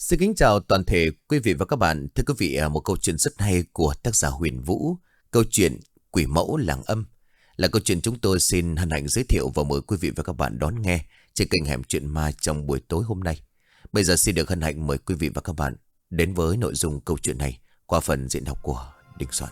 Xin kính chào toàn thể quý vị và các bạn. Thưa quý vị, một câu chuyện rất hay của tác giả Huyền Vũ. Câu chuyện Quỷ Mẫu Làng Âm là câu chuyện chúng tôi xin hân hạnh giới thiệu và mời quý vị và các bạn đón nghe trên kênh Hẻm Chuyện Ma trong buổi tối hôm nay. Bây giờ xin được hân hạnh mời quý vị và các bạn đến với nội dung câu chuyện này qua phần diễn đọc của Đình Soạn.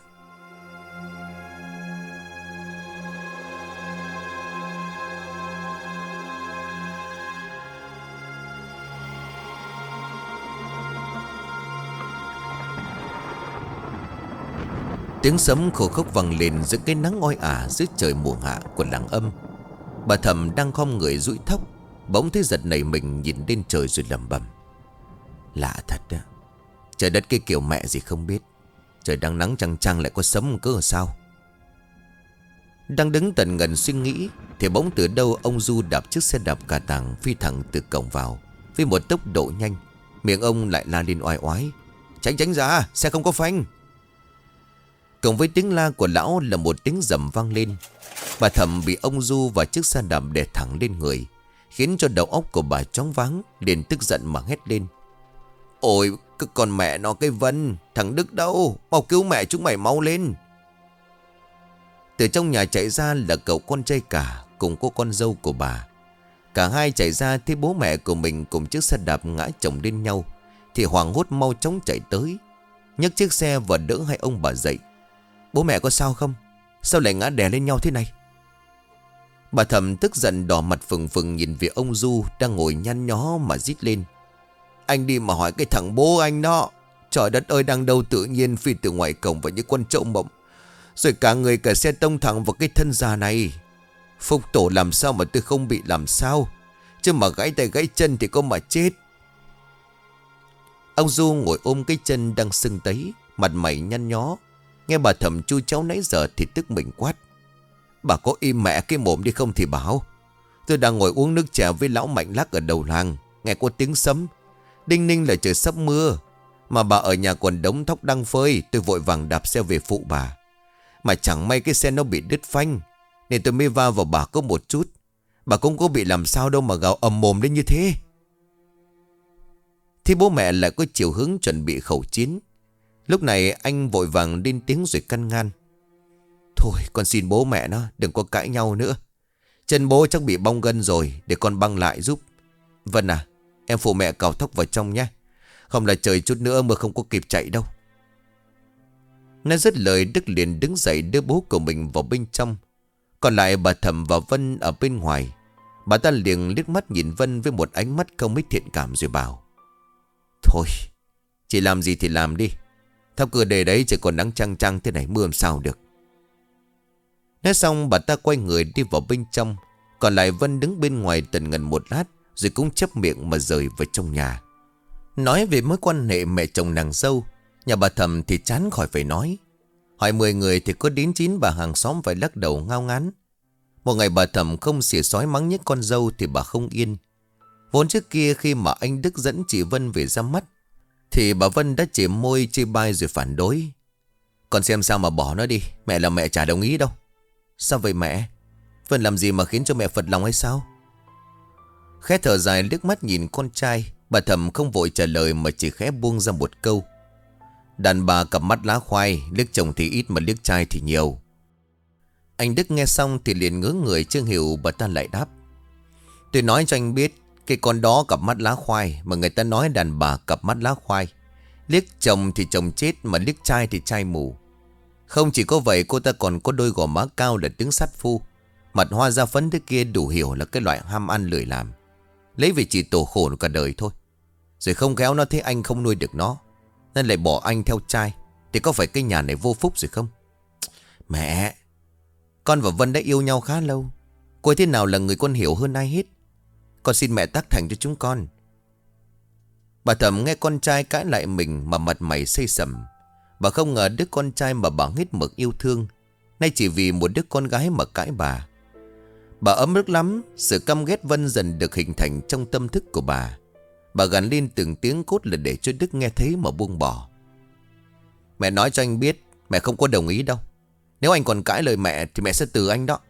Tiếng sấm khổ khốc vang lên giữa cái nắng oi ả dưới trời mùa hạ của làng Âm. Bà Thầm đang khom người dũi tóc, bỗng thấy giật nảy mình nhìn lên trời rồi lẩm bẩm: lạ thật đó, trời đất cái kiểu mẹ gì không biết. Trời đang nắng chang chang lại có sấm cơ sao? Đang đứng tần ngần suy nghĩ thì bỗng từ đâu ông Du đạp chiếc xe đạp cà tàng phi thẳng từ cổng vào với một tốc độ nhanh. Miệng ông lại la lên oai oái: tránh tránh ra, xe không có phanh. Cộng với tiếng la của lão là một tiếng rầm vang lên. Bà Thầm bị ông Du và chiếc xe đạp đè thẳng lên người, khiến cho đầu óc của bà choáng váng, liền tức giận mà hét lên: ôi cái con mẹ nó cái Vân, thằng Đức đâu, mau cứu mẹ chúng mày mau lên. Từ trong nhà chạy ra là cậu con trai cả cùng cô con dâu của bà. Cả hai chạy ra thấy bố mẹ của mình cùng chiếc xe đạp ngã chồng lên nhau thì hoảng hốt mau chóng chạy tới, nhấc chiếc xe và đỡ hai ông bà dậy. Bố mẹ có sao không? Sao lại ngã đè lên nhau thế này? Bà Thầm tức giận đỏ mặt phừng phừng nhìn về ông Du đang ngồi nhăn nhó mà rít lên: anh đi mà hỏi cái thằng bố anh đó. Trời đất ơi, đang đâu tự nhiên phi từ ngoài cổng vào như con trâu mộng, rồi cả người cả xe tông thẳng vào cái thân già này. Phúc tổ làm sao mà tôi không bị làm sao, chứ mà gãy tay gãy chân thì có mà chết. Ông Du ngồi ôm cái chân đang sưng tấy, mặt mày nhăn nhó. Nghe bà Thầm chu cháu nãy giờ thì tức mình quát: bà có im mẹ cái mồm đi không thì bảo. Tôi đang ngồi uống nước chè với lão Mạnh Lắc ở đầu làng, nghe có tiếng sấm đinh ninh là trời sắp mưa, mà bà ở nhà còn đống thóc đang phơi. Tôi vội vàng đạp xe về phụ bà, mà chẳng may cái xe nó bị đứt phanh nên tôi mới va vào bà có một chút. Bà cũng có bị làm sao đâu mà gào ầm mồm lên như thế. Thì bố mẹ lại có chiều hướng chuẩn bị khẩu chiến. Lúc này anh vội vàng lên tiếng rồi căn ngăn: thôi con xin bố mẹ nó đừng có cãi nhau nữa. Chân bố chắc bị bong gân rồi, để con băng lại giúp. Vân à, em phụ mẹ cào tóc vào trong nhé, không là trời chút nữa mưa không có kịp chạy đâu. Nói dứt lời Đức liền đứng dậy đưa bố của mình vào bên trong. Còn lại bà Thầm và Vân ở bên ngoài. Bà ta liền liếc mắt nhìn Vân với một ánh mắt không mấy thiện cảm rồi bảo: thôi, chị làm gì thì làm đi. Theo cửa đề đấy trời còn nắng chang chang thế này, mưa làm sao được. Nói xong bà ta quay người đi vào bên trong. Còn lại Vân đứng bên ngoài tần ngần một lát, rồi cũng chép miệng mà rời vào trong nhà. Nói về mối quan hệ mẹ chồng nàng dâu, nhà bà Thầm thì chán khỏi phải nói. Hỏi 10 người thì có đến 9 bà hàng xóm phải lắc đầu ngao ngán. Một ngày bà Thầm không xỉa xói mắng nhất con dâu thì bà không yên. Vốn trước kia khi mà anh Đức dẫn chị Vân về ra mắt thì bà Vân đã chỉ môi chê bai rồi phản đối: con xem sao mà bỏ nó đi, mẹ là mẹ chả đồng ý đâu. Sao vậy mẹ? Vân làm gì mà khiến cho mẹ phật lòng hay sao? Khẽ thở dài liếc mắt nhìn con trai, bà Thầm không vội trả lời mà chỉ khẽ buông ra một câu: đàn bà cặp mắt lá khoai, liếc chồng thì ít mà liếc trai thì nhiều. Anh Đức nghe xong thì liền ngớ người chưa hiểu bà ta lại đáp: tôi nói cho anh biết, cái con đó cặp mắt lá khoai, mà người ta nói đàn bà cặp mắt lá khoai. Liếc chồng thì chồng chết, mà liếc trai thì trai mù. Không chỉ có vậy, cô ta còn có đôi gò má cao là tướng sát phu, mặt hoa da phấn thế kia, đủ hiểu là cái loại ham ăn lười làm, lấy vì chỉ tổ khổ cả đời thôi. Rồi không khéo nó thấy anh không nuôi được nó, nên lại bỏ anh theo trai, thì có phải cái nhà này vô phúc rồi không? Mẹ, con và Vân đã yêu nhau khá lâu, cô ấy thế nào là người con hiểu hơn ai hết. Con xin mẹ tác thành cho chúng con. Bà Thầm nghe con trai cãi lại mình mà mặt mày xây sầm. Bà không ngờ đứa con trai mà bà hết mực yêu thương nay chỉ vì một đứa con gái mà cãi bà. Bà ấm ức lắm. Sự căm ghét Vân dần được hình thành trong tâm thức của bà. Bà gằn lên từng tiếng cốt là để cho Đức nghe thấy mà buông bỏ. Mẹ nói cho anh biết, mẹ không có đồng ý đâu. Nếu anh còn cãi lời mẹ thì mẹ sẽ từ anh đó.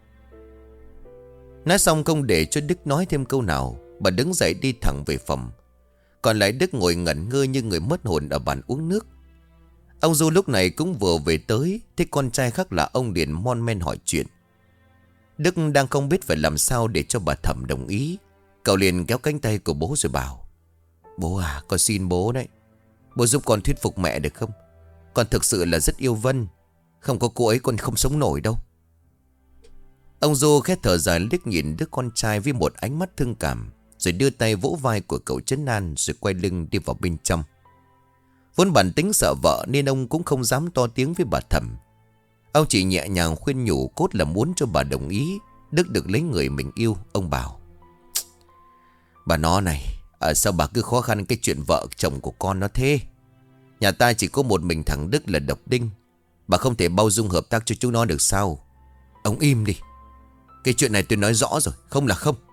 Nói xong không để cho Đức nói thêm câu nào, bà đứng dậy đi thẳng về phòng. Còn lại Đức ngồi ngẩn ngơ như người mất hồn ở bàn uống nước. Ông Du lúc này cũng vừa về tới. Thế con trai khác là ông liền mon men hỏi chuyện. Đức đang không biết phải làm sao để cho bà Thẩm đồng ý. Cậu liền kéo cánh tay của bố rồi bảo: Bố à, con xin bố đấy. Bố giúp con thuyết phục mẹ được không? Con thực sự là rất yêu Vân. Không có cô ấy con không sống nổi đâu. Ông Du khẽ thở dài liếc nhìn đứa con trai với một ánh mắt thương cảm, rồi đưa tay vỗ vai của cậu trấn an, rồi quay lưng đi vào bên trong. Vốn bản tính sợ vợ nên ông cũng không dám to tiếng với bà Thẩm. Ông chỉ nhẹ nhàng khuyên nhủ, cốt là muốn cho bà đồng ý Đức được lấy người mình yêu. Ông bảo: Bà nó này, sao bà cứ khó khăn cái chuyện vợ chồng của con nó thế? Nhà ta chỉ có một mình thằng Đức là độc đinh. Bà không thể bao dung hợp tác cho chúng nó được sao? Ông im đi. Cái chuyện này tôi nói rõ rồi, không là không.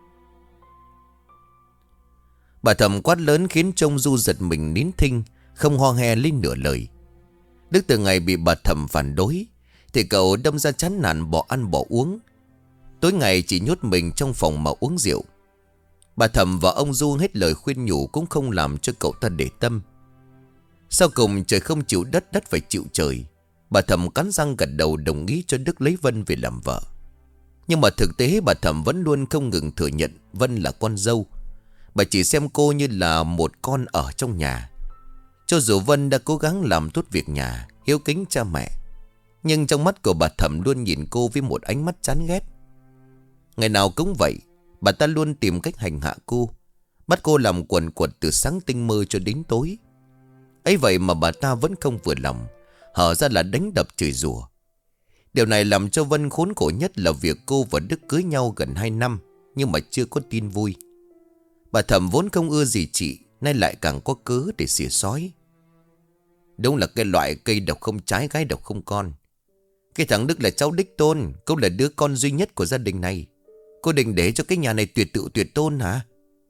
Bà Thẩm quát lớn khiến trông Du giật mình nín thinh, không ho he lên nửa lời. Đức từ ngày bị bà Thẩm phản đối thì cậu đâm ra chán nản, bỏ ăn bỏ uống. Tối ngày chỉ nhốt mình trong phòng mà uống rượu. Bà Thẩm và ông Du hết lời khuyên nhủ cũng không làm cho cậu ta để tâm. Sau cùng trời không chịu đất, đất phải chịu trời. Bà Thẩm cắn răng gật đầu đồng ý cho Đức lấy Vân về làm vợ. Nhưng mà thực tế bà Thẩm vẫn luôn không ngừng thừa nhận Vân là con dâu. Bà chỉ xem cô như là một con ở trong nhà. Cho dù Vân đã cố gắng làm tốt việc nhà, hiếu kính cha mẹ, nhưng trong mắt của bà Thẩm luôn nhìn cô với một ánh mắt chán ghét. Ngày nào cũng vậy, bà ta luôn tìm cách hành hạ cô, bắt cô làm quần quật từ sáng tinh mơ cho đến tối. Ấy vậy mà bà ta vẫn không vừa lòng, hở ra là đánh đập chửi rủa. Điều này làm cho Vân khốn khổ nhất là việc cô và Đức cưới nhau gần 2 năm nhưng mà chưa có tin vui. Bà Thẩm vốn không ưa gì chị, nay lại càng có cớ để xỉa xói. Đúng là cái loại cây độc không trái, gái độc không con. Cái thằng Đức là cháu đích tôn, cô là đứa con duy nhất của gia đình này. Cô định để cho cái nhà này tuyệt tự tuyệt tôn hả?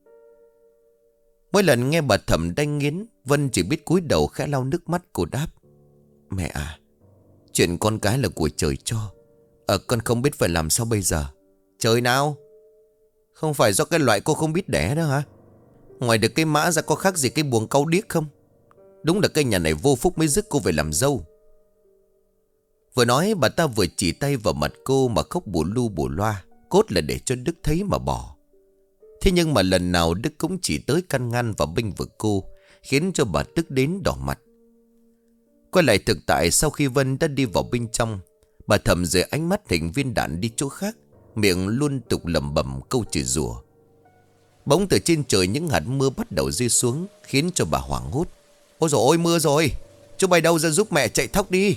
Mỗi lần nghe bà Thẩm đanh nghiến, Vân chỉ biết cúi đầu khẽ lau nước mắt. Cô đáp: Mẹ à, chuyện con cái là của trời cho. Con không biết phải làm sao bây giờ. Trời nào? Không phải do cái loại cô không biết đẻ đó hả? Ngoài được cái mã ra có khác gì cái buồng cau điếc không? Đúng là cái nhà này vô phúc mới dứt cô về làm dâu. Vừa nói bà ta vừa chỉ tay vào mặt cô mà khóc bù lu bù loa, cốt là để cho Đức thấy mà bỏ. Thế nhưng mà lần nào Đức cũng chỉ tới can ngăn và bênh vực cô, khiến cho bà tức đến đỏ mặt. Quay lại thực tại, sau khi Vân đã đi vào bên trong, bà Thẩm rời ánh mắt hình viên đạn đi chỗ khác, miệng luôn tục lẩm bẩm câu chửi rủa. Bỗng từ trên trời những hạt mưa bắt đầu rơi xuống, khiến cho bà hoảng hốt. Ôi dồi ôi, mưa rồi, chú bay đâu ra giúp mẹ chạy thóc đi.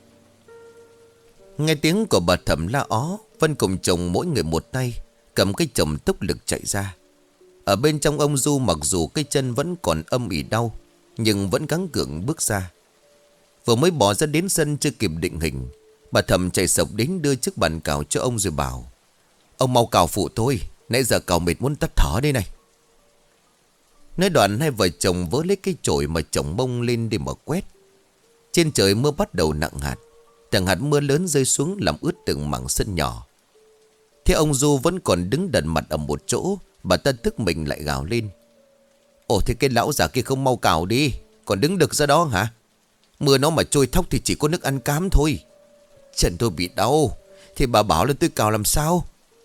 Nghe tiếng của bà Thẩm la ó, Vân cùng chồng mỗi người một tay cầm cái chồng tốc lực chạy ra. Ở bên trong ông Du mặc dù cái chân vẫn còn âm ỉ đau, nhưng vẫn gắng gượng bước ra. Vừa mới bỏ ra đến sân chưa kịp định hình, bà Thẩm chạy sộc đến đưa chiếc bàn cào cho ông rồi bảo: Ông mau cào phụ tôi, nãy giờ cào mệt muốn tắt thở đây này. Nói đoạn hai vợ chồng vớ lấy cái chổi mà chồng mông lên để mà quét. Trên trời mưa bắt đầu nặng hạt, từng hạt mưa lớn rơi xuống làm ướt từng mảng sân nhỏ. Thế ông Du vẫn còn đứng đần mặt ở một chỗ, bà ta tức mình lại gào lên: Ồ, thế cái lão già kia không mau cào đi, còn đứng được ra đó hả? Mưa nó mà trôi thóc thì chỉ có nước ăn cám thôi. Chân tôi bị đau, thì bà bảo là tôi cào làm sao?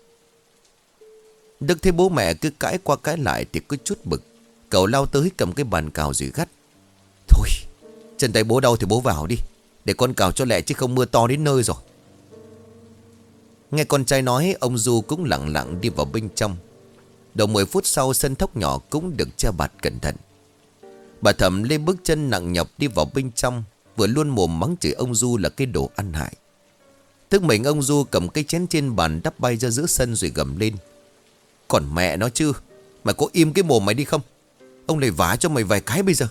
Đức thấy bố mẹ cứ cãi qua cãi lại thì cứ chút bực. Cậu lao tới cầm cái bàn cào rồi gắt: Thôi, chân tay bố đau thì bố vào đi, để con cào cho lẹ chứ không mưa to đến nơi rồi. Nghe con trai nói, ông Du cũng lặng lặng đi vào bên trong. Đầu 10 phút sau, sân thóc nhỏ cũng được che bạt cẩn thận. Bà Thẩm lê bước chân nặng nhọc đi vào bên trong, vừa luôn mồm mắng chửi ông Du là cái đồ ăn hại. Tức mình ông Du cầm cái chén trên bàn đắp bay ra giữa sân rồi gầm lên: Còn mẹ nó chứ, mày có im cái mồm mày đi không? Ông lại vả cho mày vài cái bây giờ.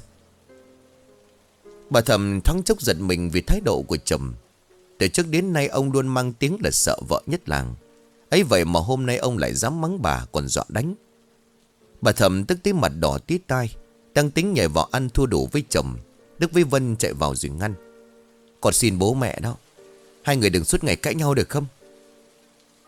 Bà Thẩm thoáng chốc giật mình vì thái độ của chồng. Từ trước đến nay ông luôn mang tiếng là sợ vợ nhất làng. Ấy vậy mà hôm nay ông lại dám mắng bà, còn dọa đánh. Bà Thẩm tức tí mặt đỏ tít tai, đang tính nhảy vào ăn thua đủ với chồng. Đức với Vân chạy vào rồi ngăn: Con xin bố mẹ đó, hai người đừng suốt ngày cãi nhau được không?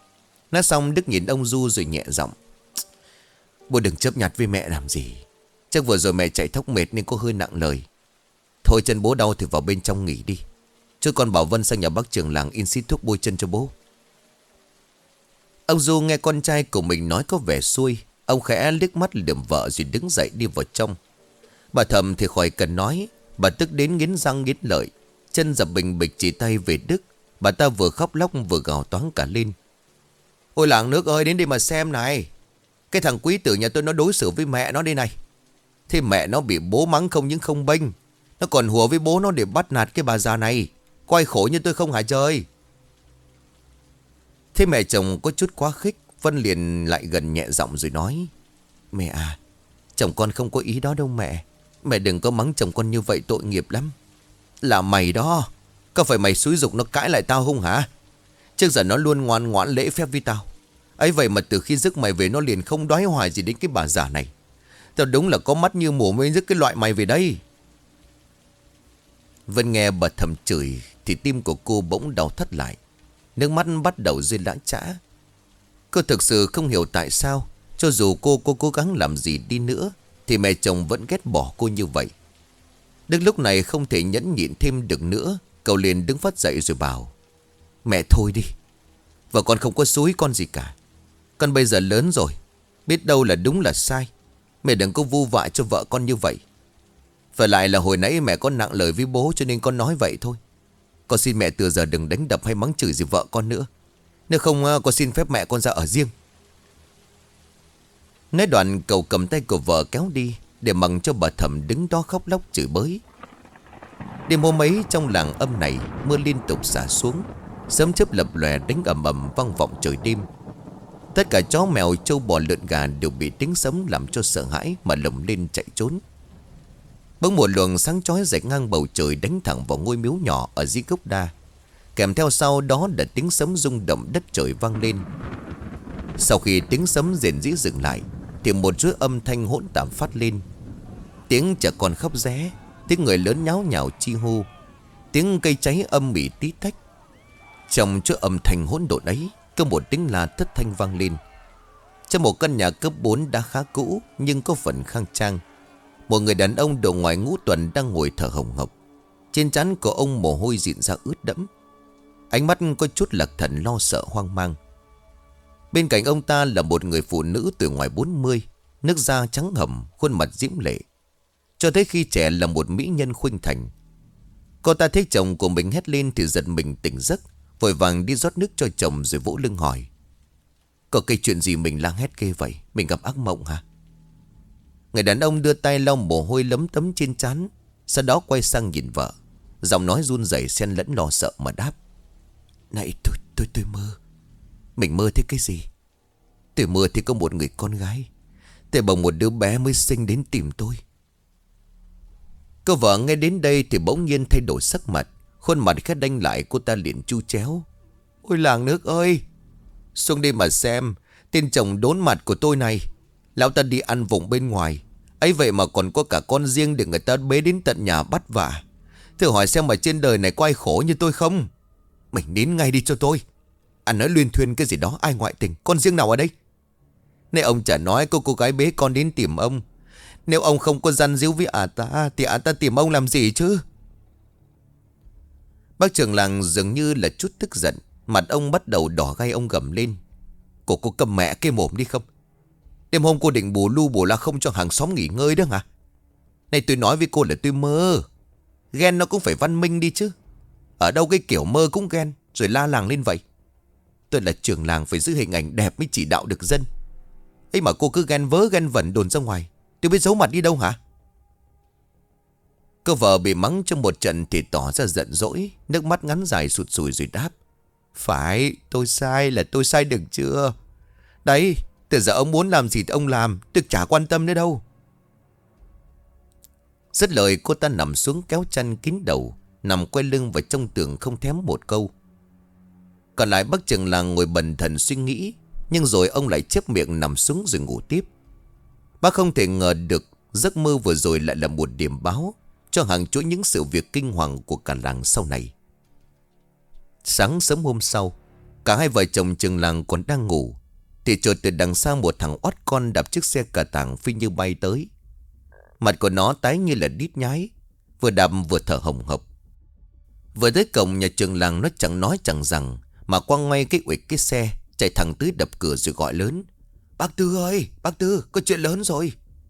Nói xong Đức nhìn ông Du rồi nhẹ giọng: Bố đừng chấp nhặt với mẹ làm gì. Chắc vừa rồi mẹ chạy thốc mệt nên có hơi nặng lời. Thôi chân bố đau thì vào bên trong nghỉ đi. Chứ con bảo Vân sang nhà bác trưởng làng in xít thuốc bôi chân cho bố. Ông Du nghe con trai của mình nói có vẻ xuôi. Ông khẽ liếc mắt lườm vợ rồi đứng dậy đi vào trong. Bà Thầm thì khỏi cần nói. Bà tức đến nghiến răng nghiến lợi. Chân dập bình bịch chỉ tay về Đức. Bà ta vừa khóc lóc vừa gào toáng cả lên. Ôi làng nước ơi, đến đây mà xem này. Cái thằng quý tử nhà tôi nó đối xử với mẹ nó đây này. Thế mẹ nó bị bố mắng không những không bênh, nó còn hùa với bố nó để bắt nạt cái bà già này. Quay khổ như tôi không hả trời. Thế mẹ chồng có chút quá khích. Vân liền lại gần nhẹ giọng rồi nói. Mẹ à, chồng con không có ý đó đâu mẹ. Mẹ đừng có mắng chồng con như vậy, tội nghiệp lắm. Là mày đó. Có phải mày xúi giục nó cãi lại tao không hả? Trước giờ nó luôn ngoan ngoãn lễ phép với tao. Ấy vậy mà từ khi rước mày về nó liền không đoái hoài gì đến cái bà già này. Tao đúng là có mắt như mù mới rước cái loại mày về đây. Vân nghe bà Thầm chửi thì tim của cô bỗng đau thắt lại. Nước mắt bắt đầu rơi lã chã. Cô thực sự không hiểu tại sao cho dù cô cố gắng làm gì đi nữa thì mẹ chồng vẫn ghét bỏ cô như vậy. Đức lúc này không thể nhẫn nhịn thêm được nữa. Cậu liền đứng phát dậy rồi bảo. Mẹ thôi đi. Vợ con không có xúi con gì cả. Con bây giờ lớn rồi, biết đâu là đúng là sai. Mẹ đừng có vu vạ cho vợ con như vậy. Và lại là hồi nãy mẹ có nặng lời với bố cho nên con nói vậy thôi. Con xin mẹ từ giờ đừng đánh đập hay mắng chửi gì vợ con nữa. Nếu không con xin phép mẹ con ra ở riêng. Nói đoạn cậu cầm tay của vợ kéo đi, để mặc cho bà Thầm đứng đó khóc lóc chửi bới. Đêm hôm ấy trong làng âm này, mưa liên tục xả xuống, sấm chớp lập lòe đánh ầm ầm vang vọng trời đêm. Tất cả chó mèo trâu bò lợn gà đều bị tiếng sấm làm cho sợ hãi mà lồng lên chạy trốn. Bỗng một luồng sáng chói rạch ngang bầu trời đánh thẳng vào ngôi miếu nhỏ ở dưới gốc đa. Kèm theo sau đó là tiếng sấm rung động đất trời vang lên. Sau khi tiếng sấm rền rĩ dừng lại thì một chuỗi âm thanh hỗn tạp phát lên. Tiếng trẻ con khóc ré, tiếng người lớn nháo nhào chi hô, tiếng cây cháy âm mỉ tí tách. Trong chuỗi âm thanh hỗn độn ấy có một tiếng la thất thanh vang lên. Trong một căn nhà cấp 4 đã khá cũ nhưng có phần khang trang, một người đàn ông độ ngoài ngũ tuần đang ngồi thở hồng hộc. Trên trán của ông mồ hôi rịn ra ướt đẫm, ánh mắt có chút lạc thần lo sợ hoang mang. Bên cạnh ông ta là một người phụ nữ tuổi ngoài 40, nước da trắng hầm, khuôn mặt diễm lệ, cho thấy khi trẻ là một mỹ nhân khuynh thành. Cô ta thấy chồng của mình hét lên thì giật mình tỉnh giấc, vội vàng đi rót nước cho chồng rồi vỗ lưng hỏi. Có cái chuyện gì mình la hét ghê vậy? Mình gặp ác mộng hả? Người đàn ông đưa tay lau mồ hôi lấm tấm trên trán, sau đó quay sang nhìn vợ, giọng nói run rẩy xen lẫn lo sợ mà đáp. Này tôi mơ. Mình mơ thấy cái gì? Tôi mơ thì có một người con gái, tôi bồng một đứa bé mới sinh đến tìm tôi. Cô vợ nghe đến đây thì bỗng nhiên thay đổi sắc mặt, khuôn mặt khét đanh lại. Cô ta liền chu chéo. Ôi làng nước ơi, xuống đi mà xem. Tên chồng đốn mặt của tôi này, lão ta đi ăn vùng bên ngoài, ấy vậy mà còn có cả con riêng để người ta bế đến tận nhà bắt vạ. Thử hỏi xem mà trên đời này có ai khổ như tôi không? Mình nín ngay đi cho tôi. Anh nói luyên thuyên cái gì đó, ai ngoại tình, con riêng nào ở đây? Nên ông chả nói cô gái bế con đến tìm ông. Nếu ông không có răn díu với ta thì ta tìm ông làm gì chứ? Bác trưởng làng dường như là chút tức giận, mặt ông bắt đầu đỏ gay. Ông gầm lên. Cô cầm mẹ cái mồm đi không? Đêm hôm cô định bù lu bù la không cho hàng xóm nghỉ ngơi đó hả? Này tôi nói với cô là tôi mơ. Ghen nó cũng phải văn minh đi chứ. Ở đâu cái kiểu mơ cũng ghen rồi la làng lên vậy? Tôi là trưởng làng phải giữ hình ảnh đẹp mới chỉ đạo được dân. Ấy mà cô cứ ghen vớ ghen vẩn đồn ra ngoài, tôi biết giấu mặt đi đâu hả? Cô vợ bị mắng trong một trận thì tỏ ra giận dỗi, nước mắt ngắn dài sụt sùi rồi đáp. Phải, tôi sai được chưa? Đấy, từ giờ ông muốn làm gì thì ông làm, tôi chả quan tâm nữa đâu. Dứt lời cô ta nằm xuống kéo chăn kín đầu, nằm quay lưng vào trong tường không thém một câu. Còn lại bác trưởng làng ngồi bần thần suy nghĩ, nhưng rồi ông lại chép miệng nằm xuống rồi ngủ tiếp. Bác không thể ngờ được giấc mơ vừa rồi lại là một điểm báo cho hàng chuỗi những sự việc kinh hoàng của cả làng sau này. Sáng sớm hôm sau, cả hai vợ chồng trưởng làng còn đang ngủ thì chợt từ đằng xa một thằng oắt con đạp chiếc xe cà tàng phi như bay tới. Mặt của nó tái như là đít nhái, vừa đạp vừa thở hồng hộc. Vừa tới cổng nhà trường làng, nó chẳng nói chẳng rằng mà quăng ngay cái uịch cái xe, chạy thẳng tới đập cửa rồi gọi lớn: "Bác Tư ơi, bác Tư, có chuyện lớn rồi."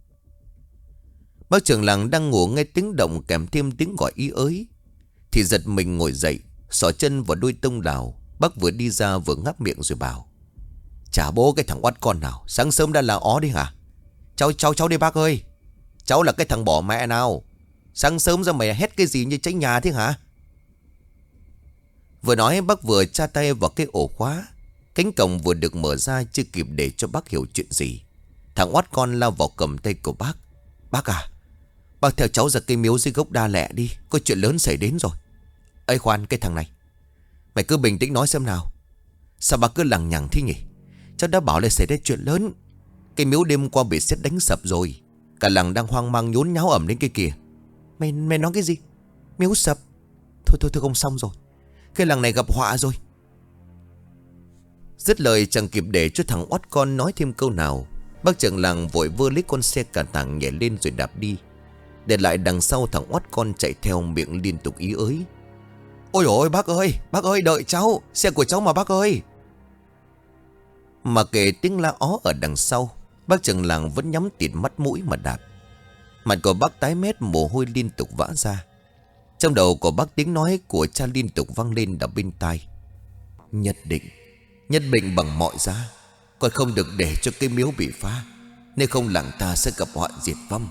Bác trưởng làng đang ngủ, nghe tiếng động kèm thêm tiếng gọi ý ới thì giật mình ngồi dậy, xỏ chân vào đôi tông đào. Bác vừa đi ra vừa ngáp miệng rồi bảo: "Chả bố cái thằng oắt con nào, sáng sớm đã là ó đi hả? Cháu đi bác ơi. Cháu là cái thằng bỏ mẹ nào? Sáng sớm ra mày hét cái gì như cháy nhà thế hả?" Vừa nói bác vừa tra tay vào cái ổ khóa. Cánh cổng vừa được mở ra, chưa kịp để cho bác hiểu chuyện gì, thằng oắt con lao vào cầm tay của bác. "Bác à, bác theo cháu ra cây miếu dưới gốc đa lẹ đi, có chuyện lớn xảy đến rồi." "Ê khoan, cái thằng này, mày cứ bình tĩnh nói xem nào. Sao bác cứ lằng nhằng thế nhỉ? Cháu đã bảo là xảy ra chuyện lớn. Cây miếu đêm qua bị sét đánh sập rồi. Cả làng đang hoang mang nhốn nháo ẩm đến cái kìa." Mày nói cái gì? Miếu sập? Thôi không xong rồi. Cái làng này gặp họa rồi." Dứt lời chẳng kịp để cho thằng oắt con nói thêm câu nào, bác trưởng làng vội vơ lấy con xe cà tàng nhảy lên rồi đạp đi, để lại đằng sau thằng oắt con chạy theo, miệng liên tục ý ới: "Ôi ôi bác ơi đợi cháu, xe của cháu mà bác ơi." Mà kể tiếng la ó ở đằng sau, bác trưởng làng vẫn nhắm tịt mắt mũi mà đạp. Mặt của bác tái mét, mồ hôi liên tục vã ra. Trong đầu của bác tiếng nói của cha liên tục vang lên ở bên tai: Nhất định bằng mọi giá, con không được để cho cái miếu bị phá, nếu không làng ta sẽ gặp họa diệt vong."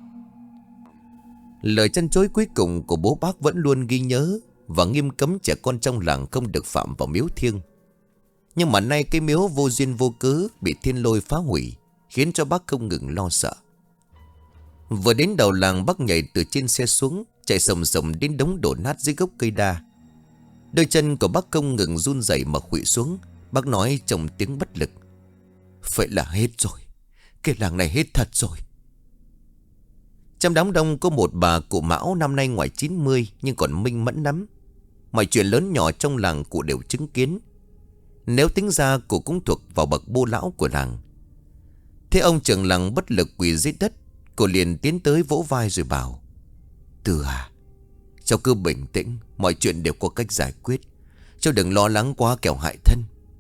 Lời trăn trối cuối cùng của bố bác vẫn luôn ghi nhớ và nghiêm cấm trẻ con trong làng không được phạm vào miếu thiêng. Nhưng mà nay cái miếu vô duyên vô cớ bị thiên lôi phá hủy, khiến cho bác không ngừng lo sợ. Vừa đến đầu làng, bác nhảy từ trên xe xuống, chạy sầm sầm đến đống đổ nát dưới gốc cây đa. Đôi chân của bác không ngừng run rẩy mà khuỵu xuống. Bác nói trong tiếng bất lực: "Vậy là hết rồi, cái làng này hết thật rồi." Trong đám đông có một bà cụ Mão, năm nay ngoài 90 nhưng còn minh mẫn lắm. Mọi chuyện lớn nhỏ trong làng cụ đều chứng kiến. Nếu tính ra cụ cũng thuộc vào bậc bô lão của làng. Thế ông trưởng làng bất lực quỳ dưới đất, cô liền tiến tới vỗ vai rồi bảo: "Tư à, cháu cứ bình tĩnh, mọi chuyện đều có cách giải quyết. Cháu đừng lo lắng quá kẻo hại thân."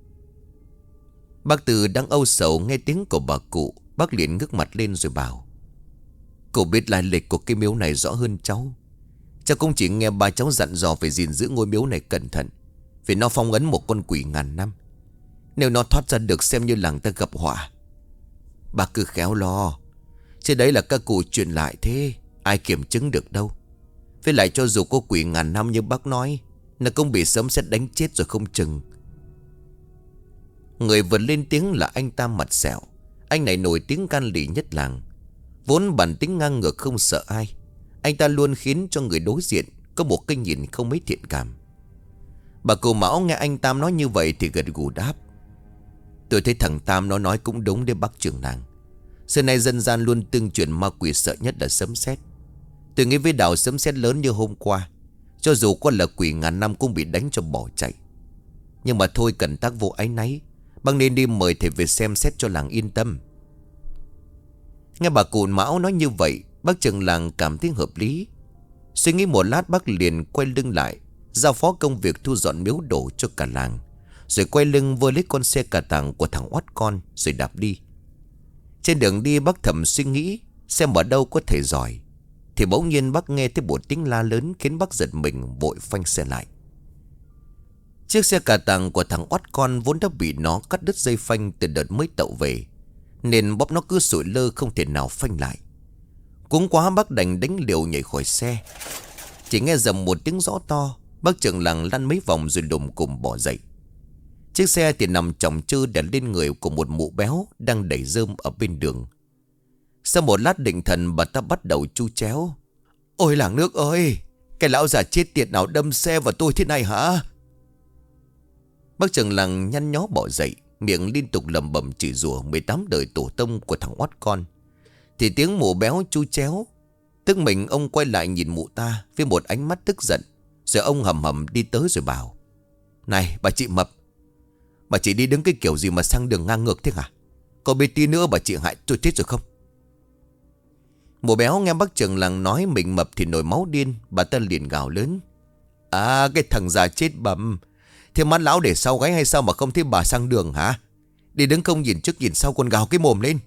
Bác Tư đang âu sầu nghe tiếng của bà cụ, bác liền ngước mặt lên rồi bảo: "Cô biết lai lịch của cái miếu này rõ hơn cháu. Cháu cũng chỉ nghe ba cháu dặn dò phải gìn giữ ngôi miếu này cẩn thận, vì nó phong ấn một con quỷ ngàn năm. Nếu nó thoát ra được xem như làng ta gặp họa. Bác cứ khéo lo, chứ đấy là các cụ truyền lại thế, ai kiểm chứng được đâu. Với lại cho dù có quỷ ngàn năm như bác nói, nó cũng bị sấm sét đánh chết rồi không chừng." Người vừa lên tiếng là anh Tam mặt sẹo. Anh này nổi tiếng gan lì nhất làng, vốn bản tính ngang ngược không sợ ai. Anh ta luôn khiến cho người đối diện có một cái nhìn không mấy thiện cảm. Bà cụ Mão nghe anh Tam nói như vậy thì gật gù đáp: "Tôi thấy thằng Tam nó nói cũng đúng đấy bác trưởng làng. Xưa nay dân gian luôn tương truyền ma quỷ sợ nhất là sấm sét. Tôi nghĩ với đảo sấm sét lớn như hôm qua, cho dù có là quỷ ngàn năm cũng bị đánh cho bỏ chạy. Nhưng mà thôi, cần tác vô áy náy, bác nên đi mời thầy về xem xét cho làng yên tâm." Nghe bà cụ Mão nói như vậy, bác trưởng làng cảm thấy hợp lý. Suy nghĩ một lát, bác liền quay lưng lại, giao phó công việc thu dọn miếu đổ cho cả làng, rồi quay lưng vơ lấy con xe cà tàng của thằng oắt con rồi đạp đi. Trên đường đi, bác thầm suy nghĩ xem ở đâu có thể giỏi, thì bỗng nhiên bác nghe thấy một tiếng la lớn khiến bác giật mình, vội phanh xe lại. Chiếc xe cà tàng của thằng oắt con vốn đã bị nó cắt đứt dây phanh từ đợt mới tậu về, nên bóp nó cứ sủi lơ không thể nào phanh lại. Cuống quá, bác đành đánh liều nhảy khỏi xe. Chỉ nghe rầm một tiếng rõ to, bác trưởng làng lăn mấy vòng rồi đùng cùng bỏ dậy. Chiếc xe thì nằm chồng chơ đặt lên người của một mụ béo đang đẩy rơm ở bên đường. Sau một lát định thần, bà ta bắt đầu chu chéo: "Ôi làng nước ơi, cái lão già chết tiệt nào đâm xe vào tôi thế này hả?" Bác trưởng làng nhăn nhó bỏ dậy, miệng liên tục lẩm bẩm chửi rủa 18 đời tổ tông của thằng oắt con. Thì tiếng mụ béo chu chéo. Tức mình ông quay lại nhìn mụ ta với một ánh mắt tức giận, rồi ông hầm hầm đi tới rồi bảo: "Này bà chị mập, bà chị đi đứng cái kiểu gì mà sang đường ngang ngược thế hả? Có biết tí nữa bà chị hại tôi chết rồi không?" Mụ béo nghe bác trưởng làng nói mình mập thì nổi máu điên. Bà ta liền gào lớn: À, cái thằng già chết bầm, thế mắt lão để sau gáy hay sao mà không thấy bà sang đường hả? Đi đứng không nhìn trước nhìn sau còn gào cái mồm lên.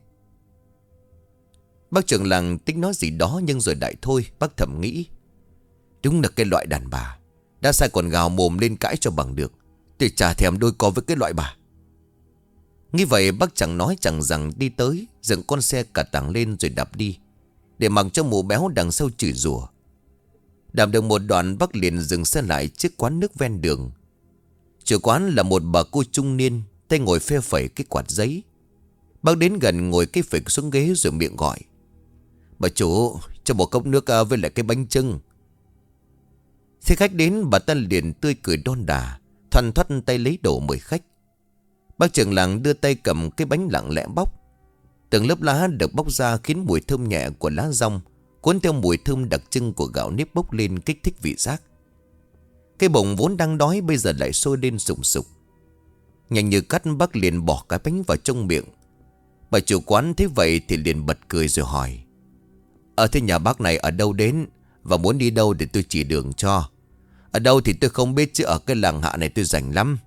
Bác trưởng làng tính nói gì đó nhưng rồi đại thôi. Bác thầm nghĩ: Đúng là cái loại đàn bà, đã sai còn gào mồm lên cãi cho bằng được. Tôi chả thèm đôi co với cái loại bà. Nghĩ vậy bác chẳng nói chẳng rằng đi tới, dựng con xe cả tàng lên rồi đạp đi, để mặc cho mụ béo đằng sau chửi rủa. Đạp được một đoạn bác liền dừng xe lại trước quán nước ven đường. Chủ quán là một bà cô trung niên, tay ngồi phe phẩy cái quạt giấy. Bác đến gần ngồi cái phịch xuống ghế rồi miệng gọi: Bà chủ, cho một cốc nước với lại cái bánh chưng. Khi khách đến bà ta liền tươi cười đon đà, thoăn thoắt tay lấy đồ mời khách. Bác trưởng làng đưa tay cầm cái bánh lặng lẽ bóc. Từng lớp lá được bóc ra khiến mùi thơm nhẹ của lá dong cuốn theo mùi thơm đặc trưng của gạo nếp bốc lên kích thích vị giác. Cái bụng vốn đang đói bây giờ lại sôi lên sùng sục. Nhanh như cắt bác liền bỏ cái bánh vào trong miệng. Bà chủ quán thấy vậy thì liền bật cười rồi hỏi: Thế nhà bác này ở đâu đến, và muốn đi đâu để tôi chỉ đường cho? Ở đâu thì tôi không biết, chứ ở cái làng hạ này tôi rành lắm.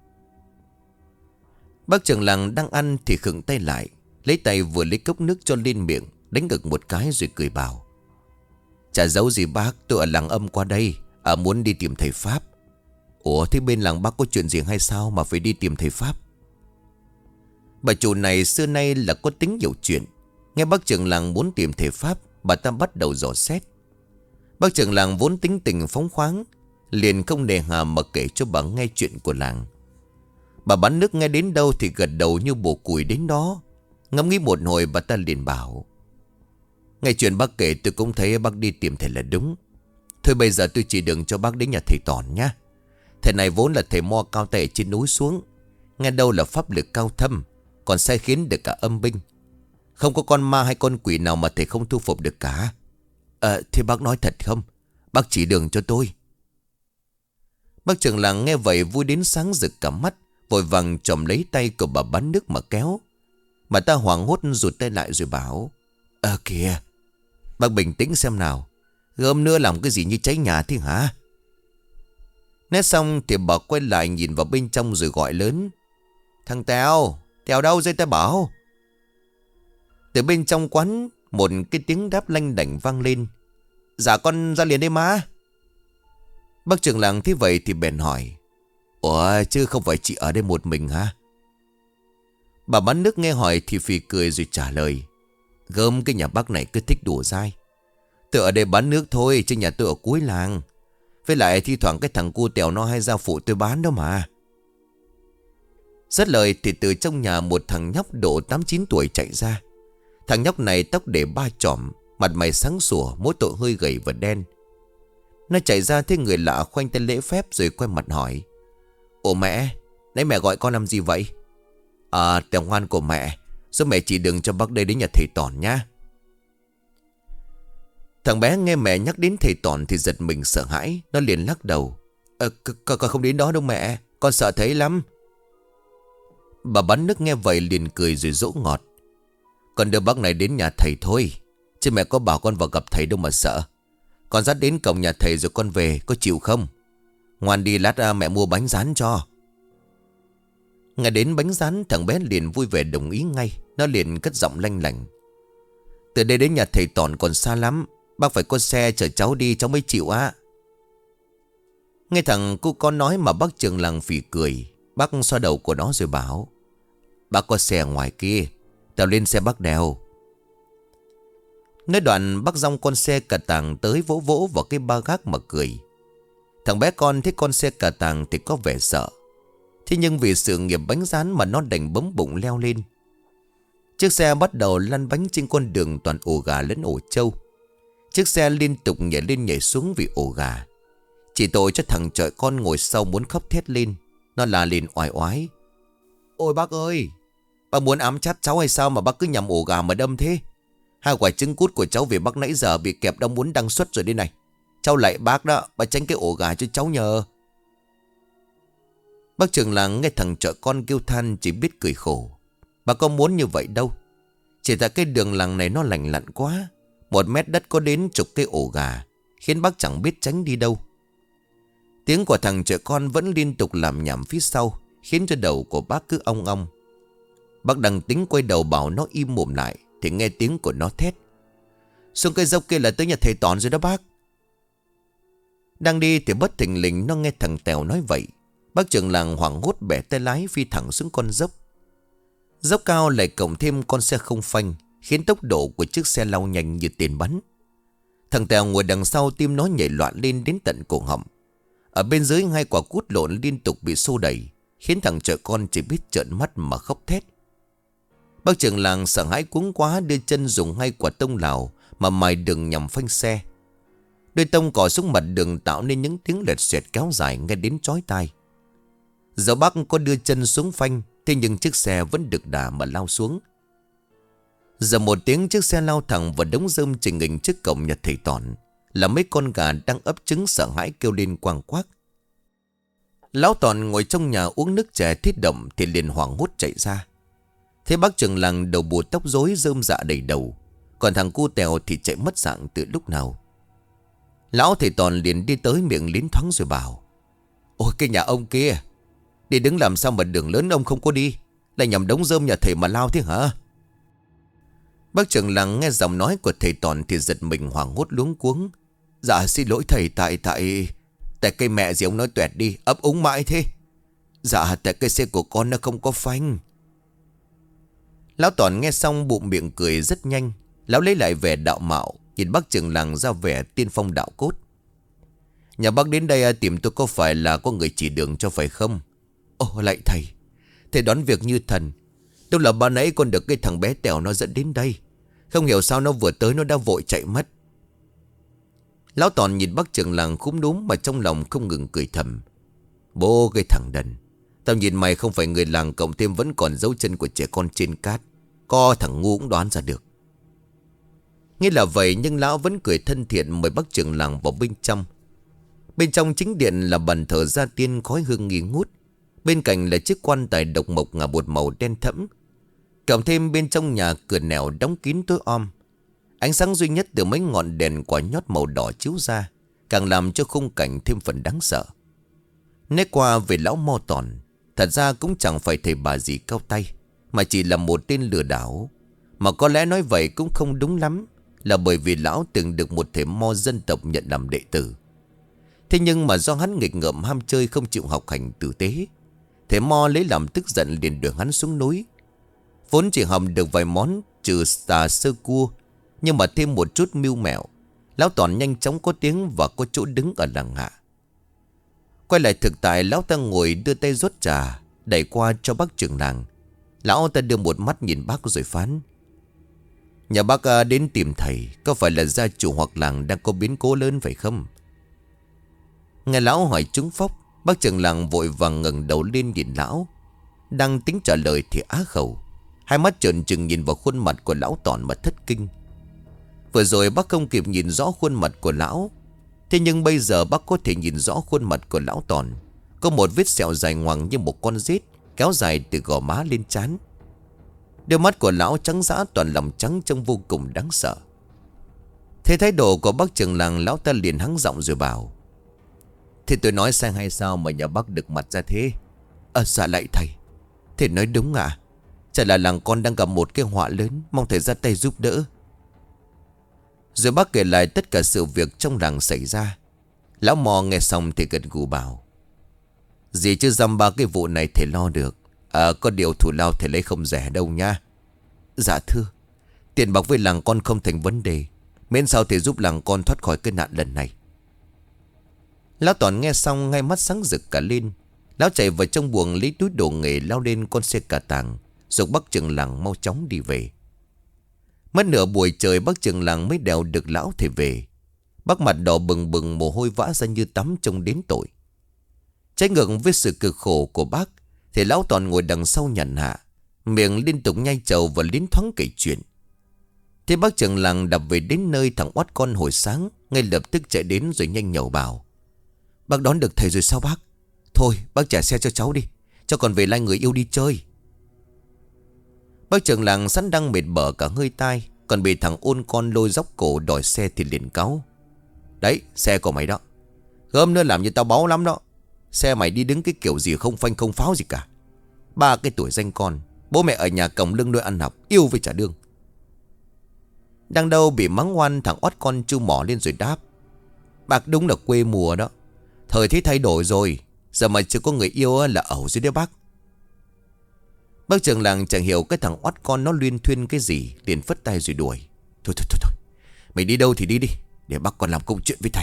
Bác trưởng làng đang ăn thì khựng tay lại, lấy tay vừa lấy cốc nước cho lên miệng, đánh ngực một cái rồi cười bảo: Chả giấu gì bác, tôi ở làng Âm qua đây, muốn đi tìm thầy Pháp. Ủa, thế bên làng bác có chuyện gì hay sao mà phải đi tìm thầy Pháp? Bà chủ này xưa nay là có tính nhiều chuyện. Nghe bác trưởng làng muốn tìm thầy Pháp, bà ta bắt đầu dò xét. Bác trưởng làng vốn tính tình phóng khoáng, liền không nề hà mà kể cho bà nghe chuyện của làng. Bà bán nước nghe đến đâu thì gật đầu như bổ củi đến đó. Ngẫm nghĩ một hồi bà ta liền bảo: Nghe chuyện bác kể tôi cũng thấy bác đi tìm thầy là đúng. Thôi bây giờ tôi chỉ đường cho bác đến nhà thầy Tòn nhá. Thầy này vốn là thầy mo cao tay trên núi xuống, nghe đâu là pháp lực cao thâm, còn sai khiến được cả âm binh. Không có con ma hay con quỷ nào mà thầy không thu phục được cả. Thế bác nói thật không? Bác chỉ đường cho tôi. Bác trưởng làng nghe vậy vui đến sáng rực cả mắt, vội vàng chồm lấy tay của bà bán nước mà kéo. Bà ta hoảng hốt rụt tay lại rồi bảo: Kìa, bác bình tĩnh xem nào, gớm nữa làm cái gì như cháy nhà thế hả? Nói xong thì bà quay lại nhìn vào bên trong rồi gọi lớn: Thằng Tèo, Tèo đâu rồi ta bảo? Từ bên trong quán một cái tiếng đáp lanh đảnh vang lên: Dạ con ra liền đây má. Bác trưởng làng thấy vậy thì bèn hỏi: Ủa, chứ không phải chị ở đây một mình hả? Bà bán nước nghe hỏi thì phì cười rồi trả lời: Gớm, cái nhà bác này cứ thích đùa dai. Tôi ở đây bán nước thôi, chứ nhà tôi ở cuối làng. Với lại thi thoảng cái thằng cu Tèo nó hay ra phụ tôi bán đó mà. Dứt lời thì từ trong nhà một thằng nhóc độ 8-9 tuổi chạy ra. Thằng nhóc này tóc để ba chỏm, mặt mày sáng sủa, mỗi tội hơi gầy và đen. Nó chạy ra thấy người lạ khoanh tay lễ phép rồi quay mặt hỏi: Ủa mẹ, nãy mẹ gọi con làm gì vậy? Tèo ngoan của mẹ, giúp mẹ chỉ đường cho bác đây đến nhà thầy Tòn nhá. Thằng bé nghe mẹ nhắc đến thầy Tòn thì giật mình sợ hãi. Nó liền lắc đầu: Con không đến đó đâu mẹ, con sợ thầy lắm. Bà bán nước nghe vậy liền cười rồi dỗ ngọt: Con đưa bác này đến nhà thầy thôi, chứ mẹ có bảo con vào gặp thầy đâu mà sợ. Con dắt đến cổng nhà thầy rồi con về, có chịu không? Ngoan đi, lát mẹ mua bánh rán cho. Nghe đến bánh rán, thằng bé liền vui vẻ đồng ý ngay. Nó liền cất giọng lanh lảnh: Từ đây đến nhà thầy Tòn còn xa lắm, bác phải có xe chở cháu đi cháu mới chịu á. Nghe thằng cu con nói mà bác trưởng làng phì cười. Bác xoa đầu của nó rồi bảo: Bác có xe ngoài kia, tao lên xe bác đèo. Nói đoạn bác dong con xe cà tàng tới vỗ vỗ vào cái ba gác mà cười. Thằng bé con thấy con xe cà tàng thì có vẻ sợ. Thế nhưng vì sự nghiệp bánh rán mà nó đành bấm bụng leo lên. Chiếc xe bắt đầu lăn bánh trên con đường toàn ổ gà lẫn ổ trâu. Chiếc xe liên tục nhảy lên nhảy xuống vì ổ gà. Chỉ tội cho thằng chọi con ngồi sau muốn khóc thét lên. Nó la lên oai oái: Ôi bác ơi, bác muốn ám sát cháu hay sao mà bác cứ nhằm ổ gà mà đâm thế? Hai quả trứng cút của cháu về bác nãy giờ bị kẹp đang muốn đăng xuất rồi đây này. Cháu lại bác đó, bác tránh cái ổ gà cho cháu nhờ. Bác trưởng làng nghe thằng chọi con kêu than chỉ biết cười khổ. Bà có muốn như vậy đâu. Chỉ tại cái đường làng này nó lành lặn quá. 1 mét đất có đến chục cây ổ gà, khiến bác chẳng biết tránh đi đâu. Tiếng của thằng trẻ con vẫn liên tục làm nhảm phía sau, khiến cho đầu của bác cứ ong ong. Bác đang tính quay đầu bảo nó im mồm lại, thì nghe tiếng của nó thét: "Xuống cây dốc kia là tới nhà thầy Tòn rồi đó bác." Đang đi thì bất thình lình nó nghe thằng Tèo nói vậy. Bác trưởng làng hoảng hốt bẻ tay lái phi thẳng xuống con dốc. Dốc cao lại cộng thêm con xe không phanh, khiến tốc độ của chiếc xe lao nhanh như tên bắn. Thằng Tèo ngồi đằng sau, tim nó nhảy loạn lên đến tận cổ họng. Ở bên dưới 2 quả cút lộn liên tục bị xô đẩy, khiến thằng trẻ con chỉ biết trợn mắt mà khóc thét. Bác trưởng làng sợ hãi cuống quá, đưa chân dùng 2 quả tông lào mà mài đường nhằm phanh xe. Đôi tông cỏ xuống mặt đường tạo nên những tiếng lẹt xoẹt kéo dài nghe đến chói tai. Dẫu bác có đưa chân xuống phanh, thế nhưng chiếc xe vẫn được đà mà lao xuống. Giờ một tiếng chiếc xe lao thẳng vào đống rơm trình hình trước cổng nhà thầy Tòn, là mấy con gà đang ấp trứng sợ hãi kêu lên quang quác. Lão Tòn ngồi trong nhà uống nước chè thiết động thì liền hoảng hốt chạy ra. Thế bác trưởng làng đầu bù tóc rối, rơm dạ đầy đầu, còn thằng cu Tèo thì chạy mất dạng từ lúc nào. Lão thầy Tòn liền đi tới miệng liến thoáng rồi bảo: "Ôi cái nhà ông kia, đi đứng làm sao mà đường lớn ông không có đi, lại nhầm đống rơm nhà thầy mà lao thế hả?" Bác trưởng làng nghe giọng nói của thầy Tòn thì giật mình hoảng hốt luống cuống: "Dạ xin lỗi thầy, tại cây mẹ gì ông nói tuẹt đi, ấp úng mãi thế." "Dạ tại cây xe của con nó không có phanh." Lão Tòn nghe xong bụng miệng cười rất nhanh. Lão lấy lại vẻ đạo mạo, nhìn bác trưởng làng ra vẻ tiên phong đạo cốt: "Nhà bác đến đây tìm tôi có phải là có người chỉ đường cho phải không?" "Ồ lạy thầy, thầy đoán việc như thần. Đâu là ban nãy con được cái thằng bé Tèo nó dẫn đến đây. Không hiểu sao nó vừa tới nó đã vội chạy mất." Lão Tòn nhìn bác trưởng làng khúm núm mà trong lòng không ngừng cười thầm: "Bố cái thằng đần, tao nhìn mày không phải người làng, cộng thêm vẫn còn dấu chân của trẻ con trên cát, co thằng ngu cũng đoán ra được." Nghe là vậy nhưng lão vẫn cười thân thiện mời bác trưởng làng vào bên trong. Bên trong chính điện là bàn thờ gia tiên khói hương nghi ngút. Bên cạnh là chiếc quan tài độc mộc ngà bột màu đen thẫm. Cộng thêm bên trong nhà cửa nẻo đóng kín tối om. Ánh sáng duy nhất từ mấy ngọn đèn quả nhót màu đỏ chiếu ra, càng làm cho khung cảnh thêm phần đáng sợ. Nét qua về lão Mo Tòn, thật ra cũng chẳng phải thầy bà gì cao tay, mà chỉ là một tên lừa đảo. Mà có lẽ nói vậy cũng không đúng lắm, là bởi vì lão từng được một thầy Mo dân tộc nhận làm đệ tử. Thế nhưng mà do hắn nghịch ngợm ham chơi, không chịu học hành tử tế, thầy Mo lấy làm tức giận liền đuổi hắn xuống núi. Vốn chỉ học được vài món trừ tà sơ cua, nhưng mà thêm một chút mưu mẹo, lão Toàn nhanh chóng có tiếng và có chỗ đứng ở làng hạ. Quay lại thực tại, lão ta ngồi đưa tay rót trà đẩy qua cho bác trưởng làng. Lão ta đưa một mắt nhìn bác rồi phán: "Nhà bác đến tìm thầy, có phải là gia chủ hoặc làng đang có biến cố lớn phải không?" Nghe lão hỏi trúng phóc, bác trưởng làng vội vàng ngẩng đầu lên nhìn lão. Đang tính trả lời thì á khẩu, hai mắt trợn trừng nhìn vào khuôn mặt của lão Toàn mà thất kinh. Vừa rồi bác không kịp nhìn rõ khuôn mặt của lão, thế nhưng bây giờ bác có thể nhìn rõ khuôn mặt của lão Toàn. Có một vết sẹo dài ngoằng như một con rết kéo dài từ gò má lên trán. Đôi mắt của lão trắng dã toàn lòng trắng, trông vô cùng đáng sợ. Thế thái độ của bác trưởng làng, lão ta liền hắng giọng rồi bảo: "Thì tôi nói sai hay sao mà nhà bác được mặt ra thế?" Dạ lại thầy, thầy nói đúng ạ. Chả là làng con đang gặp một cái họa lớn, mong thầy ra tay giúp đỡ." Rồi bác kể lại tất cả sự việc trong làng xảy ra. Lão Mò nghe xong thì gật gù bảo: "Gì chứ dăm ba cái vụ này thầy lo được. Có điều thù lao thầy lấy không rẻ đâu nha." "Dạ thưa, tiền bạc với làng con không thành vấn đề, miễn sao thầy giúp làng con thoát khỏi cái nạn lần này." Lão Toàn nghe xong ngay mắt sáng rực cả lên. Lão chạy vào trong buồng lấy túi đồ nghề, lao lên con xe cà tàng, rồi bác trưởng làng mau chóng đi về. Mất nửa buổi trời bác trưởng làng mới đèo được lão thầy về. Bác mặt đỏ bừng bừng, mồ hôi vã ra như tắm, trông đến tội. Trái ngược với sự cực khổ của bác thì lão Toàn ngồi đằng sau nhàn hạ, miệng liên tục nhai trầu và liến thoáng kể chuyện. Thế bác trưởng làng đạp về đến nơi thằng oát con hồi sáng, ngay lập tức chạy đến rồi nhanh nhẩu bảo: "Bác đón được thầy rồi sao bác? Thôi bác trả xe cho cháu đi, cho còn về lai người yêu đi chơi." Bác trưởng làng sẵn đang mệt bở cả hơi tai, Còn bị thằng ôn con lôi dóc cổ đòi xe thì liền cáu. Đấy, xe của mày đó. Gớm nữa làm như tao báo lắm đó. Xe mày đi đứng cái kiểu gì không phanh không pháo gì cả. 3 cái tuổi danh con, bố mẹ ở nhà còng lưng nuôi ăn học, yêu với trả đương. Đang đâu bị mắng ngoan, thằng ót con chu mỏ lên rồi đáp. Bác đúng là quê mùa đó. Thời thế thay đổi rồi. Giờ mà chưa có người yêu là ẩu rồi đấy bác. Bác trưởng làng chẳng hiểu cái thằng ót con nó luyên thuyên cái gì, liền phất tay rồi đuổi. Thôi, mày đi đâu thì đi đi, để bác còn làm câu chuyện với thầy.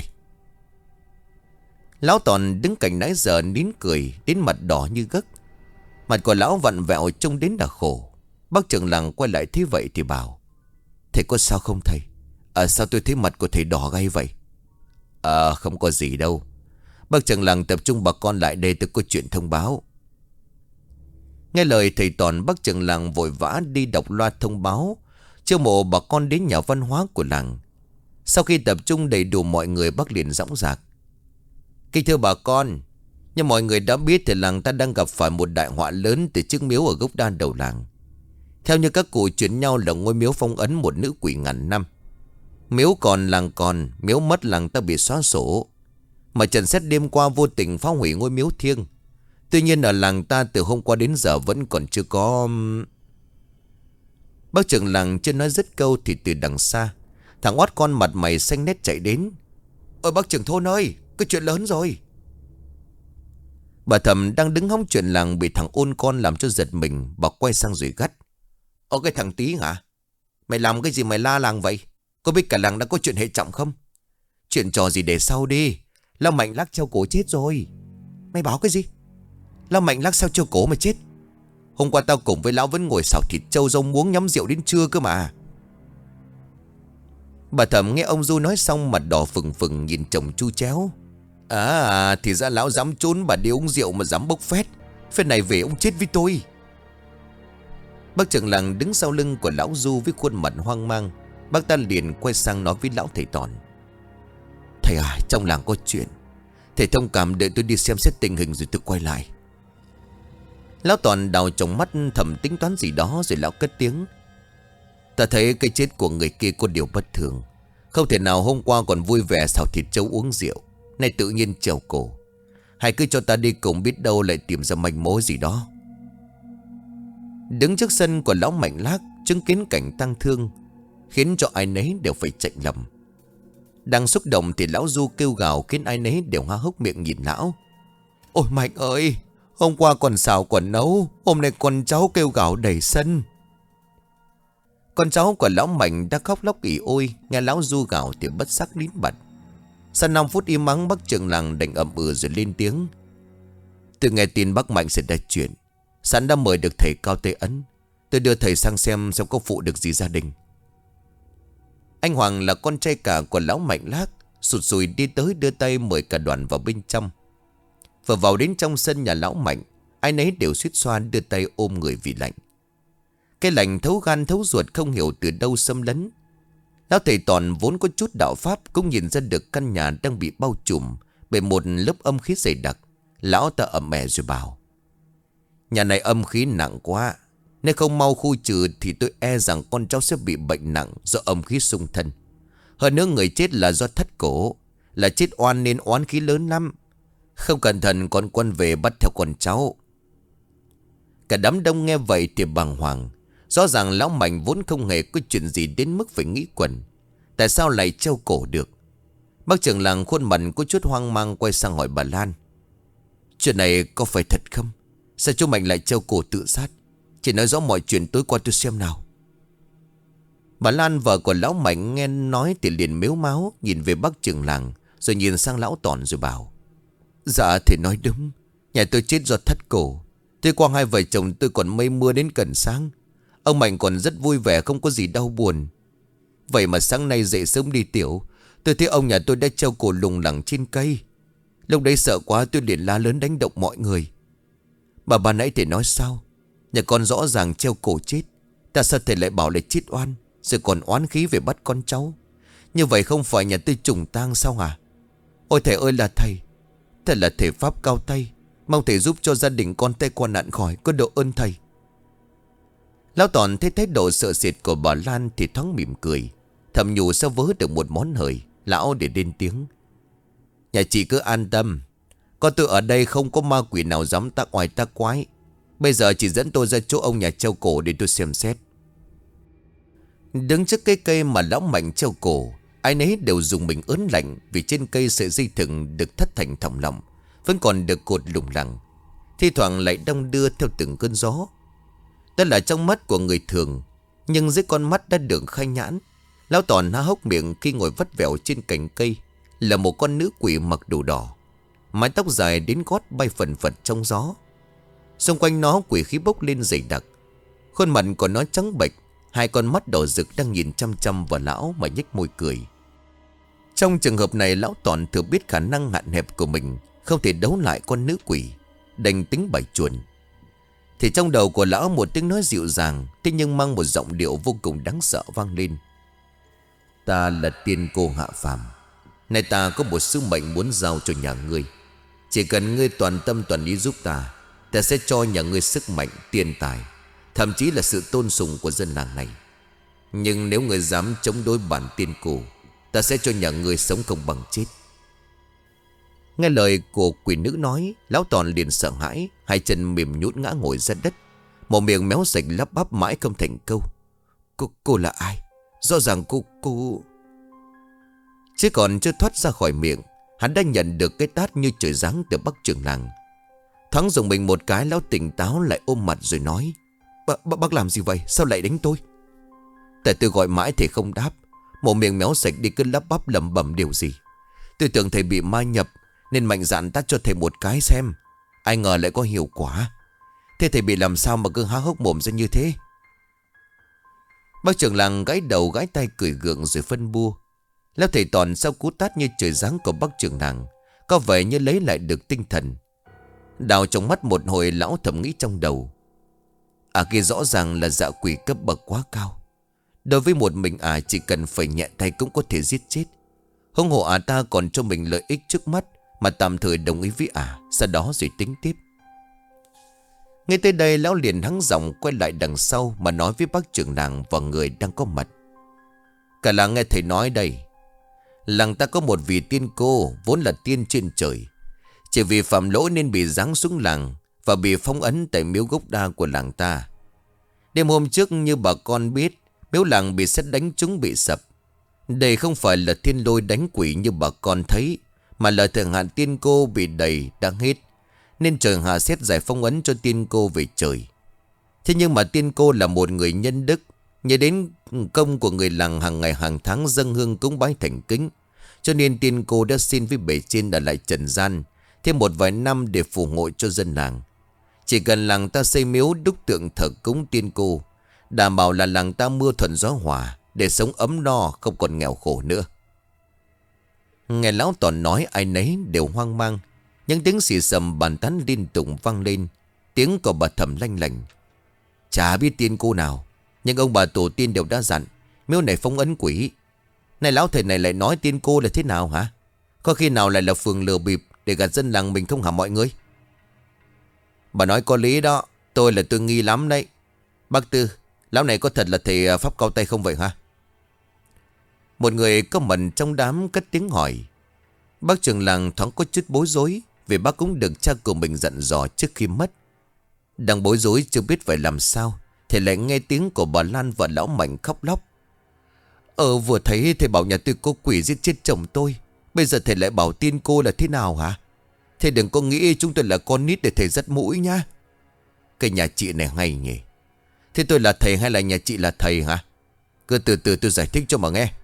Lão Toàn đứng cạnh nãy giờ nín cười, đến mặt đỏ như gấc. Mặt của lão vặn vẹo trông đến là khổ. Bác trưởng làng quay lại thấy vậy thì bảo. Thầy có sao không thầy? Sao tôi thấy mặt của thầy đỏ gay vậy? Không có gì đâu. Bác trưởng làng tập trung bà con lại đây, tôi có chuyện thông báo. Nghe lời thầy Toàn, bác trưởng làng vội vã đi đọc loa thông báo chiêu mộ bà con đến nhà văn hóa của làng. Sau khi tập trung đầy đủ mọi người, bác liền dõng dạc. Kính thưa bà con, như mọi người đã biết thì làng ta đang gặp phải một đại họa lớn từ chiếc miếu ở gốc đa đầu làng. Theo như các cụ truyền nhau là ngôi miếu phong ấn một nữ quỷ ngàn năm. Miếu còn làng còn, miếu mất làng ta bị xóa sổ. Mà trần xét đêm qua vô tình phá hủy ngôi miếu thiêng. Tuy nhiên ở làng ta từ hôm qua đến giờ vẫn còn chưa có... Bác trưởng làng chưa nói dứt câu thì từ đằng xa, thằng oát con mặt mày xanh nét chạy đến. Ôi bác trưởng thôn ơi, cái chuyện lớn rồi. Bà Thầm đang đứng hóng chuyện làng bị thằng ôn con làm cho giật mình. Bà quay sang rồi gắt. Ồ cái thằng Tí hả? Mày làm cái gì mày la làng vậy? Có biết cả làng đã có chuyện hệ trọng không? Chuyện trò gì để sau đi. Lão Mạnh Lắc treo cổ chết rồi. Mày báo cái gì? Lão Mạnh Lắc sao treo cổ mà chết? Hôm qua tao cùng với lão vẫn ngồi xào thịt trâu rau muống nhắm rượu đến trưa cơ mà. Bà Thầm nghe ông Du nói xong mặt đỏ phừng phừng nhìn chồng chu chéo. Thì ra lão dám trốn bà đi uống rượu mà dám bốc phét. Phết này về ông chết với tôi. Bác trưởng làng đứng sau lưng của lão Du với khuôn mặt hoang mang. Bác ta liền quay sang nói với lão thầy Toàn. Thầy à, trong làng có chuyện. Thầy thông cảm đợi tôi đi xem xét tình hình rồi tôi quay lại. Lão Toàn đào trong mắt thầm tính toán gì đó rồi lão cất tiếng. Ta thấy cái chết của người kia có điều bất thường. Không thể nào hôm qua còn vui vẻ xào thịt trâu uống rượu, nay tự nhiên trèo cổ. Hãy cứ cho ta đi cùng, biết đâu lại tìm ra manh mối gì đó. Đứng trước sân của lão Mạnh Lác, chứng kiến cảnh tang thương khiến cho ai nấy đều phải chạnh lòng. Đang xúc động thì lão Du kêu gào khiến ai nấy đều há hốc miệng nhìn lão. Ôi Mạnh ơi, hôm qua còn xào còn nấu, hôm nay con cháu kêu gào đầy sân. Con cháu của lão Mạnh đã khóc lóc ỉ ôi. Nghe lão Du gào thì bất sắc nín bật. Sau 5 phút im mắng, bác trưởng làng đành ậm rồi lên tiếng. Từ nghe tin bác Mạnh xảy ra chuyện, sẵn đã mời được thầy Cao Tây Ấn. Tôi đưa thầy sang xem có phụ được gì gia đình. Anh Hoàng là con trai cả của lão Mạnh Lác, sụt sùi đi tới đưa tay mời cả đoàn vào bên trong. Vừa vào đến trong sân nhà lão Mạnh, ai nấy đều suýt xoa đưa tay ôm người vì lạnh. Cái lạnh thấu gan thấu ruột không hiểu từ đâu xâm lấn. Lão thầy Toàn vốn có chút đạo pháp cũng nhìn ra được căn nhà đang bị bao trùm bởi một lớp âm khí dày đặc. Lão ta ậm mẹ rồi bảo. Nhà này âm khí nặng quá, nếu không mau khu trừ thì tôi e rằng con cháu sẽ bị bệnh nặng do âm khí xung thân. Hơn nữa người chết là do thất cổ, là chết oan nên oán khí lớn lắm. Không cẩn thận con quân về bắt theo con cháu. Cả đám đông nghe vậy thì bàng hoàng. Rõ ràng lão Mạnh vốn không hề có chuyện gì đến mức phải nghĩ quẩn. Tại sao lại treo cổ được? Bác trưởng làng khuôn mặt có chút hoang mang quay sang hỏi bà Lan. Chuyện này có phải thật không? Sao chú Mạnh lại treo cổ tự sát? Chỉ nói rõ mọi chuyện tối qua tôi xem nào. Bà Lan vợ của lão Mạnh nghe nói thì liền mếu máo nhìn về bác trưởng làng rồi nhìn sang lão Toàn rồi bảo. Dạ thì nói đúng. Nhà tôi chết do thất cổ. Thế qua hai vợ chồng tôi còn mây mưa đến gần sáng. Ông Mạnh còn rất vui vẻ không có gì đau buồn. Vậy mà sáng nay dậy sớm đi tiểu, tôi thấy ông nhà tôi đã treo cổ lủng lẳng trên cây. Lúc đấy sợ quá tôi liền la lớn đánh động mọi người. Bà nãy thì nói sao? Nhà con rõ ràng treo cổ chết, tại sao thầy lại bảo là chết oan, rồi còn oán khí về bắt con cháu? Như vậy không phải nhà tôi trùng tang sao hả? Ôi thầy ơi là thầy, thầy là thầy pháp cao tay, mong thầy giúp cho gia đình con tay qua nạn khỏi, có độ ơn thầy. Lão Toàn thấy thái độ sợ sệt của bà Lan thì thoáng mỉm cười. Thầm nhủ sao vớ được một món hời. Lão để lên tiếng: nhà chị cứ an tâm, có tôi ở đây không có ma quỷ nào dám tác oai tác quái. Bây giờ chỉ dẫn tôi ra chỗ ông nhà treo cổ để tôi xem xét. Đứng trước cái cây mà lão Mạnh treo cổ, ai nấy đều dùng mình ớn lạnh. Vì trên cây sợi dây thừng được thắt thành thòng lọng vẫn còn được cột lủng lẳng, thi thoảng lại đong đưa theo từng cơn gió. Đó là trong mắt của người thường, nhưng dưới con mắt đã được khai nhãn. Lão Toàn há hốc miệng khi ngồi vắt vẻo trên cành cây là một con nữ quỷ mặc đồ đỏ, mái tóc dài đến gót bay phần phật trong gió. Xung quanh nó quỷ khí bốc lên dày đặc. Khuôn mặt của nó trắng bệch, hai con mắt đỏ rực đang nhìn chăm chăm vào lão mà nhếch môi cười. Trong trường hợp này, lão Toàn thừa biết khả năng hạn hẹp của mình không thể đấu lại con nữ quỷ, đành tính bày chuồn. Thì trong đầu của lão một tiếng nói dịu dàng, thế nhưng mang một giọng điệu vô cùng đáng sợ vang lên: ta là tiên cô hạ phàm. Này, ta có một sứ mệnh muốn giao cho nhà ngươi. Chỉ cần ngươi toàn tâm toàn ý giúp ta, ta sẽ cho nhà ngươi sức mạnh, tiền tài, thậm chí là sự tôn sùng của dân làng này. Nhưng nếu ngươi dám chống đối bản tiên cô, ta sẽ cho nhà ngươi sống không bằng chết. Nghe lời của quỷ nữ nói, lão Toàn liền sợ hãi, hai chân mềm nhũn ngã ngồi ra đất, một miệng méo sạch lắp bắp mãi không thành câu: Cô là ai? Rõ ràng cô... Chứ còn chưa thoát ra khỏi miệng, hắn đã nhận được cái tát như trời giáng từ Bắc trưởng làng. Thoáng dùng mình một cái, lão tỉnh táo lại ôm mặt rồi nói: Bác làm gì vậy? Sao lại đánh tôi? Tại tôi gọi mãi thầy không đáp, một miệng méo sạch đi cứ lắp bắp lẩm bẩm điều gì. Tôi tưởng thầy bị ma nhập nên mạnh dạn tát cho thầy một cái xem, ai ngờ lại có hiệu quả. Thế thầy bị làm sao mà cứ há hốc mồm ra như thế? Bác trưởng làng gãi đầu gãi tay cười gượng rồi phân bua. Lão thầy Toàn sau cú tát như trời giáng của bác trưởng làng có vẻ như lấy lại được tinh thần. Đào trong mắt một hồi, lão thầm nghĩ trong đầu: kia rõ ràng là dạ quỷ cấp bậc quá cao. Đối với một mình chỉ cần phải nhẹ tay cũng có thể giết chết. Huống hồ ta còn cho mình lợi ích trước mắt mà tạm thời đồng ý với sau đó rồi tính tiếp. Ngay tới đây, lão liền hắng giọng quay lại đằng sau mà nói với bác trưởng làng và người đang có mặt: cả làng nghe thầy nói đây. Làng ta có một vị tiên cô vốn là tiên trên trời, chỉ vì phạm lỗi nên bị giáng xuống làng và bị phong ấn tại miếu gốc đa của làng ta. Đêm hôm trước, như bà con biết, miếu làng bị sét đánh trúng bị sập. Đây không phải là thiên lôi đánh quỷ như bà con thấy, mà là thượng hạn tiên cô bị đầy đã hết, nên trời hạ sét giải phong ấn cho tiên cô về trời. Thế nhưng mà tiên cô là một người nhân đức, nhớ đến công của người làng hàng ngày hàng tháng dâng hương cúng bái thành kính, cho nên tiên cô đã xin với bề trên ở lại trần gian thêm một vài năm để phù hộ cho dân làng. Chỉ cần làng ta xây miếu đúc tượng thờ cúng tiên cô, đảm bảo là làng ta mưa thuận gió hòa, để sống ấm no không còn nghèo khổ nữa. Nghe lão Toàn nói, ai nấy đều hoang mang. Những tiếng xì xầm bàn tán liên tục vang lên, tiếng của bà Thẩm lanh lành: chả biết tiên cô nào, nhưng ông bà tổ tiên đều đã dặn miếu này phong ấn quỷ. Này, lão thầy này lại nói tiên cô là thế nào hả? Có khi nào lại là phường lừa bịp để gạt dân làng mình không hả mọi người? Bà nói có lý đó, tôi nghi lắm đấy. Bác Tư, lão này có thật là thầy pháp cao tay không vậy hả? Một người có mặt trong đám cất tiếng hỏi. Bác trưởng làng thoáng có chút bối rối, vì bác cũng được cha của mình dặn dò trước khi mất. Đang bối rối chưa biết phải làm sao, thì lại nghe tiếng của bà Lan và lão Mạnh khóc lóc: vừa thấy thầy bảo nhà tôi có quỷ giết chết chồng tôi, bây giờ thầy lại bảo tiên cô là thế nào hả? Thầy đừng có nghĩ chúng tôi là con nít để thầy dắt mũi nha. Cái nhà chị này hay nhỉ? Thế tôi là thầy hay là nhà chị là thầy hả? Cứ từ từ tôi giải thích cho mà nghe.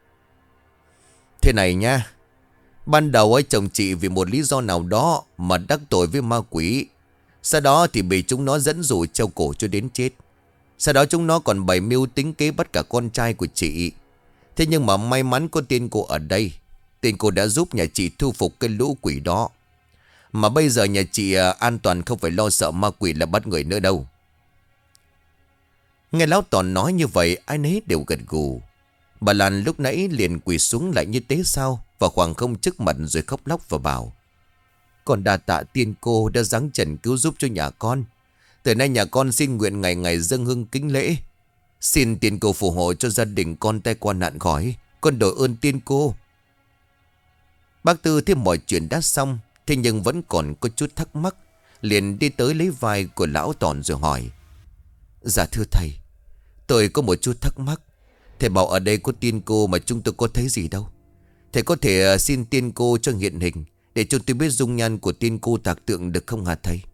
Thế này nha, ban đầu ấy chồng chị vì một lý do nào đó mà đắc tội với ma quỷ. Sau đó thì bị chúng nó dẫn dụ treo cổ cho đến chết. Sau đó chúng nó còn bày mưu tính kế bắt cả con trai của chị. Thế nhưng mà may mắn có tiên cô ở đây. Tiên cô đã giúp nhà chị thu phục cái lũ quỷ đó. Mà bây giờ nhà chị an toàn, không phải lo sợ ma quỷ là bắt người nữa đâu. Nghe lão Toàn nói như vậy, ai nấy đều gật gù. Bà Lan lúc nãy liền quỳ xuống lại như thế sao và khoảng không trước mặt rồi khóc lóc và bảo: con đa tạ tiên cô đã giáng trần cứu giúp cho nhà con. Từ nay nhà con xin nguyện ngày ngày dâng hương kính lễ. Xin tiên cô phù hộ cho gia đình con tai qua nạn khỏi. Con đội ơn tiên cô. Bác Tư thấy mọi chuyện đã xong, thế nhưng vẫn còn có chút thắc mắc, liền đi tới lấy vai của lão Tòn rồi hỏi. Dạ thưa thầy, tôi có một chút thắc mắc. Thầy bảo ở đây có tiên cô mà chúng tôi có thấy gì đâu. Thầy có thể xin tiên cô cho hiện hình, để cho tôi biết dung nhan của tiên cô tạc tượng được không hả thầy?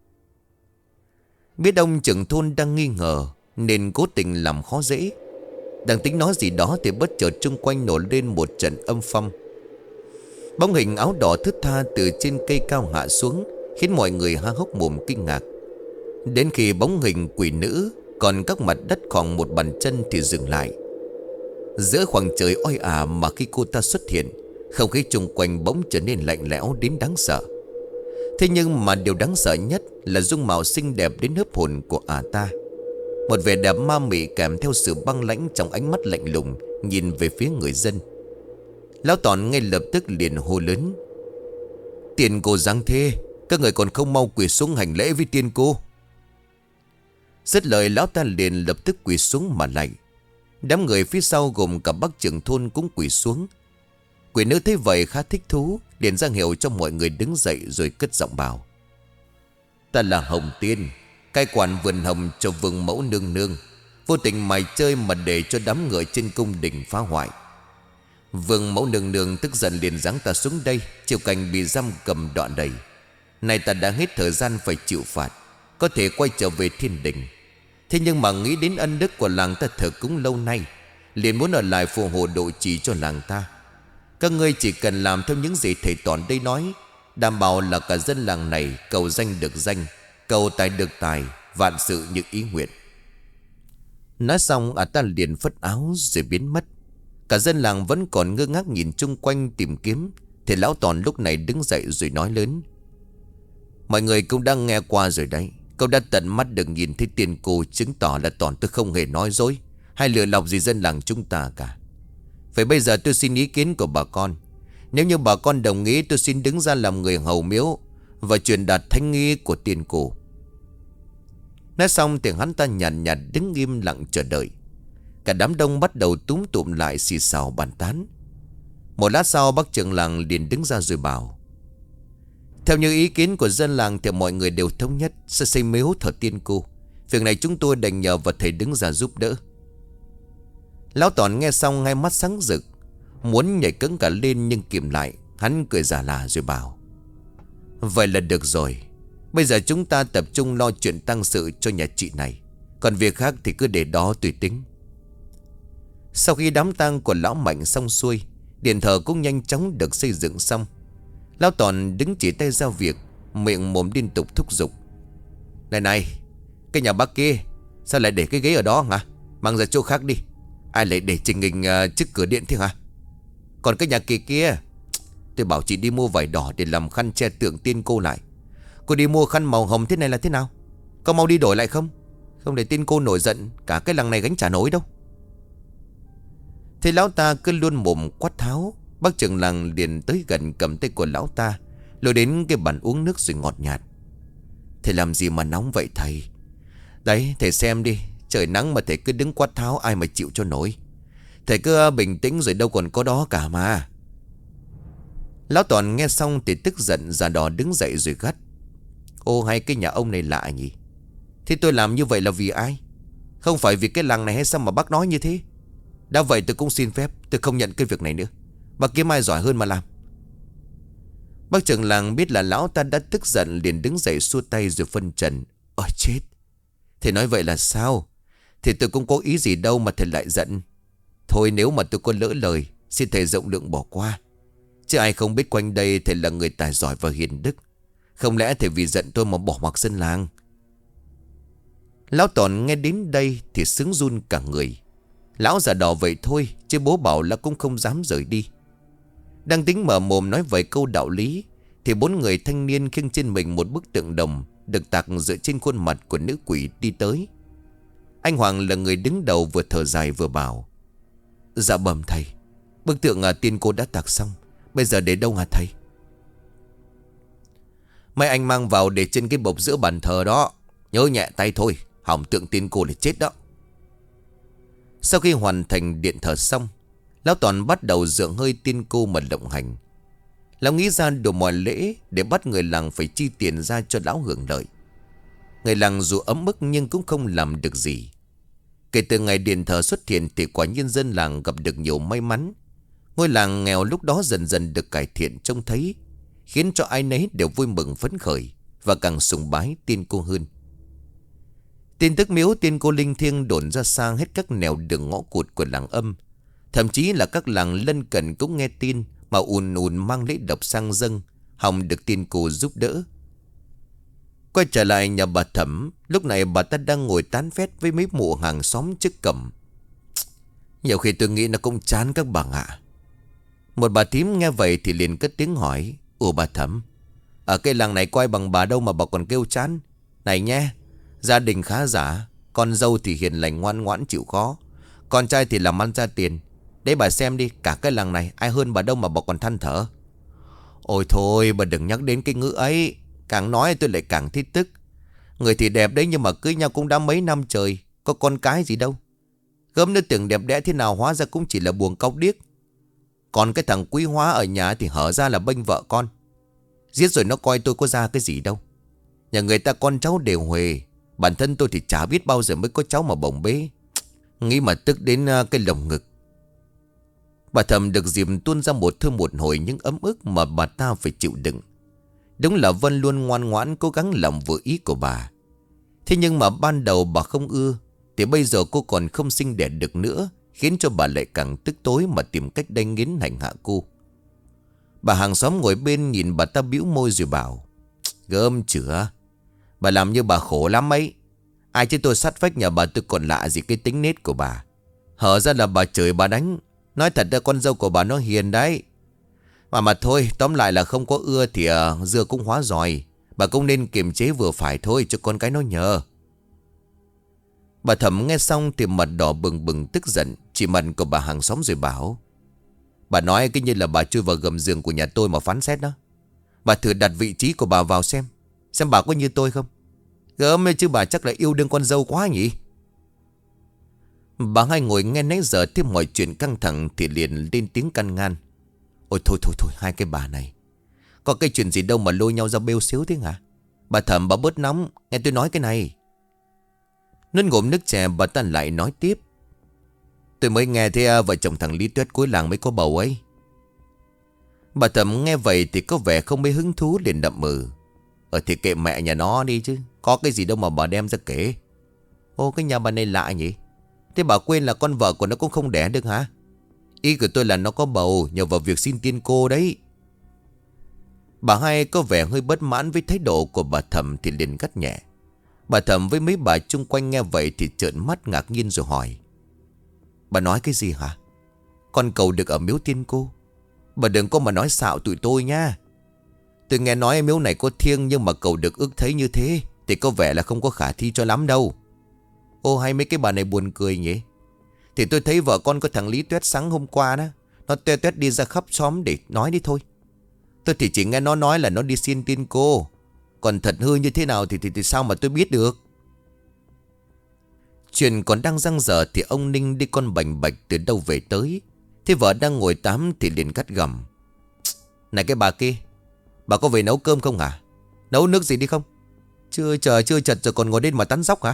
Biết ông trưởng thôn đang nghi ngờ, nên cố tình làm khó dễ. Đang tính nói gì đó thì bất chợt chung quanh nổi lên một trận âm phong. Bóng hình áo đỏ thướt tha từ trên cây cao hạ xuống, khiến mọi người há hốc mồm kinh ngạc. Đến khi bóng hình quỷ nữ còn cách mặt đất khoảng một bàn chân thì dừng lại. Giữa khoảng trời oi ả mà khi cô ta xuất hiện, không khí chung quanh bỗng trở nên lạnh lẽo đến đáng sợ. Thế nhưng mà điều đáng sợ nhất là dung mạo xinh đẹp đến hớp hồn của ả ta. Một vẻ đẹp ma mị kèm theo sự băng lãnh trong ánh mắt lạnh lùng nhìn về phía người dân. Lão Tòn ngay lập tức liền hô lớn. Tiên cô giáng thế, các người còn không mau quỳ xuống hành lễ với tiên cô. Dứt lời lão ta liền lập tức quỳ xuống mà lạy. Đám người phía sau gồm cả bác trưởng thôn cũng quỳ xuống. Quỷ nữ thấy vậy khá thích thú, liền ra hiệu cho mọi người đứng dậy rồi cất giọng bảo. Ta là Hồng Tiên, cai quản vườn hồng cho vương mẫu nương nương, vô tình mày chơi mà để cho đám người trên cung đình phá hoại. Vương mẫu nương nương tức giận liền giáng ta xuống đây, chịu cảnh bị giam cầm đoạn đầy. Nay ta đã hết thời gian phải chịu phạt, có thể quay trở về thiên đình. Thế nhưng mà nghĩ đến ân đức của làng ta thờ cúng lâu nay, liền muốn ở lại phù hộ độ trì cho làng ta. Các ngươi chỉ cần làm theo những gì thầy Tòn đây nói, đảm bảo là cả dân làng này cầu danh được danh, cầu tài được tài, vạn sự như ý nguyện. Nói xong ta liền phất áo rồi biến mất. Cả dân làng vẫn còn ngơ ngác nhìn chung quanh tìm kiếm, thì lão Tòn lúc này đứng dậy rồi nói lớn. Mọi người cũng đang nghe qua rồi đấy. Cậu đã tận mắt được nhìn thấy tiên cô, chứng tỏ là Tòn tôi không hề nói dối hay lừa lọc gì dân làng chúng ta cả. Vậy bây giờ tôi xin ý kiến của bà con. Nếu như bà con đồng ý, tôi xin đứng ra làm người hầu miếu và truyền đạt thánh nghi của tiên cô. Nói xong thì hắn ta nhàn nhạt đứng im lặng chờ đợi. Cả đám đông bắt đầu túm tụm lại xì xào bàn tán. Một lát sau bác trưởng làng liền đứng ra rồi bảo. Theo như ý kiến của dân làng thì mọi người đều thống nhất sẽ xây miếu thờ tiên cô. Việc này chúng tôi đành nhờ vào thầy đứng ra giúp đỡ. Lão Tòn nghe xong ngay mắt sáng rực, muốn nhảy cẫng cả lên nhưng kìm lại. Hắn cười giả là rồi bảo. Vậy là được rồi. Bây giờ chúng ta tập trung lo chuyện tang sự cho nhà chị này, còn việc khác thì cứ để đó tùy tính. Sau khi đám tang của lão Mạnh xong xuôi, điện thờ cũng nhanh chóng được xây dựng xong. Lão Tòn đứng chỉ tay ra việc, miệng mồm liên tục thúc giục. Này này, cái nhà bác kia sao lại để cái ghế ở đó hả? Mang ra chỗ khác đi. Ai lại để trình hình trước cửa điện thế hả? Còn cái nhà kia kia, tôi bảo chị đi mua vải đỏ để làm khăn che tượng tiên cô lại. Cô đi mua khăn màu hồng thế này là thế nào? Có mau đi đổi lại không? Không để tiên cô nổi giận, cả cái làng này gánh chả nổi đâu. Thế lão ta cứ luôn mồm quát tháo. Bác trưởng làng liền tới gần cầm tay của lão ta, lôi đến cái bàn uống nước rồi ngọt nhạt. Thầy làm gì mà nóng vậy thầy? Đấy thầy xem đi, trời nắng mà thầy cứ đứng quát tháo ai mà chịu cho nổi. Thầy cứ bình tĩnh rồi đâu còn có đó cả mà. Lão Toàn nghe xong thì tức giận ra đò đứng dậy rồi gắt. Ô hay cái nhà ông này lạ nhỉ? Thế tôi làm như vậy là vì ai? Không phải vì cái làng này hay sao mà bác nói như thế? Đã vậy tôi cũng xin phép, tôi không nhận cái việc này nữa. Bác kiếm ai giỏi hơn mà làm. Bác trưởng làng biết là lão ta đã tức giận, liền đứng dậy xua tay rồi phân trần. Chết, thầy nói vậy là sao? Thì tôi cũng có ý gì đâu mà thầy lại giận. Thôi nếu mà tôi có lỡ lời, xin thầy rộng lượng bỏ qua. Chứ ai không biết quanh đây thầy là người tài giỏi và hiền đức. Không lẽ thầy vì giận tôi mà bỏ mặc dân làng? Lão Tòn nghe đến đây thì sướng run cả người. Lão già đỏ vậy thôi, chứ bố bảo là cũng không dám rời đi. Đang tính mở mồm nói vài câu đạo lý, thì bốn người thanh niên khiêng trên mình một bức tượng đồng được tạc dựa trên khuôn mặt của nữ quỷ đi tới. Anh Hoàng là người đứng đầu, vừa thở dài vừa bảo. Dạ bẩm thầy, bức tượng tiên cô đã tạc xong, bây giờ để đâu hả thầy? Mấy anh mang vào để trên cái bộc giữa bàn thờ đó. Nhớ nhẹ tay thôi, hỏng tượng tiên cô là chết đó. Sau khi hoàn thành điện thờ xong, lão Toàn bắt đầu dượng hơi tiên cô mà động hành. Lão nghĩ ra đủ mọi lễ để bắt người làng phải chi tiền ra cho lão hưởng lợi. Người làng dù ấm ức nhưng cũng không làm được gì. Kể từ ngày điện thờ xuất hiện thì quả nhân dân làng gặp được nhiều may mắn. Ngôi làng nghèo lúc đó dần dần được cải thiện trông thấy, khiến cho ai nấy đều vui mừng phấn khởi và càng sùng bái tiên cô hơn. Tin tức miếu tiên cô linh thiêng đồn ra sang hết các nẻo đường ngõ cụt của làng Âm. Thậm chí là các làng lân cận cũng nghe tin mà ùn ùn mang lễ độc sang dâng, hòng được tiên cô giúp đỡ. Quay trở lại nhà bà Thẩm, lúc này bà ta đang ngồi tán phét với mấy mụ hàng xóm trước cổng. Nhiều khi tôi nghĩ nó cũng chán các bà ạ. Một bà thím nghe vậy thì liền cất tiếng hỏi: Ủa bà Thẩm, ở cái làng này coi bằng bà đâu mà bà còn kêu chán? Này nhé, gia đình khá giả, con dâu thì hiền lành ngoan ngoãn chịu khó, con trai thì làm ăn ra tiền. Đấy bà xem đi, cả cái làng này ai hơn bà đâu mà bà còn than thở. Ôi thôi bà đừng nhắc đến cái ngữ ấy, càng nói tôi lại càng thích tức. Người thì đẹp đấy nhưng mà cưới nhau cũng đã mấy năm trời, có con cái gì đâu. Gớm nó tưởng đẹp đẽ thế nào hóa ra cũng chỉ là buồng cóc điếc. Còn cái thằng Quý Hóa ở nhà thì hở ra là bênh vợ con. Giết rồi nó coi tôi có ra cái gì đâu. Nhà người ta con cháu đều huề, bản thân tôi thì chả biết bao giờ mới có cháu mà bồng bế. Nghĩ mà tức đến cái lồng ngực. Bà Thẩm được dịp tuôn ra một thương một hồi những ấm ức mà bà ta phải chịu đựng. Đúng là Vân luôn ngoan ngoãn cố gắng làm vừa ý của bà. Thế nhưng mà ban đầu bà không ưa, thì bây giờ cô còn không sinh đẻ được nữa, khiến cho bà lại càng tức tối mà tìm cách đánh nghiến hành hạ cô. Bà hàng xóm ngồi bên nhìn bà ta bĩu môi rồi bảo: Gớm chửa, bà làm như bà khổ lắm ấy. Ai chứ tôi sát vách nhà bà tôi còn lạ gì cái tính nết của bà. Hở ra là bà chửi bà đánh. Nói thật ra con dâu của bà nó hiền đấy. Mà thôi, tóm lại là không có ưa thì dưa cũng hóa giỏi. Bà cũng nên kiềm chế vừa phải thôi cho con cái nó nhờ. Bà Thẩm nghe xong thì mặt đỏ bừng bừng tức giận, chỉ mặt của bà hàng xóm rồi bảo: Bà nói cái như là bà chui vào gầm giường của nhà tôi mà phán xét đó. Bà thử đặt vị trí của bà vào xem bà có như tôi không. Gớm chứ bà chắc là yêu đương con dâu quá nhỉ. Bà hai ngồi nghe nãy giờ thêm mọi chuyện căng thẳng thì liền lên tiếng can ngăn: Ôi thôi hai cái bà này, có cái chuyện gì đâu mà lôi nhau ra bêu xếu thế hả? Bà Thẩm bà bớt nóng, nghe tôi nói cái này. Nuốt ngụm nước chè bà ta lại nói tiếp: Tôi mới nghe thấy vợ chồng thằng Lý Tuyết cuối làng mới có bầu ấy. Bà Thẩm nghe vậy thì có vẻ không mấy hứng thú, liền đậm mừ: Thì kệ mẹ nhà nó đi chứ, có cái gì đâu mà bà đem ra kể. Ô, cái nhà bà này lạ nhỉ. Thế bà quên là con vợ của nó cũng không đẻ được hả? Ý của tôi là nó có bầu nhờ vào việc xin tiên cô đấy. Bà hai có vẻ hơi bất mãn với thái độ của bà Thẩm thì liền gắt nhẹ. Bà Thẩm với mấy bà chung quanh nghe vậy thì trợn mắt ngạc nhiên rồi hỏi: Bà nói cái gì hả? Con cầu được ở miếu tiên cô. Bà đừng có mà nói xạo tụi tôi nha. Tôi nghe nói miếu này có thiêng, nhưng mà cầu được ước thấy như thế thì có vẻ là không có khả thi cho lắm đâu. Ô, hay mấy cái bà này buồn cười nhỉ. Thì tôi thấy vợ con có thằng Lý Tuyết sáng hôm qua đó, nó tuét tuét đi ra khắp xóm để nói đi thôi. Tôi thì chỉ nghe nó nói là nó đi xin tiên cô. Còn thật hư như thế nào thì sao mà tôi biết được. Chuyện còn đang dang dở thì ông Ninh đi con bành bạch từ đâu về tới. Thế vợ đang ngồi tắm thì liền gắt gầm: Này cái bà kia, bà có về nấu cơm không hả? Nấu nước gì đi không? Chưa chật rồi còn ngồi đến mà tán dóc hả?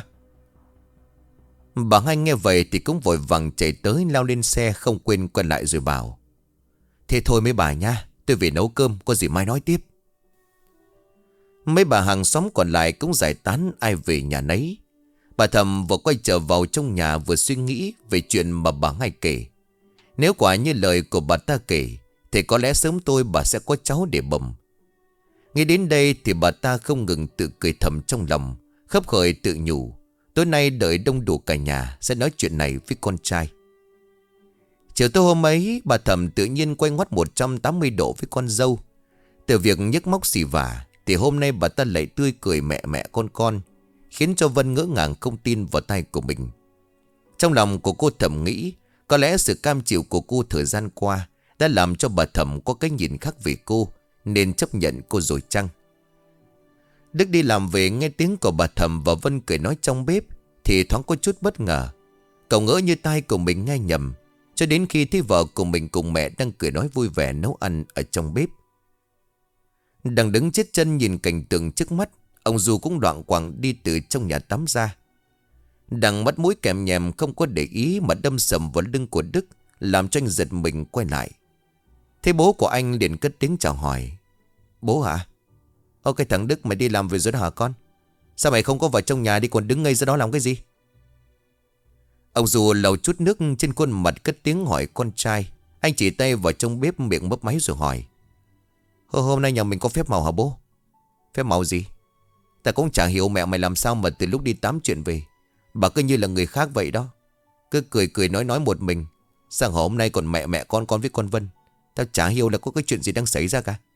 Bà hai nghe vậy thì cũng vội vàng chạy tới lao lên xe, không quên quay lại rồi bảo: Thế thôi mấy bà nha, tôi về nấu cơm, có gì mai nói tiếp. Mấy bà hàng xóm còn lại cũng giải tán ai về nhà nấy. Bà Thẩm vừa quay trở vào trong nhà vừa suy nghĩ về chuyện mà bà hai kể. Nếu quả như lời của bà ta kể thì có lẽ sớm tôi bà sẽ có cháu để bầm. Nghĩ đến đây thì bà ta không ngừng tự cười thầm trong lòng, khấp khởi tự nhủ: Tối nay đợi đông đủ cả nhà sẽ nói chuyện này với con trai. Chiều tối hôm ấy, bà Thẩm tự nhiên quay ngoắt 180 độ với con dâu. Từ việc nhức móc xì vả thì hôm nay bà ta lại tươi cười mẹ mẹ con, khiến cho Vân ngỡ ngàng không tin vào tai của mình. Trong lòng của cô Thẩm nghĩ có lẽ sự cam chịu của cô thời gian qua đã làm cho bà Thẩm có cái nhìn khác về cô, nên chấp nhận cô rồi chăng. Đức đi làm về nghe tiếng của bà Thầm và Vân cười nói trong bếp thì thoáng có chút bất ngờ. Cậu ngỡ như tai của mình nghe nhầm, cho đến khi thấy vợ của mình cùng mẹ đang cười nói vui vẻ nấu ăn ở trong bếp. Đang đứng chết chân nhìn cảnh tượng trước mắt, ông Du cũng loạng choạng đi từ trong nhà tắm ra. Đang mắt mũi kèm nhèm không có để ý mà đâm sầm vào lưng của Đức, làm cho anh giật mình quay lại. Thế bố của anh liền cất tiếng chào hỏi. Bố hả? Ô, cái thằng Đức mày đi làm về rồi đó hả con? Sao mày không có vào trong nhà đi còn đứng ngây ra đó làm cái gì? Ông Du lau chút nước trên khuôn mặt cất tiếng hỏi con trai. Anh chỉ tay vào trong bếp miệng mấp máy rồi hỏi. Hôm nay nhà mình có phép màu hả bố? Phép màu gì? Ta cũng chả hiểu mẹ mày làm sao mà từ lúc đi tám chuyện về bà cứ như là người khác vậy đó. Cứ cười cười nói một mình. Sáng hôm nay còn mẹ con với con Vân. Tao chả hiểu là có cái chuyện gì đang xảy ra cả.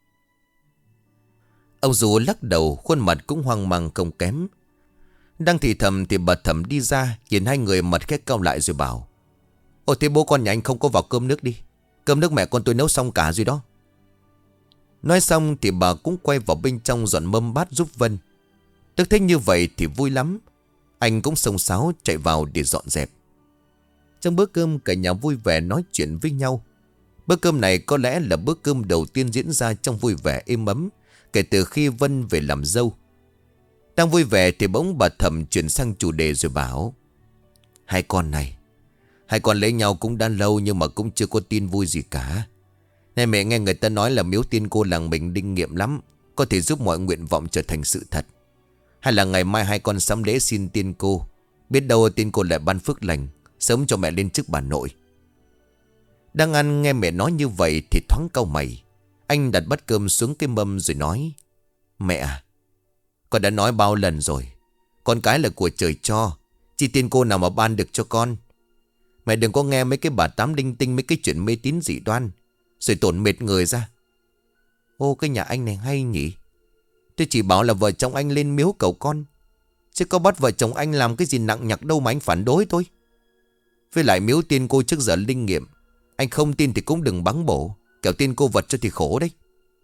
Ông Du lắc đầu, khuôn mặt cũng hoang mang không kém. Đang thì thầm thì bà Thầm đi ra, nhìn hai người mặt khét cau lại rồi bảo. Ồ, thế bố con nhà anh không có vào cơm nước đi. Cơm nước mẹ con tôi nấu xong cả rồi đó. Nói xong thì bà cũng quay vào bên trong dọn mâm bát giúp Vân. Đức thấy như vậy thì vui lắm. Anh cũng xông xáo chạy vào để dọn dẹp. Trong bữa cơm cả nhà vui vẻ nói chuyện với nhau. Bữa cơm này có lẽ là bữa cơm đầu tiên diễn ra trong vui vẻ êm ấm kể từ khi Vân về làm dâu. Đang vui vẻ thì bỗng bà Thầm chuyển sang chủ đề rồi bảo. Hai con lấy nhau cũng đã lâu nhưng mà cũng chưa có tin vui gì cả. Này mẹ nghe người ta nói là miếu tiên cô làng mình linh nghiệm lắm, có thể giúp mọi nguyện vọng trở thành sự thật. Hay là ngày mai hai con sắm lễ xin tiên cô, biết đâu tiên cô lại ban phước lành, sớm cho mẹ lên chức bà nội. Đang ăn nghe mẹ nói như vậy thì thoáng cau mày. Anh đặt bát cơm xuống cái mâm rồi nói. Mẹ à, con đã nói bao lần rồi, con cái là của trời cho, chỉ tiên cô nào mà ban được cho con. Mẹ đừng có nghe mấy cái bà tám linh tinh, mấy cái chuyện mê tín dị đoan rồi tổn mệt người ra. Ô, cái nhà anh này hay nhỉ. Tôi chỉ bảo là vợ chồng anh lên miếu cầu con, chứ có bắt vợ chồng anh làm cái gì nặng nhọc đâu mà anh phản đối thôi. Với lại miếu tiên cô trước giờ linh nghiệm, anh không tin thì cũng đừng báng bổ, kẻo tiên cô vật cho thì khổ đấy.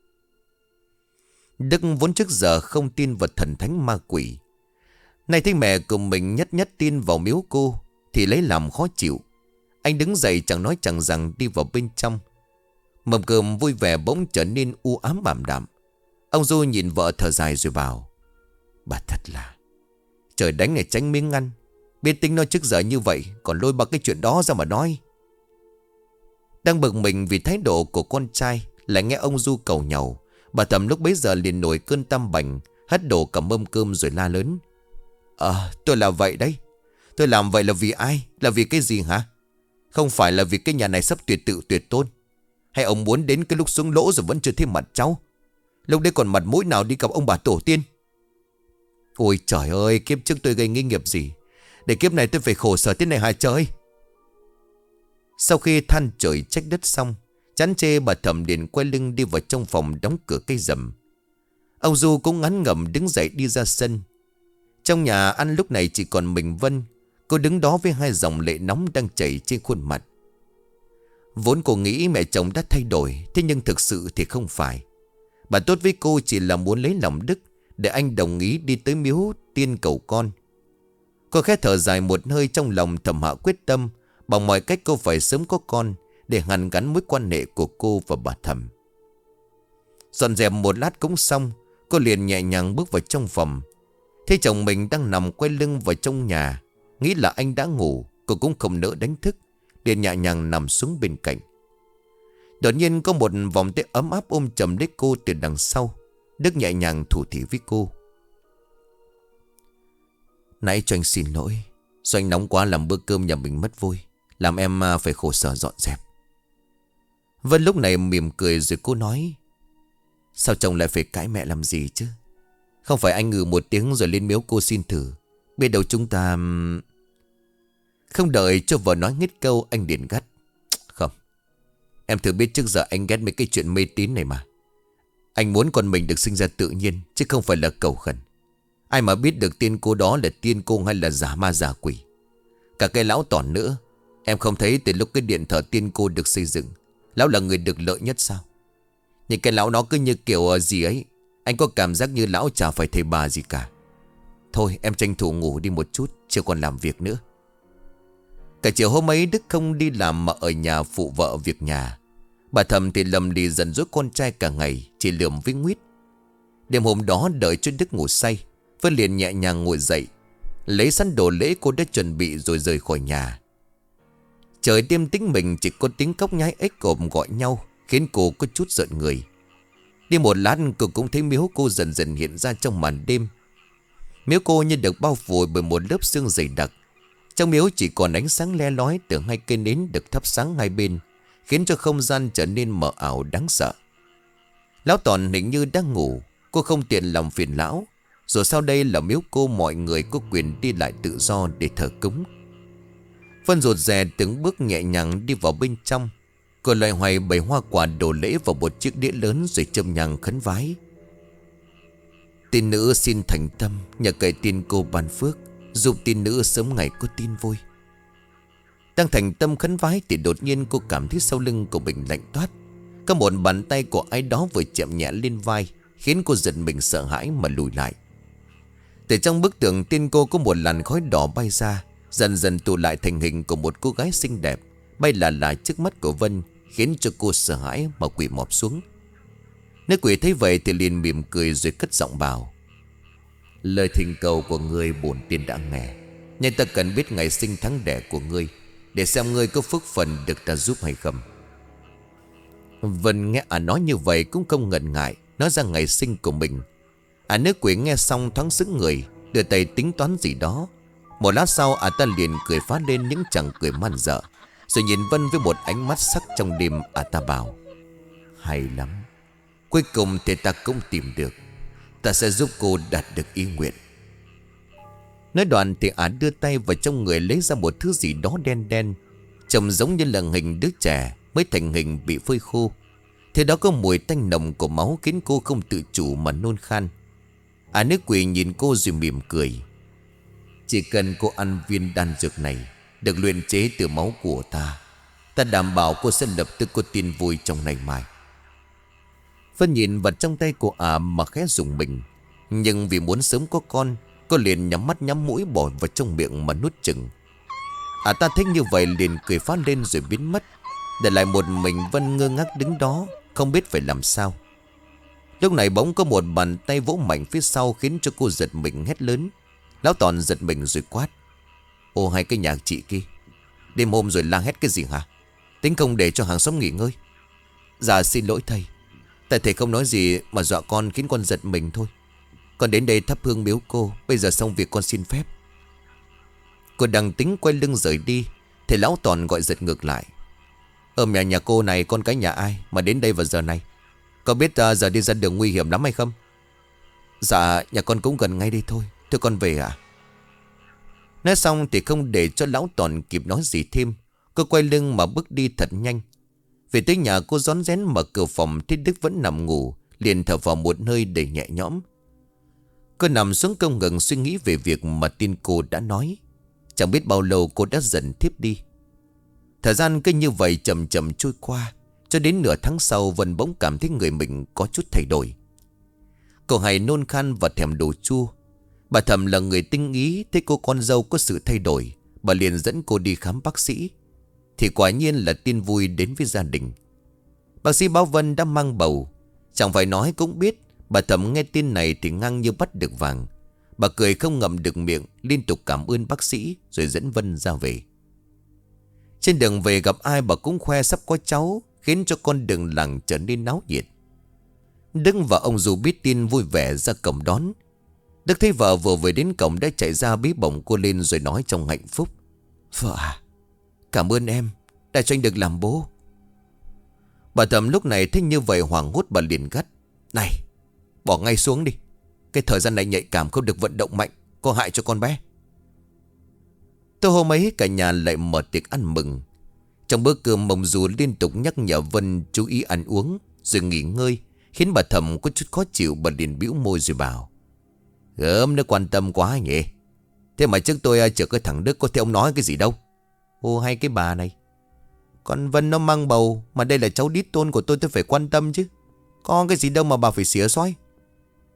Đức vốn trước giờ không tin vật thần thánh ma quỷ, nay thấy mẹ của mình nhất tin vào miếu cô thì lấy làm khó chịu. Anh đứng dậy chẳng nói chẳng rằng đi vào bên trong. Mâm cơm vui vẻ bỗng trở nên u ám ảm đạm. Ông Du nhìn vợ thở dài rồi bảo. Bà thật là trời đánh để tránh miếng ăn. Biết tính nó trước giờ như vậy còn lôi ba cái chuyện đó ra mà nói. Đang bực mình vì thái độ của con trai, lại nghe ông Du cầu nhàu, bà Thầm lúc bấy giờ liền nổi cơn tam bành, hất đổ cả mâm cơm rồi la lớn. Tôi là vậy đấy. Tôi làm vậy là vì ai? Là vì cái gì hả? Không phải là vì cái nhà này sắp tuyệt tự tuyệt tôn, hay ông muốn đến cái lúc xuống lỗ rồi vẫn chưa thấy mặt cháu? Lúc đấy còn mặt mũi nào đi gặp ông bà tổ tiên? Ôi trời ơi, kiếp trước tôi gây nghi nghiệp gì để kiếp này tôi phải khổ sở thế này hả trời? Sau khi than trời trách đất xong, chán chê bà Thầm liền quay lưng đi vào trong phòng đóng cửa cây rầm. Ông Du cũng ngán ngẩm đứng dậy đi ra sân. Trong nhà ăn lúc này chỉ còn mình Vân. Cô đứng đó với hai dòng lệ nóng đang chảy trên khuôn mặt. Vốn cô nghĩ mẹ chồng đã thay đổi, thế nhưng thực sự thì không phải. Bà tốt với cô chỉ là muốn lấy lòng Đức để anh đồng ý đi tới miếu tiên cầu con. Cô khẽ thở dài một hơi, trong lòng thầm hạ quyết tâm bằng mọi cách cô phải sớm có con để hàn gắn mối quan hệ của cô và bà Thầm. Dọn dẹp một lát cũng xong, cô liền nhẹ nhàng bước vào trong phòng. Thấy chồng mình đang nằm quay lưng vào trong nhà, nghĩ là anh đã ngủ, cô cũng không nỡ đánh thức, liền nhẹ nhàng nằm xuống bên cạnh. Đột nhiên có một vòng tay ấm áp ôm chầm lấy cô từ đằng sau. Đức nhẹ nhàng thủ thỉ với cô. Nãy cho anh xin lỗi, do anh nóng quá làm bữa cơm nhà mình mất vui, làm em phải khổ sở dọn dẹp. Vân lúc này mỉm cười rồi cô nói. Sao chồng lại phải cãi mẹ làm gì chứ? Không phải anh ngừ một tiếng rồi lên miếu cô xin thử, biết đâu chúng ta... Không đợi cho vợ nói hết câu, anh liền gắt. Không, em thử biết trước giờ anh ghét mấy cái chuyện mê tín này mà. Anh muốn con mình được sinh ra tự nhiên, chứ không phải là cầu khẩn. Ai mà biết được tiên cô đó là tiên cô hay là giả ma giả quỷ. Cả cái lão tỏn nữa, em không thấy từ lúc cái điện thờ tiên cô được xây dựng, lão là người được lợi nhất sao? Nhưng cái lão nó cứ như kiểu gì ấy, Anh có cảm giác như lão chả phải thầy bà gì cả. Thôi em tranh thủ ngủ đi một chút, chưa còn làm việc nữa. Cả chiều hôm ấy Đức không đi làm mà ở nhà phụ vợ việc nhà. Bà Thầm thì lầm đi dần dối con trai cả ngày, chỉ lườm với Nguyết. Đêm hôm đó đợi cho Đức ngủ say, Vân liền nhẹ nhàng ngồi dậy, lấy sẵn đồ lễ cô đã chuẩn bị rồi rời khỏi nhà. Trời đêm tĩnh mình, chỉ có tiếng cóc nhái ếch cộm gọi nhau khiến cô có chút giận người. Đi một lát cô cũng thấy miếu cô dần dần hiện ra trong màn đêm. Miếu cô như được bao phủ bởi một lớp sương dày đặc. Trong miếu chỉ còn ánh sáng le lói từ hai cây nến được thắp sáng hai bên, khiến cho không gian trở nên mờ ảo đáng sợ. Lão Toàn hình như đang ngủ. Cô không tiện làm phiền lão. Rồi sau đây là miếu cô, mọi người có quyền đi lại tự do để thờ cúng. Vân rụt rè từng bước nhẹ nhàng đi vào bên trong. Cô loay hoay bày hoa quả đồ lễ vào một chiếc đĩa lớn rồi châm nhang khấn vái. Tiên nữ xin thành tâm, nhờ cậy tiên cô ban phước, giúp tiên nữ sớm ngày có tin vui. Đang thành tâm khấn vái thì đột nhiên cô cảm thấy sau lưng của mình lạnh toát. Có một bàn tay của ai đó vừa chạm nhẹ lên vai, khiến cô giật mình sợ hãi mà lùi lại. Từ trong bức tượng tiên cô có một làn khói đỏ bay ra, dần dần tụ lại thành hình của một cô gái xinh đẹp, bay là trước mắt của Vân, khiến cho cô sợ hãi mà quỳ mọp xuống. Nữ quỷ thấy vậy thì liền mỉm cười rồi cất giọng bảo: lời thỉnh cầu của ngươi bổn tiên đã nghe, nhưng ta cần biết ngày sinh tháng đẻ của ngươi, để xem ngươi có phước phần được ta giúp hay không. Vân nghe nói như vậy cũng không ngần ngại nói ra ngày sinh của mình. Nữ quỷ nghe xong thoáng sững người, đưa tay tính toán gì đó. Một lát sau ta liền cười phá lên những chàng cười man dợ, rồi nhìn Vân với một ánh mắt sắc trong đêm. Ta bảo: hay lắm, cuối cùng thì ta cũng tìm được. Ta sẽ giúp cô đạt được ý nguyện. Nói đoạn thì đưa tay vào trong người lấy ra một thứ gì đó đen đen, trông giống như là hình đứa trẻ mới thành hình bị phơi khô. Thế đó có mùi tanh nồng của máu khiến cô không tự chủ mà nôn khan. Nữ quỷ nhìn cô rồi mỉm cười: chỉ cần cô ăn viên đan dược này, được luyện chế từ máu của ta, ta đảm bảo cô sẽ lập tức có tin vui trong ngày mai. Vân nhìn vật trong tay của mà khẽ rùng mình. Nhưng vì muốn sớm có con, cô liền nhắm mắt nhắm mũi bỏ vào trong miệng mà nuốt chừng. Ta thấy như vậy liền cười phá lên rồi biến mất, để lại một mình Vân ngơ ngác đứng đó, không biết phải làm sao. Lúc này bỗng có một bàn tay vỗ mạnh phía sau, khiến cho cô giật mình hét lớn. Lão Toàn giật mình rồi quát: ô, hai cái nhà chị kia đêm hôm rồi la hét cái gì hả? Tính không để cho hàng xóm nghỉ ngơi? Dạ xin lỗi thầy, tại thầy không nói gì mà dọa con, khiến con giật mình thôi. Con đến đây thắp hương miếu cô, bây giờ xong việc con xin phép. Cô đang tính quay lưng rời đi thì lão Toàn gọi giật ngược lại: ở nhà cô này con cái nhà ai mà đến đây vào giờ này? Có biết giờ đi ra đường nguy hiểm lắm hay không? Dạ nhà con cũng gần ngay đây thôi, thưa con về ạ. Nói xong thì không để cho lão Toàn kịp nói gì thêm, cô quay lưng mà bước đi thật nhanh. Về tới nhà cô rón rén mở cửa phòng, thấy Đức vẫn nằm ngủ, liền thở vào một hơi để nhẹ nhõm. Cô nằm xuống không ngừng suy nghĩ về việc mà tiên cô đã nói. Chẳng biết bao lâu cô đã dần thiếp đi. Thời gian cứ như vậy chậm chậm trôi qua, cho đến nửa tháng sau Vân bỗng cảm thấy người mình có chút thay đổi. Cô hay nôn khan và thèm đồ chua. Bà Thầm là người tinh ý, thấy cô con dâu có sự thay đổi, bà liền dẫn cô đi khám bác sĩ. Thì quả nhiên là tin vui đến với gia đình. Bác sĩ báo Vân đã mang bầu. Chẳng phải nói cũng biết. Bà Thầm nghe tin này thì ngang như bắt được vàng. Bà cười không ngậm được miệng, liên tục cảm ơn bác sĩ, rồi dẫn Vân ra về. Trên đường về gặp ai bà cũng khoe sắp có cháu, khiến cho con đường làng trở nên náo nhiệt. Đức và ông dù biết tin vui vẻ ra cổng đón. Đức thấy vợ vừa về đến cổng đã chạy ra bế bổng cô lên rồi nói trong hạnh phúc: vợ à, cảm ơn em đã cho anh được làm bố. Bà Thầm lúc này thấy như vậy hoảng hốt, bà liền gắt: này, bỏ ngay xuống đi. Cái thời gian này nhạy cảm, không được vận động mạnh, có hại cho con bé. Tối hôm ấy cả nhà lại mở tiệc ăn mừng. Trong bữa cơm ông dù liên tục nhắc nhở Vân chú ý ăn uống rồi nghỉ ngơi, khiến bà Thầm có chút khó chịu. Bà liền bĩu môi rồi bảo: gớm, nó quan tâm quá nhỉ. Thế mà trước tôi chở cái thằng Đức, có thấy ông nói cái gì đâu. Ô hay cái bà này, con Vân nó mang bầu, mà đây là cháu đít tôn của tôi phải quan tâm chứ. Có cái gì đâu mà bà phải xỉa xoay.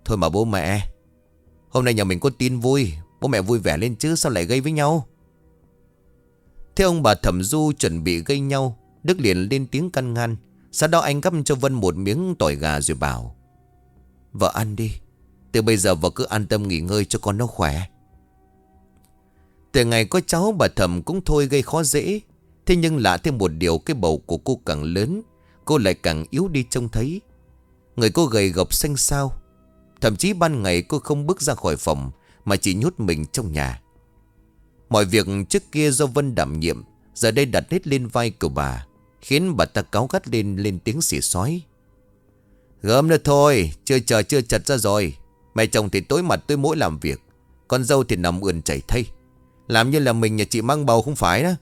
Thôi mà bố mẹ, hôm nay nhà mình có tin vui, bố mẹ vui vẻ lên chứ sao lại gây với nhau. Thế ông bà Thẩm Du chuẩn bị gây nhau, Đức liền lên tiếng căn ngăn. Sau đó anh gắp cho Vân một miếng tỏi gà rồi bảo: Vợ ăn đi, từ bây giờ vợ cứ an tâm nghỉ ngơi cho con nó khỏe. Từ ngày có cháu bà Thẩm cũng thôi gây khó dễ. Thế nhưng lạ thêm một điều, cái bầu của cô càng lớn, cô lại càng yếu đi trông thấy. Người cô gầy gộc xanh xao. Thậm chí ban ngày cô không bước ra khỏi phòng, mà chỉ nhốt mình trong nhà. Mọi việc trước kia do Vân đảm nhiệm, giờ đây đặt hết lên vai của bà, khiến bà ta cáu gắt lên tiếng xỉ xói: Gớm nữa thôi, chưa chờ chưa chật ra rồi. Mẹ chồng thì tối mặt tối mũi làm việc, con dâu thì nằm ườn chảy thây, làm như là mình nhà chị mang bầu không phải đó.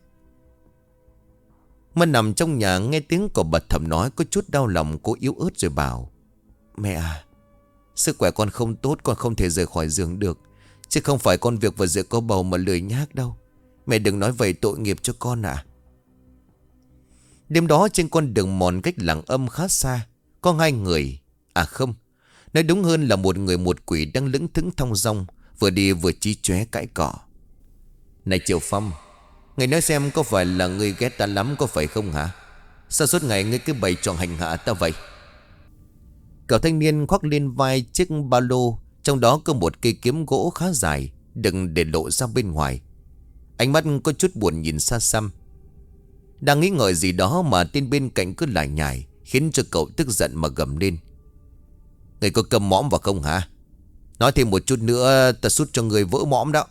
Mân nằm trong nhà nghe tiếng của bà Thẩm nói có chút đau lòng. Cô yếu ớt rồi bảo: Mẹ à, sức khỏe con không tốt, con không thể rời khỏi giường được. Chứ không phải con việc vừa giữa có bầu mà lười nhác đâu. Mẹ đừng nói vậy, tội nghiệp cho con ạ. Đêm đó trên con đường mòn cách Làng Âm khá xa, có hai người, à không, nói đúng hơn là một người một quỷ đang lững thững thong dong, vừa đi vừa chí chóe cãi cọ. Này Triệu Phong, người nói xem có phải là người ghét ta lắm có phải không hả? Sao suốt ngày ngươi cứ bày trò hành hạ ta vậy? Cậu thanh niên khoác lên vai chiếc ba lô, trong đó có một cây kiếm gỗ khá dài, đừng để lộ ra bên ngoài. Ánh mắt có chút buồn nhìn xa xăm. Đang nghĩ ngợi gì đó mà tên bên cạnh cứ lải nhải, khiến cho cậu tức giận mà gầm lên: Người có cầm mõm vào không hả? Nói thêm một chút nữa ta sút cho người vỡ mõm đó.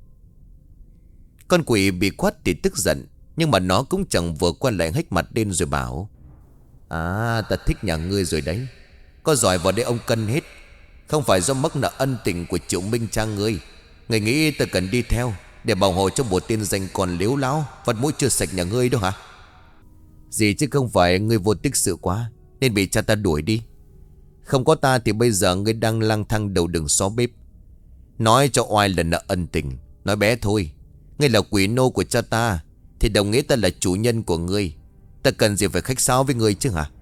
Con quỷ bị quát thì tức giận, nhưng mà nó cũng chẳng vừa qua lại hếch mặt lên rồi bảo: À, ta thích nhà ngươi rồi đấy. Có giỏi vào đây ông cân hết. Không phải do mắc nợ ân tình của Triệu Minh Trang ngươi. Người nghĩ ta cần đi theo để bảo hộ cho một tên danh còn liếu láo, vật mũi chưa sạch nhà ngươi đó hả? Gì chứ không phải ngươi vô tích sự quá nên bị cha ta đuổi đi. Không có ta thì bây giờ ngươi đang lang thang đầu đường xó bếp. Nói cho oai là nợ ân tình, nói bé thôi. Ngươi là quỷ nô của cha ta thì đồng nghĩa ta là chủ nhân của ngươi. Ta cần gì phải khách sáo với ngươi chứ hả?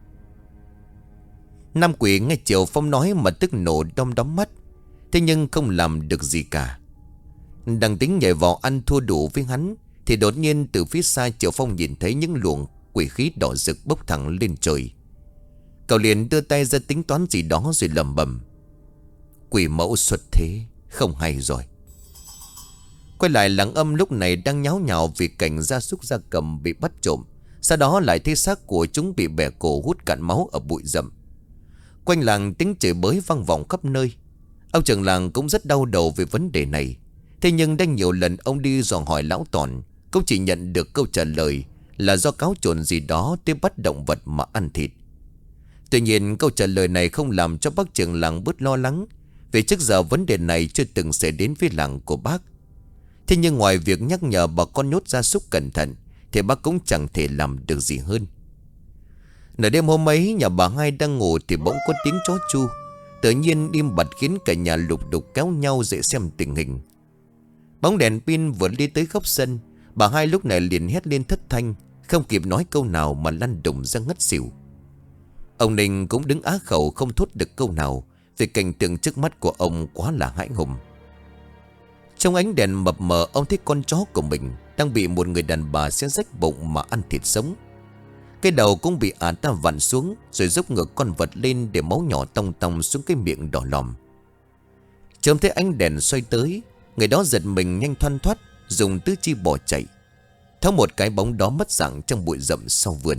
Nam quỷ nghe Triệu Phong nói mà tức nổ đom đóm mắt. Thế nhưng không làm được gì cả. Đang tính nhảy vào ăn thua đủ với hắn, thì đột nhiên từ phía xa Triệu Phong nhìn thấy những luồng quỷ khí đỏ rực bốc thẳng lên trời. Cậu liền đưa tay ra tính toán gì đó rồi lẩm bẩm: Quỷ mẫu xuất thế, không hay rồi. Quay lại Làng Âm lúc này đang nháo nhào vì cảnh gia súc gia cầm bị bắt trộm. Sau đó lại thấy xác của chúng bị bẻ cổ hút cạn máu ở bụi rậm. Quanh làng tiếng chửi bới vang vọng khắp nơi. Ông trưởng làng cũng rất đau đầu về vấn đề này. Thế nhưng đã nhiều lần ông đi dò hỏi lão Toàn, cũng chỉ nhận được câu trả lời là do cáo trộn gì đó tới bắt động vật mà ăn thịt. Tuy nhiên câu trả lời này không làm cho bác trưởng làng bớt lo lắng, vì trước giờ vấn đề này chưa từng xảy đến với làng của bác. Thế nhưng ngoài việc nhắc nhở bà con nhốt gia súc cẩn thận, thì bác cũng chẳng thể làm được gì hơn. Nửa đêm hôm ấy, nhà bà Hai đang ngủ thì bỗng có tiếng chó chu. Tự nhiên im bặt khiến cả nhà lục đục kéo nhau dậy xem tình hình. Bóng đèn pin vừa đi tới góc sân, bà Hai lúc này liền hét lên thất thanh, không kịp nói câu nào mà lăn đùng ra ngất xỉu. Ông Ninh cũng đứng á khẩu không thốt được câu nào, vì cảnh tượng trước mắt của ông quá là hãi hùng. Trong ánh đèn mập mờ, ông thấy con chó của mình đang bị một người đàn bà xé rách bụng mà ăn thịt sống. Cái đầu cũng bị ả ta vặn xuống, rồi dốc ngược con vật lên để máu nhỏ tong tong xuống cái miệng đỏ lòm. Chợt thấy ánh đèn xoay tới, người đó giật mình nhanh thoăn thoắt, dùng tứ chi bỏ chạy. Thoáng một cái bóng đó mất dạng trong bụi rậm sau vườn.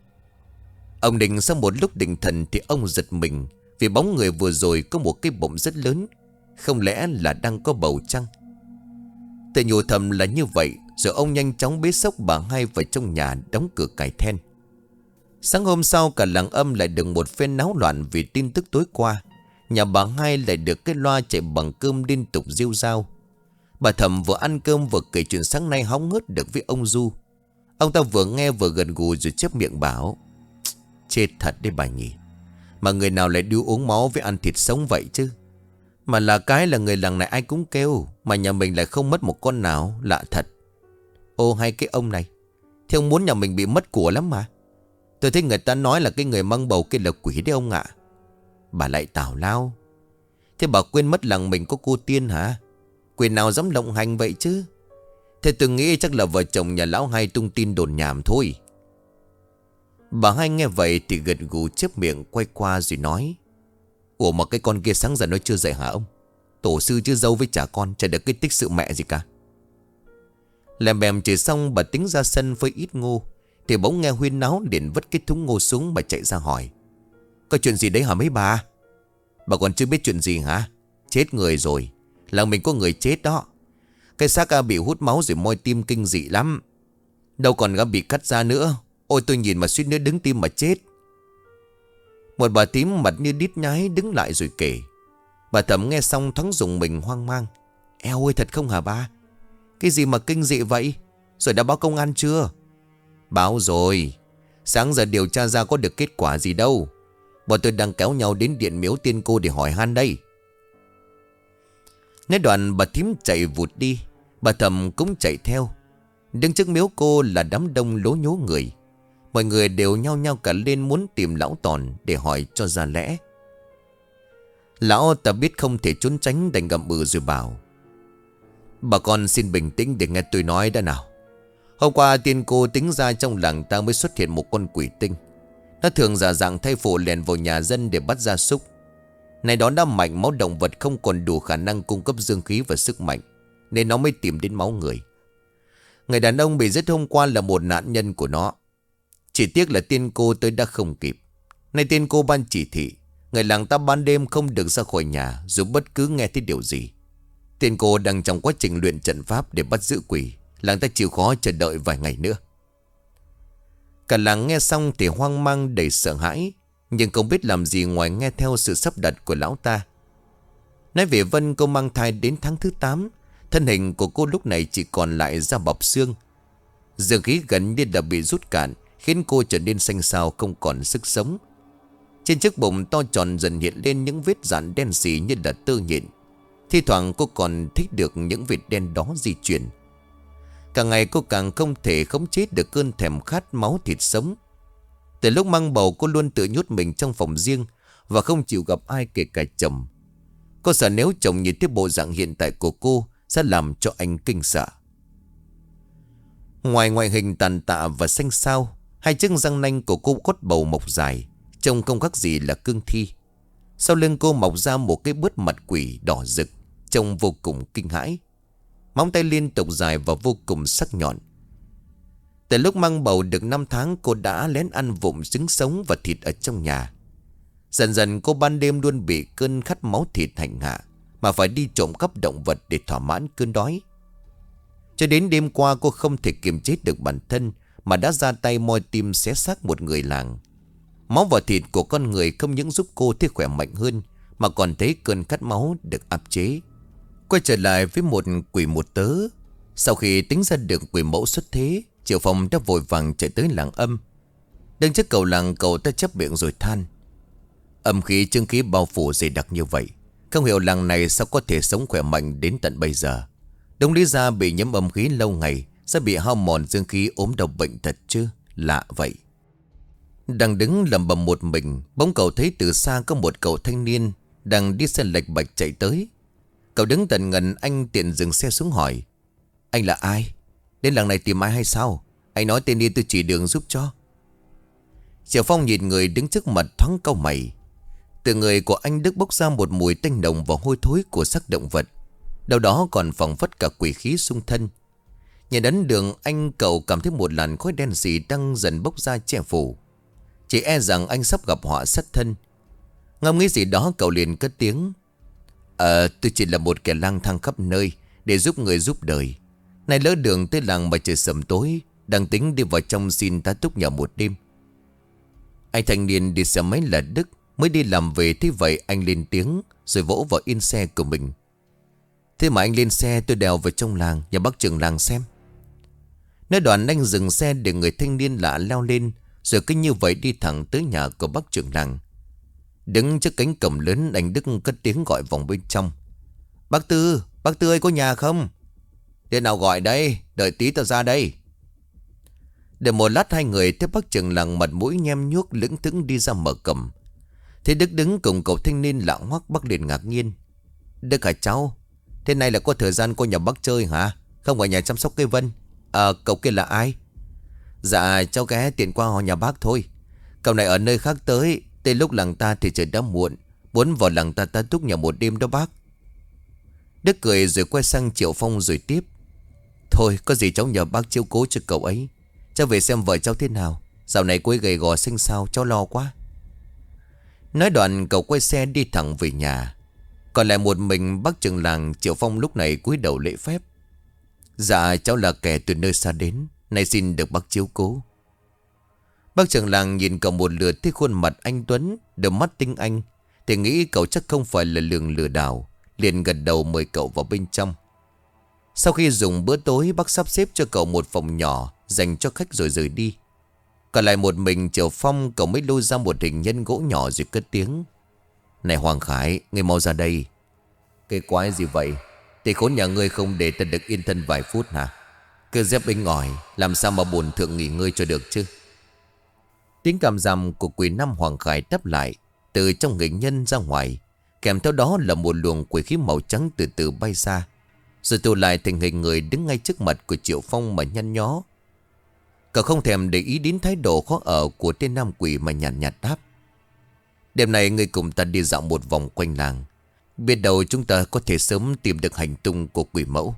Ông Định sau một lúc định thần thì ông giật mình, vì bóng người vừa rồi có một cái bụng rất lớn. Không lẽ là đang có bầu chăng? Tự nhủ thầm là như vậy, rồi ông nhanh chóng bế xốc bà Hai vào trong nhà, đóng cửa cài then. Sáng hôm sau, cả Làng Âm lại được một phen náo loạn vì tin tức tối qua. Nhà bà Hai lại được cái loa chạy bằng cơm liên tục rêu rao. Bà Thẩm vừa ăn cơm vừa kể chuyện sáng nay hóng hớt được với ông Du. Ông ta vừa nghe vừa gật gù rồi chép miệng bảo: Chết thật đấy bà nhỉ. Mà người nào lại điêu uống máu với ăn thịt sống vậy chứ? Mà là cái là người làng này ai cũng kêu, mà nhà mình lại không mất một con nào, lạ thật. Ô hay cái ông này, thì ông muốn nhà mình bị mất của lắm mà. Tôi thấy người ta nói là cái người mang bầu kia là quỷ đấy ông ạ. Bà lại tào lao. Thế bà quên mất làng mình có cô Tiên hả? Quyền nào dám lộng hành vậy chứ? Thế tôi nghĩ chắc là vợ chồng nhà lão Hai tung tin đồn nhảm thôi. Bà Hai nghe vậy thì gật gù chép miệng quay qua rồi nói: Ủa mà cái con kia sáng giờ nó chưa dậy hả ông? Tổ sư chứ dâu với chả con, chả được cái tích sự mẹ gì cả. Làm bèm chửi xong bà tính ra sân với ít ngô, thì bỗng nghe huyên náo liền vứt cái thúng ngô xuống. Bà chạy ra hỏi: Có chuyện gì đấy hả mấy bà? Bà còn chưa biết chuyện gì hả? Chết người rồi. Làng mình có người chết đó. Cái xác bị hút máu rồi moi tim kinh dị lắm. Đâu còn bị cắt ra nữa. Ôi tôi nhìn mà suýt nữa đứng tim mà chết. Một bà tím mặt như đít nhái đứng lại rồi kể. Bà Thẩm nghe xong thoáng dùng mình hoang mang. Eo ơi, thật không hả ba? Cái gì mà kinh dị vậy? Rồi đã báo công an chưa? Báo rồi. Sáng giờ điều tra ra có được kết quả gì đâu. Bọn tôi đang kéo nhau đến điện miếu tiên cô để hỏi han đây. Nói đoạn bà thím chạy vụt đi. Bà Thẩm cũng chạy theo. Đứng trước miếu cô là đám đông lố nhố người. Mọi người đều nhao nhao cả lên muốn tìm lão Tòn để hỏi cho ra lẽ. Lão ta biết không thể trốn tránh đành gầm rồi bảo: Bà con xin bình tĩnh để nghe tôi nói đã nào. Hôm qua tiên cô tính ra trong làng ta mới xuất hiện một con quỷ tinh. Nó thường giả dạng thay phụ lèn vào nhà dân để bắt gia súc. Này đó đã mạnh, máu động vật không còn đủ khả năng cung cấp dương khí và sức mạnh, nên nó mới tìm đến máu người. Người đàn ông bị giết hôm qua là một nạn nhân của nó. Chỉ tiếc là tiên cô tới đã không kịp. Nay tiên cô ban chỉ thị người làng ta ban đêm không được ra khỏi nhà, dù bất cứ nghe thấy điều gì. Tiên cô đang trong quá trình luyện trận pháp để bắt giữ quỷ. Làng ta chịu khó chờ đợi vài ngày nữa. Cả làng nghe xong thì hoang mang đầy sợ hãi, nhưng không biết làm gì ngoài nghe theo sự sắp đặt của lão ta. Nói về Vân, cô mang thai đến tháng thứ 8. Thân hình của cô lúc này chỉ còn lại da bọc xương. Dương khí gần như đã bị rút cạn, khiến cô trở nên xanh xao không còn sức sống. Trên chiếc bụng to tròn dần hiện lên những vết dạn đen xì như là tơ nhện. Thi thoảng cô còn thích được những vệt đen đó di chuyển. Càng ngày cô càng không thể khống chế được cơn thèm khát máu thịt sống. Từ lúc mang bầu cô luôn tự nhốt mình trong phòng riêng và không chịu gặp ai kể cả chồng. Cô sợ nếu chồng nhìn thấy bộ dạng hiện tại của cô sẽ làm cho anh kinh sợ. Ngoài ngoại hình tàn tạ và xanh xao, hai chiếc răng nanh của cô cốt bầu mọc dài, trông không khác gì là cương thi. Sau lưng cô mọc ra một cái bớt mặt quỷ đỏ rực, trông vô cùng kinh hãi. Móng tay liên tục dài và vô cùng sắc nhọn. Từ lúc mang bầu được 5 tháng, cô đã lén ăn vụng trứng sống và thịt ở trong nhà. Dần dần cô ban đêm luôn bị cơn khát máu thịt hành hạ, mà phải đi trộm cắp động vật để thỏa mãn cơn đói. Cho đến đêm qua cô không thể kiềm chế được bản thân, mà đã ra tay moi tim xé xác một người làng. Máu và thịt của con người không những giúp cô thấy khỏe mạnh hơn, mà còn thấy cơn khát máu được áp chế. Quay trở lại với một quỷ một tớ. Sau khi tính ra được quỷ mẫu xuất thế, Triệu Phong đã vội vàng chạy tới làng âm. Đứng trước cầu làng, cậu ta chắp miệng rồi than: Âm khí chứng khí bao phủ dày đặc như vậy, không hiểu làng này sao có thể sống khỏe mạnh đến tận bây giờ. Đúng lý ra bị nhiễm âm khí lâu ngày sẽ bị hao mòn dương khí, ốm đau bệnh tật chứ. Lạ vậy. Đang đứng lẩm bẩm một mình, bỗng cậu thấy từ xa có một cậu thanh niên đang đi xe lạch bạch chạy tới. Cậu đứng tận gần anh tiện dừng xe xuống hỏi: Anh là ai? Đến làng này tìm ai hay sao? Anh nói tên đi tôi chỉ đường giúp cho. Triệu Phong nhìn người đứng trước mặt thoáng cau mày. Từ người của anh Đức bốc ra một mùi tanh nồng và hôi thối của xác động vật. Đâu đó còn phảng phất cả quỷ khí xung thân. Nhìn đến đường anh, cậu cảm thấy một làn khói đen xì đang dần bốc ra che phủ. Chỉ e rằng anh sắp gặp họa sát thân. Ngẫm nghĩ gì đó, cậu liền cất tiếng: Tôi chỉ là một kẻ lang thang khắp nơi để giúp người giúp đời. Này lỡ đường tới làng mà trời sầm tối, đang tính đi vào trong xin tá túc nhà một đêm. Anh thanh niên đi xe máy là Đức, mới đi làm về. Thế vậy anh lên tiếng rồi vỗ vào yên xe của mình: Thế mà anh lên xe, tôi đèo vào trong làng, nhà bác trưởng làng xem. Nói đoạn anh dừng xe để người thanh niên lạ leo lên, rồi cứ như vậy đi thẳng tới nhà của bác trưởng làng. Đứng trước cánh cổng lớn, anh Đức cất tiếng gọi vòng bên trong: Bác Tư ơi, có nhà không? Thế nào gọi đây, đợi tí tao ra đây. Để một lát hai người thấy bác trưởng làng mặt mũi nhem nhuốc lững thững đi ra mở cổng. Thế Đức đứng cùng cậu thanh niên lạ hoắc, bác liền ngạc nhiên: Đức hả cháu? Thế này là có thời gian qua nhà bác chơi hả? Không ở nhà chăm sóc cây Vân. Cậu kia là ai? Dạ cháu ghé tiện qua nhà bác thôi. Cậu này ở nơi khác tới lúc làng ta thì trời đã muộn. Muốn vào làng ta ta túc nhà một đêm đó bác. Đức cười rồi quay sang Triệu Phong rồi tiếp. Thôi có gì cháu nhờ bác chiếu cố cho cậu ấy. Cháu về xem vợ cháu thế nào. Dạo này cô ấy gầy gò xinh xao, cháu lo quá. Nói đoạn cậu quay xe đi thẳng về nhà. Còn lại một mình bác trưởng làng. Triệu Phong lúc này cúi đầu lễ phép. Dạ cháu là kẻ từ nơi xa đến, nay xin được bác chiếu cố. Bác trưởng làng nhìn cậu một lượt thấy khuôn mặt anh Tuấn, đôi mắt tinh anh, thì nghĩ cậu chắc không phải là lường lừa đảo, liền gật đầu mời cậu vào bên trong. Sau khi dùng bữa tối, bác sắp xếp cho cậu một phòng nhỏ dành cho khách rồi rời đi. Còn lại một mình Triệu Phong, cậu mới lôi ra một hình nhân gỗ nhỏ rồi cất tiếng. Này Hoàng Khải, ngươi mau ra đây. Cái quái gì vậy? Thì khốn nhà ngươi không để ta được yên thân vài phút hả? Cứ dép inh ỏi, làm sao mà bổn thượng nghỉ ngơi cho được chứ? Tiếng càm ràm của quỷ năm Hoàng Khải đáp lại từ trong hình nhân ra ngoài. Kèm theo đó là một luồng quỷ khí màu trắng từ từ bay ra, rồi tụ lại thành hình người đứng ngay trước mặt của Triệu Phong mà nhăn nhó. Cậu không thèm để ý đến thái độ khó ở của tên nam quỷ mà nhàn nhạt đáp. Đêm nay ngươi cùng ta đi dạo một vòng quanh làng. Biết đâu chúng ta có thể sớm tìm được hành tung của quỷ mẫu.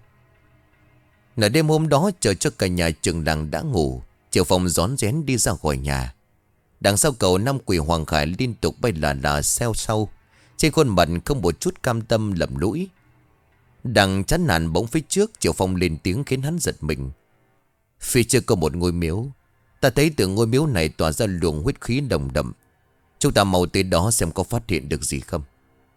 Nửa đêm hôm đó, chờ cho cả nhà trường làng đã ngủ, Triệu Phong rón rén đi ra khỏi nhà. Đằng sau cậu, năm quỷ Hoàng Khải liên tục bay là theo sau. Trên khuôn mặt không một chút cam tâm lầm lũi. Đằng chán nản bỗng phía trước, Triệu Phong lên tiếng khiến hắn giật mình. Phía trước có một ngôi miếu. Ta thấy từ ngôi miếu này tỏa ra luồng huyết khí nồng đậm. Chúng ta mau tới đó xem có phát hiện được gì không.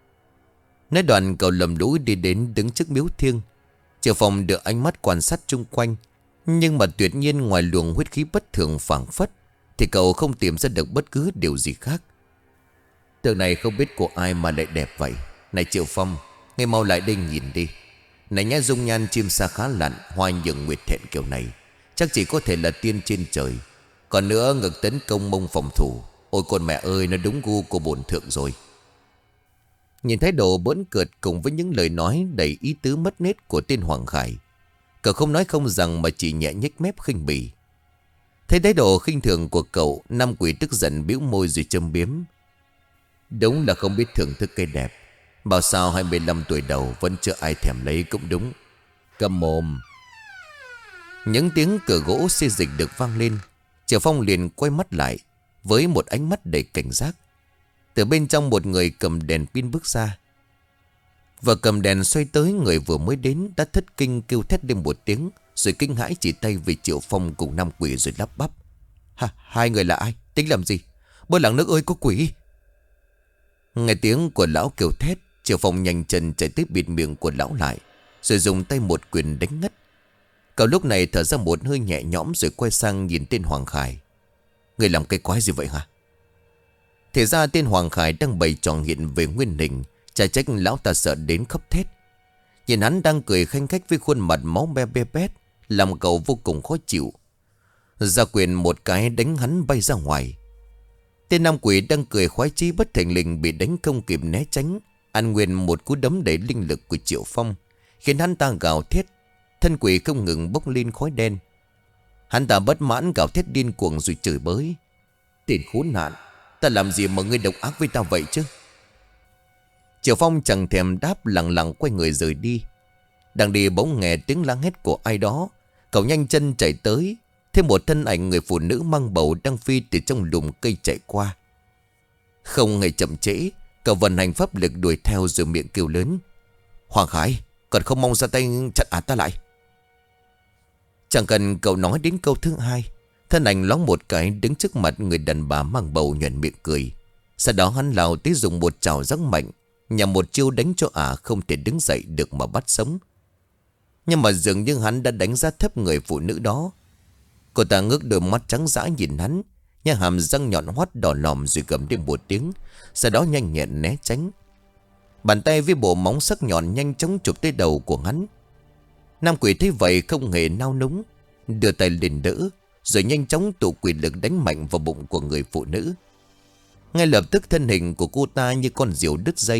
Nói đoạn cậu lầm lũi đi đến đứng trước miếu thiêng. Triệu Phong đưa ánh mắt quan sát chung quanh, nhưng mà tuyệt nhiên ngoài luồng huyết khí bất thường phảng phất thì cậu không tìm ra được bất cứ điều gì khác. Tượng này không biết của ai mà lại đẹp vậy. Này Triệu Phong, ngay mau lại đây nhìn đi. Này nhá, dung nhan chim sa khá lặn, hoa nhường nguyệt thẹn kiểu này chắc chỉ có thể là tiên trên trời. Còn nữa, ngực tấn công mông phòng thủ. Ôi con mẹ ơi, nó đúng gu của bổn thượng rồi. Nhìn thái độ bỡn cợt cùng với những lời nói đầy ý tứ mất nết của tên Hoàng Khải, cậu không nói không rằng mà chỉ nhẹ nhếch mép khinh bỉ. Thấy thái độ khinh thường của cậu, năm quỷ tức giận bĩu môi rồi châm biếm. Đúng là không biết thưởng thức cây đẹp. Bảo sao 25 tuổi đầu vẫn chưa ai thèm lấy cũng đúng. Câm mồm. Những tiếng cửa gỗ xê dịch được vang lên. Triệu Phong liền quay mắt lại với một ánh mắt đầy cảnh giác. Từ bên trong một người cầm đèn pin bước ra. Và cầm đèn xoay tới người vừa mới đến đã thất kinh kêu thét lên một tiếng, rồi kinh hãi chỉ tay về Triệu Phong cùng năm quỷ rồi lắp bắp. Hai người là ai? Tính làm gì? Bơ làng nước ơi, có quỷ! Nghe tiếng của lão kêu thét, Triệu Phong nhanh chân chạy tới bịt miệng của lão lại, rồi dùng tay một quyền đánh ngất. Cậu lúc này thở ra một hơi nhẹ nhõm rồi quay sang nhìn tên Hoàng Khải. Người làm cái quái gì vậy hả? Thì ra tên Hoàng Khải đang bày trò hiện về nguyên hình. Chả trách lão ta sợ đến khóc thét. Nhìn hắn đang cười khanh khách với khuôn mặt máu be be bét, làm cậu vô cùng khó chịu. Ra quyền một cái đánh hắn bay ra ngoài. Tên nam quỷ đang cười khoái chí bất thình lình bị đánh không kịp né tránh, ăn nguyên một cú đấm đầy linh lực của Triệu Phong, khiến hắn ta gào thét. Thân quỷ không ngừng bốc lên khói đen. Hắn ta bất mãn gào thét điên cuồng rồi chửi bới. Tên khốn nạn, ta làm gì mà ngươi độc ác với ta vậy chứ? Triệu Phong chẳng thèm đáp, lặng lặng quay người rời đi. Đang đi bỗng nghe tiếng la hét của ai đó. Cậu nhanh chân chạy tới, thêm một thân ảnh người phụ nữ mang bầu đang phi từ trong lùm cây chạy qua. Không hề chậm trễ, cậu vận hành pháp lực đuổi theo rồi miệng kêu lớn. Hoàng Khải, còn không mong ra tay chặn ta lại. Chẳng cần cậu nói đến câu thứ hai, thân ảnh loáng một cái đứng trước mặt người đàn bà mang bầu nhoẻn miệng cười. Sau đó hắn lao tới dùng một chảo rất mạnh, nhằm một chiêu đánh cho không thể đứng dậy được mà bắt sống. Nhưng mà dường như hắn đã đánh giá thấp người phụ nữ đó. Cô ta ngước đôi mắt trắng dã nhìn hắn, nhà hàm răng nhọn hoắt đỏ lòm rồi gầm lên một tiếng, sau đó nhanh nhẹn né tránh. Bàn tay với bộ móng sắc nhọn nhanh chóng chụp tới đầu của hắn. Nam quỷ thấy vậy không hề nao núng, đưa tay lên đỡ, rồi nhanh chóng tụ quỷ lực đánh mạnh vào bụng của người phụ nữ. Ngay lập tức thân hình của cô ta như con diều đứt dây,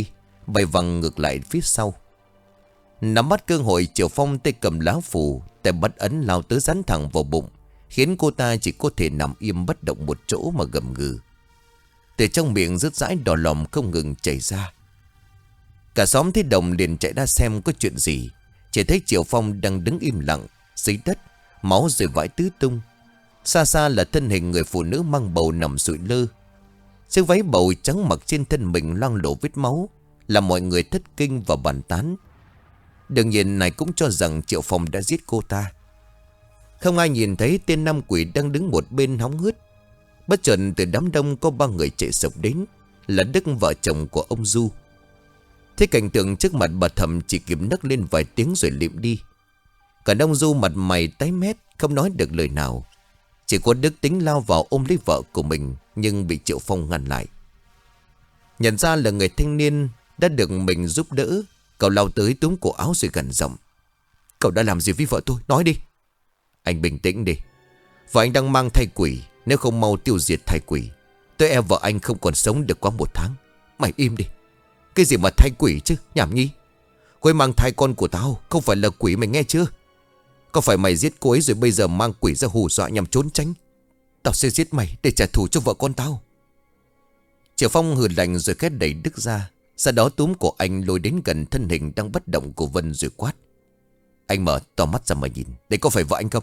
bay văng ngược lại phía sau. Nắm bắt cơ hội, Triệu Phong tay cầm lá phù, tay bắt ấn lao tới dán thẳng vào bụng, khiến cô ta chỉ có thể nằm im bất động một chỗ mà gầm gừ. Từ trong miệng rớt rãi đỏ lòm không ngừng chảy ra. Cả xóm thấy Đồng liền chạy ra xem có chuyện gì. Chỉ thấy Triệu Phong đang đứng im lặng dưới đất, máu rơi vãi tứ tung. Xa xa là thân hình người phụ nữ mang bầu nằm sụi lơ. Chiếc váy bầu trắng mặc trên thân mình loang lổ vết máu, làm mọi người thất kinh và bàn tán. Đương nhiên này cũng cho rằng Triệu Phong đã giết cô ta. Không ai nhìn thấy tên nam quỷ đang đứng một bên hóng hớt. Bất chợt từ đám đông có 3 người chạy sộc đến, là Đức, vợ chồng của ông Du. Thế cảnh tượng trước mặt bà Thầm chỉ kịp nấc lên vài tiếng rồi lịm đi. Cả ông Du mặt mày tái mét, không nói được lời nào. Chỉ có Đức tính lao vào ôm lấy vợ của mình, nhưng bị Triệu Phong ngăn lại. Nhận ra là người thanh niên đã được mình giúp đỡ, cậu lao tới túm cổ áo rồi gằn giọng: "Cậu đã làm gì với vợ tôi? Nói đi." "Anh bình tĩnh đi. Vợ anh đang mang thai quỷ. Nếu không mau tiêu diệt thai quỷ, tôi e vợ anh không còn sống được quá 1 tháng. Mày im đi. Cái gì mà thai quỷ chứ, nhảm nhí. Cô ấy mang thai con của tao, không phải là quỷ, mày nghe chưa? Có phải mày giết cô ấy rồi bây giờ mang quỷ ra hù dọa nhằm trốn tránh? Tao sẽ giết mày để trả thù cho vợ con tao." Triệu Phong hừ lạnh rồi khét đẩy Đức ra. Sau đó túm cổ anh lôi đến gần thân hình đang bất động của Vân rồi quát: "Anh mở to mắt ra mà nhìn, đây có phải vợ anh không?"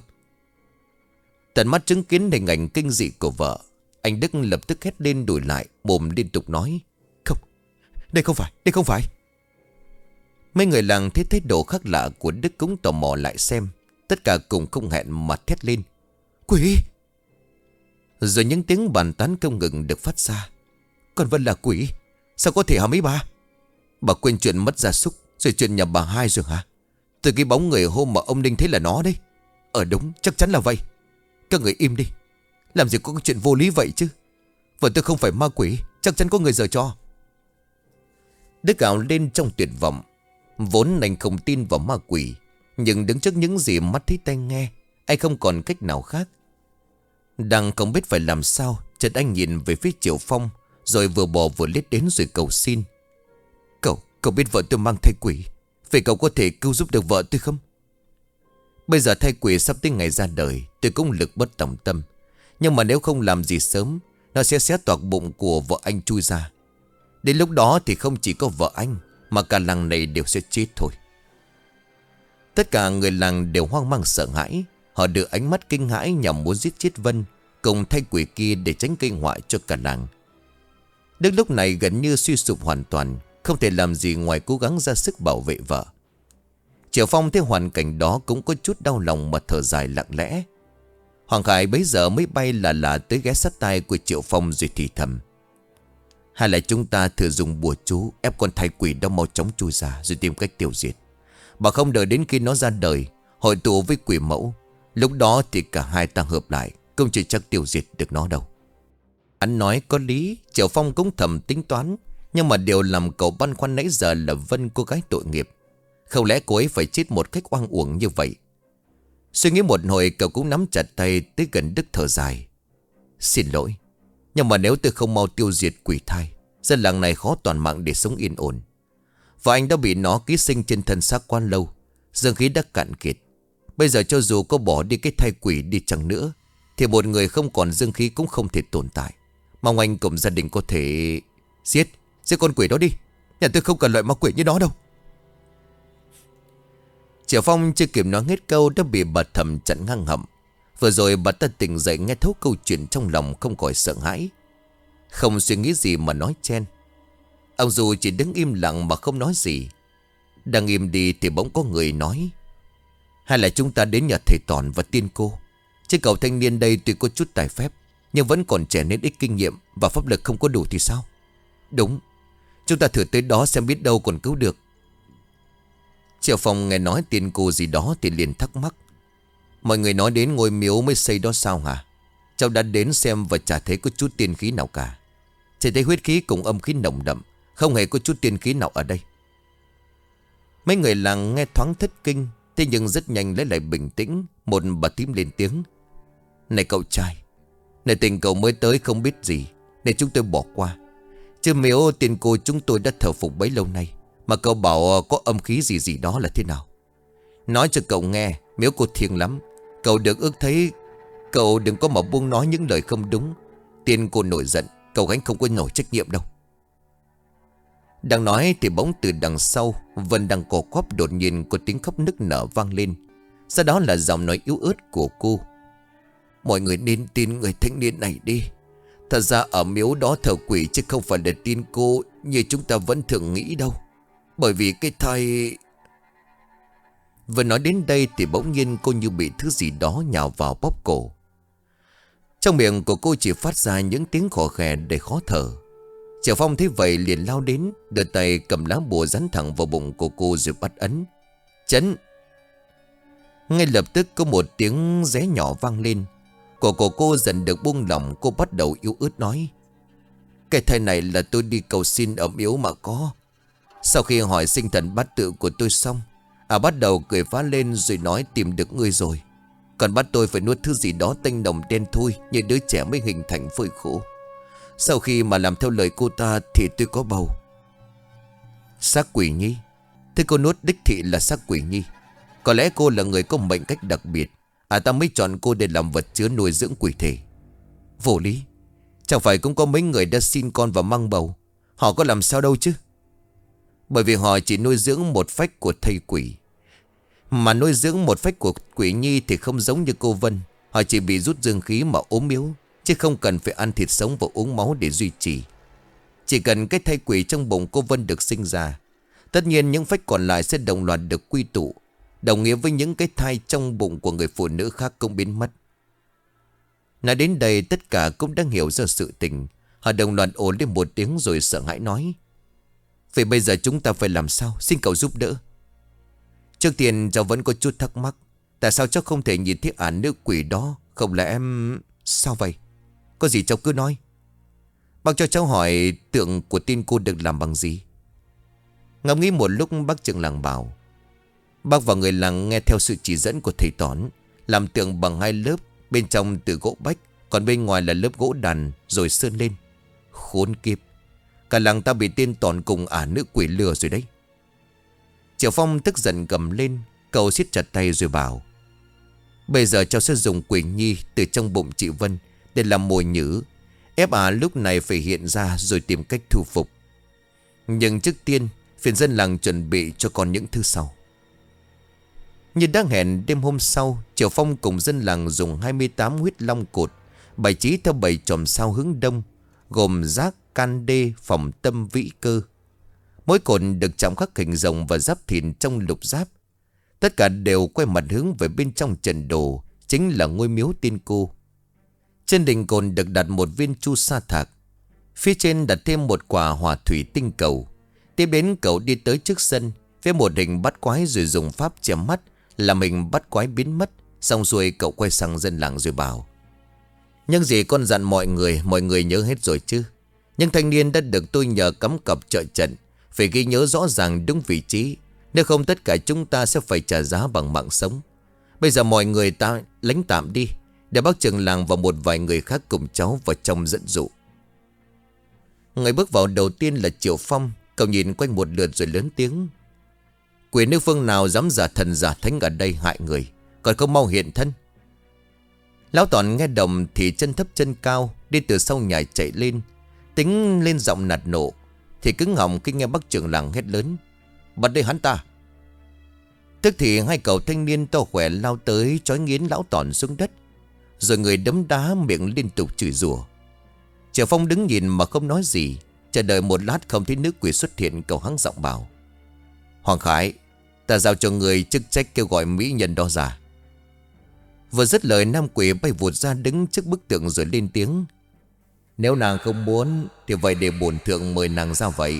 Tận mắt chứng kiến hình ảnh kinh dị của vợ, anh Đức lập tức hét lên đuổi lại, mồm liên tục nói: "Không, đây không phải." Mấy người làng thấy thái độ khác lạ của Đức cũng tò mò lại xem. Tất cả cùng không hẹn mà thét lên: "Quỷ!" Rồi những tiếng bàn tán không ngừng được phát ra: "Còn Vân là quỷ? Sao có thể hả mấy bà? Bà quên chuyện mất gia súc, rồi chuyện nhà bà hai rồi hả? Từ cái bóng người hôm mà ông Ninh thấy là nó đấy." Đúng, chắc chắn là vậy." "Các người im đi. Làm gì có cái chuyện vô lý vậy chứ. Vợ tôi không phải ma quỷ, chắc chắn có người giở cho." Đức gào lên trong tuyệt vọng. Vốn anh không tin vào ma quỷ, nhưng đứng trước những gì mắt thấy tai nghe, anh không còn cách nào khác. Đang không biết phải làm sao, chợt anh nhìn về phía Triệu Phong, rồi vừa bò vừa lết đến rồi cầu xin: Cậu biết vợ tôi mang thai quỷ, vậy cậu có thể cứu giúp được vợ tôi không? Bây giờ thai quỷ sắp tới ngày ra đời, tôi cũng lực bất tòng tâm. Nhưng mà nếu không làm gì sớm, nó sẽ xé toạc bụng của vợ anh chui ra. Đến lúc đó thì không chỉ có vợ anh, mà cả làng này đều sẽ chết thôi." Tất cả người làng đều hoang mang sợ hãi. Họ đưa ánh mắt kinh hãi nhằm muốn giết chết Vân cùng thai quỷ kia để tránh gây họa cho cả làng. Đức lúc này gần như suy sụp hoàn toàn, không thể làm gì ngoài cố gắng ra sức bảo vệ vợ. Triệu Phong thấy hoàn cảnh đó cũng có chút đau lòng mà thở dài lặng lẽ. Hoàng Khải bấy giờ mới bay là tới ghé sát tai của Triệu Phong rồi thì thầm: "Hay là chúng ta thử dùng bùa chú ép con thai quỷ đó mau chóng chui ra rồi tìm cách tiêu diệt. Bà không đợi đến khi nó ra đời, hội tụ với quỷ mẫu. Lúc đó thì cả hai ta hợp lại, không chỉ chắc tiêu diệt được nó đâu." Anh nói có lý. Triệu Phong cũng thầm tính toán. Nhưng mà điều làm cậu băn khoăn nãy giờ là Vân, cô gái tội nghiệp. Không lẽ cô ấy phải chết một cách oan uổng như vậy? Suy nghĩ một hồi, cậu cũng nắm chặt tay tới gần Đức thở dài: "Xin lỗi, nhưng mà nếu tôi không mau tiêu diệt quỷ thai, dân làng này khó toàn mạng để sống yên ổn. Và anh đã bị nó ký sinh trên thân xác quá lâu, dương khí đã cạn kiệt. Bây giờ cho dù có bỏ đi cái thai quỷ đi chăng nữa, thì một người không còn dương khí cũng không thể tồn tại. Mong anh cùng gia đình có thể giết con quỷ đó đi. Nhà tôi không cần loại ma quỷ như đó đâu." Triệu Phong chưa kịp nói hết câu đã bị bà Thầm chặn ngang họng. Vừa rồi bà ta tỉnh dậy nghe thấu câu chuyện trong lòng không khỏi sợ hãi. Không suy nghĩ gì mà nói chen: Ông dù chỉ đứng im lặng mà không nói gì. Đang im đi thì bỗng có người nói: "Hay là chúng ta đến nhà thầy Toàn và tiên cô. Chứ cậu thanh niên đây tuy có chút tài phép, nhưng vẫn còn trẻ nên ít kinh nghiệm, và pháp lực không có đủ thì sao?" "Đúng, chúng ta thử tới đó xem biết đâu còn cứu được." Triệu Phong nghe nói tiên cô gì đó thì liền thắc mắc: "Mọi người nói đến ngôi miếu mới xây đó sao hả? Cháu đã đến xem và chả thấy có chút tiên khí nào cả. Chỉ thấy huyết khí cùng âm khí nồng đậm, không hề có chút tiên khí nào ở đây." Mấy người làng nghe thoáng thất kinh, thế nhưng rất nhanh lấy lại bình tĩnh. Một bà tím lên tiếng: "Này cậu trai, này tình cậu mới tới không biết gì, nên chúng tôi bỏ qua. Chứ miếu tiên cô chúng tôi đã thờ phụng bấy lâu nay, mà cậu bảo có âm khí gì gì đó là thế nào? Nói cho cậu nghe, miếu cô thiêng lắm. Cậu được ước thấy. Cậu đừng có mà buông nói những lời không đúng. Tiên cô nổi giận, cậu gánh không có nổi trách nhiệm đâu. Đang nói thì bỗng từ đằng sau, Vân đang cổ quắp đột nhiên có tiếng khóc nức nở vang lên. Sau đó là giọng nói yếu ớt của cô. Mọi người nên tin người thanh niên này đi. Thật ra ở miếu đó thờ quỷ chứ không phải là tin cô như chúng ta vẫn thường nghĩ đâu. Bởi vì cái thầy... Vừa nói đến đây thì bỗng nhiên cô như bị thứ gì đó nhào vào bóp cổ. Trong miệng của cô chỉ phát ra những tiếng khò khè để khó thở. Triệu Phong thấy vậy liền lao đến, đưa tay cầm lá bùa dán thẳng vào bụng của cô rồi bắt ấn. Chấn! Ngay lập tức có một tiếng ré nhỏ vang lên. Cổ của cô dần được buông lỏng. Cô bắt đầu yếu ớt nói: cái thầy này là tôi đi cầu xin ở miếu mà có. Sau khi hỏi sinh thần bát tự của tôi xong, bắt đầu cười phá lên rồi nói tìm được ngươi rồi. Còn bắt tôi phải nuốt thứ gì đó tanh nồng đen thui, như đứa trẻ mới hình thành phơi khô. Sau khi mà làm theo lời cô ta thì tôi có bầu. Xác quỷ nhi? Thế cô nuốt đích thị là xác quỷ nhi. Có lẽ cô là người có mệnh cách đặc biệt, ta mới chọn cô để làm vật chứa nuôi dưỡng quỷ thể. Vô lý. Chẳng phải cũng có mấy người đã xin con và mang bầu, họ có làm sao đâu chứ. Bởi vì họ chỉ nuôi dưỡng một phách của thầy quỷ. Mà nuôi dưỡng một phách của quỷ nhi thì không giống như cô Vân. Họ chỉ bị rút dương khí mà ốm yếu, chứ không cần phải ăn thịt sống và uống máu để duy trì. Chỉ cần cái thai quỷ trong bụng cô Vân được sinh ra, tất nhiên những phách còn lại sẽ đồng loạt được quy tụ, đồng nghĩa với những cái thai trong bụng của người phụ nữ khác cũng biến mất. Nói đến đây tất cả cũng đã hiểu ra sự tình. Họ đồng loạt ồ lên một tiếng rồi sợ hãi nói: vậy bây giờ chúng ta phải làm sao? Xin cậu giúp đỡ. Trước tiên cháu vẫn có chút thắc mắc, tại sao cháu không thể nhìn thấy nữ quỷ đó? Không lẽ em... Sao vậy? Có gì cháu cứ nói. Bác cho cháu hỏi tượng của tin cô được làm bằng gì? Ngẫm nghĩ một lúc bác trưởng làng bảo: bác và người làng nghe theo sự chỉ dẫn của thầy Tón, làm tượng bằng 2 lớp. Bên trong từ gỗ bách, còn bên ngoài là lớp gỗ đàn rồi sơn lên. Khốn kiếp, cả làng ta bị tên Tòn cùng nữ quỷ lừa rồi đấy. Triệu Phong tức giận gầm lên. Cậu siết chặt tay rồi bảo: bây giờ cháu sẽ dùng quỷ nhi từ trong bụng chị Vân để làm mồi nhử, ép lúc này phải hiện ra rồi tìm cách thu phục. Nhưng trước tiên phiền dân làng chuẩn bị cho con những thứ sau. Như đã hẹn, đêm hôm sau, Triệu Phong cùng dân làng dùng 28 huyết long cột bày trí theo 7 chòm sao hướng đông, gồm giác, can đê, phòng tâm, vĩ cơ. Mỗi cột được chạm khắc hình rồng và giáp thìn trong lục giáp. Tất cả đều quay mặt hướng về bên trong trận đồ, chính là ngôi miếu tiên cô. Trên đỉnh cột được đặt một viên chu sa thạch, phía trên đặt thêm một quả hỏa thủy tinh cầu. Tiếp đến cậu đi tới trước sân với một hình bắt quái rồi dùng pháp che mắt làm hình bắt quái biến mất. Xong xuôi cậu quay sang dân làng rồi bảo: những gì con dặn mọi người nhớ hết rồi chứ? Nhưng thanh niên đã được tôi nhờ cắm cặp trợ trận, phải ghi nhớ rõ ràng đúng vị trí, nếu không tất cả chúng ta sẽ phải trả giá bằng mạng sống. Bây giờ mọi người ta lánh tạm đi, để bác trưởng làng và một vài người khác cùng cháu vào trong dẫn dụ. Người bước vào đầu tiên là Triệu Phong. Cậu nhìn quanh một lượt rồi lớn tiếng: quỷ nữ phương nào dám giả thần giả thánh ở đây hại người, còn không mau hiện thân. Lão Toàn nghe động thì chân thấp chân cao đi từ sau nhà chạy lên, tính lên giọng nạt nộ thì cứng họng khi nghe bác trưởng làng hét lớn: bắt đây hắn ta! Tức thì 2 cậu thanh niên to khỏe lao tới trói nghiến lão Toàn xuống đất, rồi người đấm đá miệng liên tục chửi rủa. Triệu Phong đứng nhìn mà không nói gì. Chờ đợi một lát không thấy nữ quỷ xuất hiện, cậu hắng giọng bảo: Hoàng Khải, ta giao cho người chức trách kêu gọi mỹ nhân đó ra. Vừa dứt lời, nam quỷ bay vụt ra đứng trước bức tượng rồi lên tiếng: nếu nàng không muốn thì vậy để bổn thượng mời nàng ra vậy.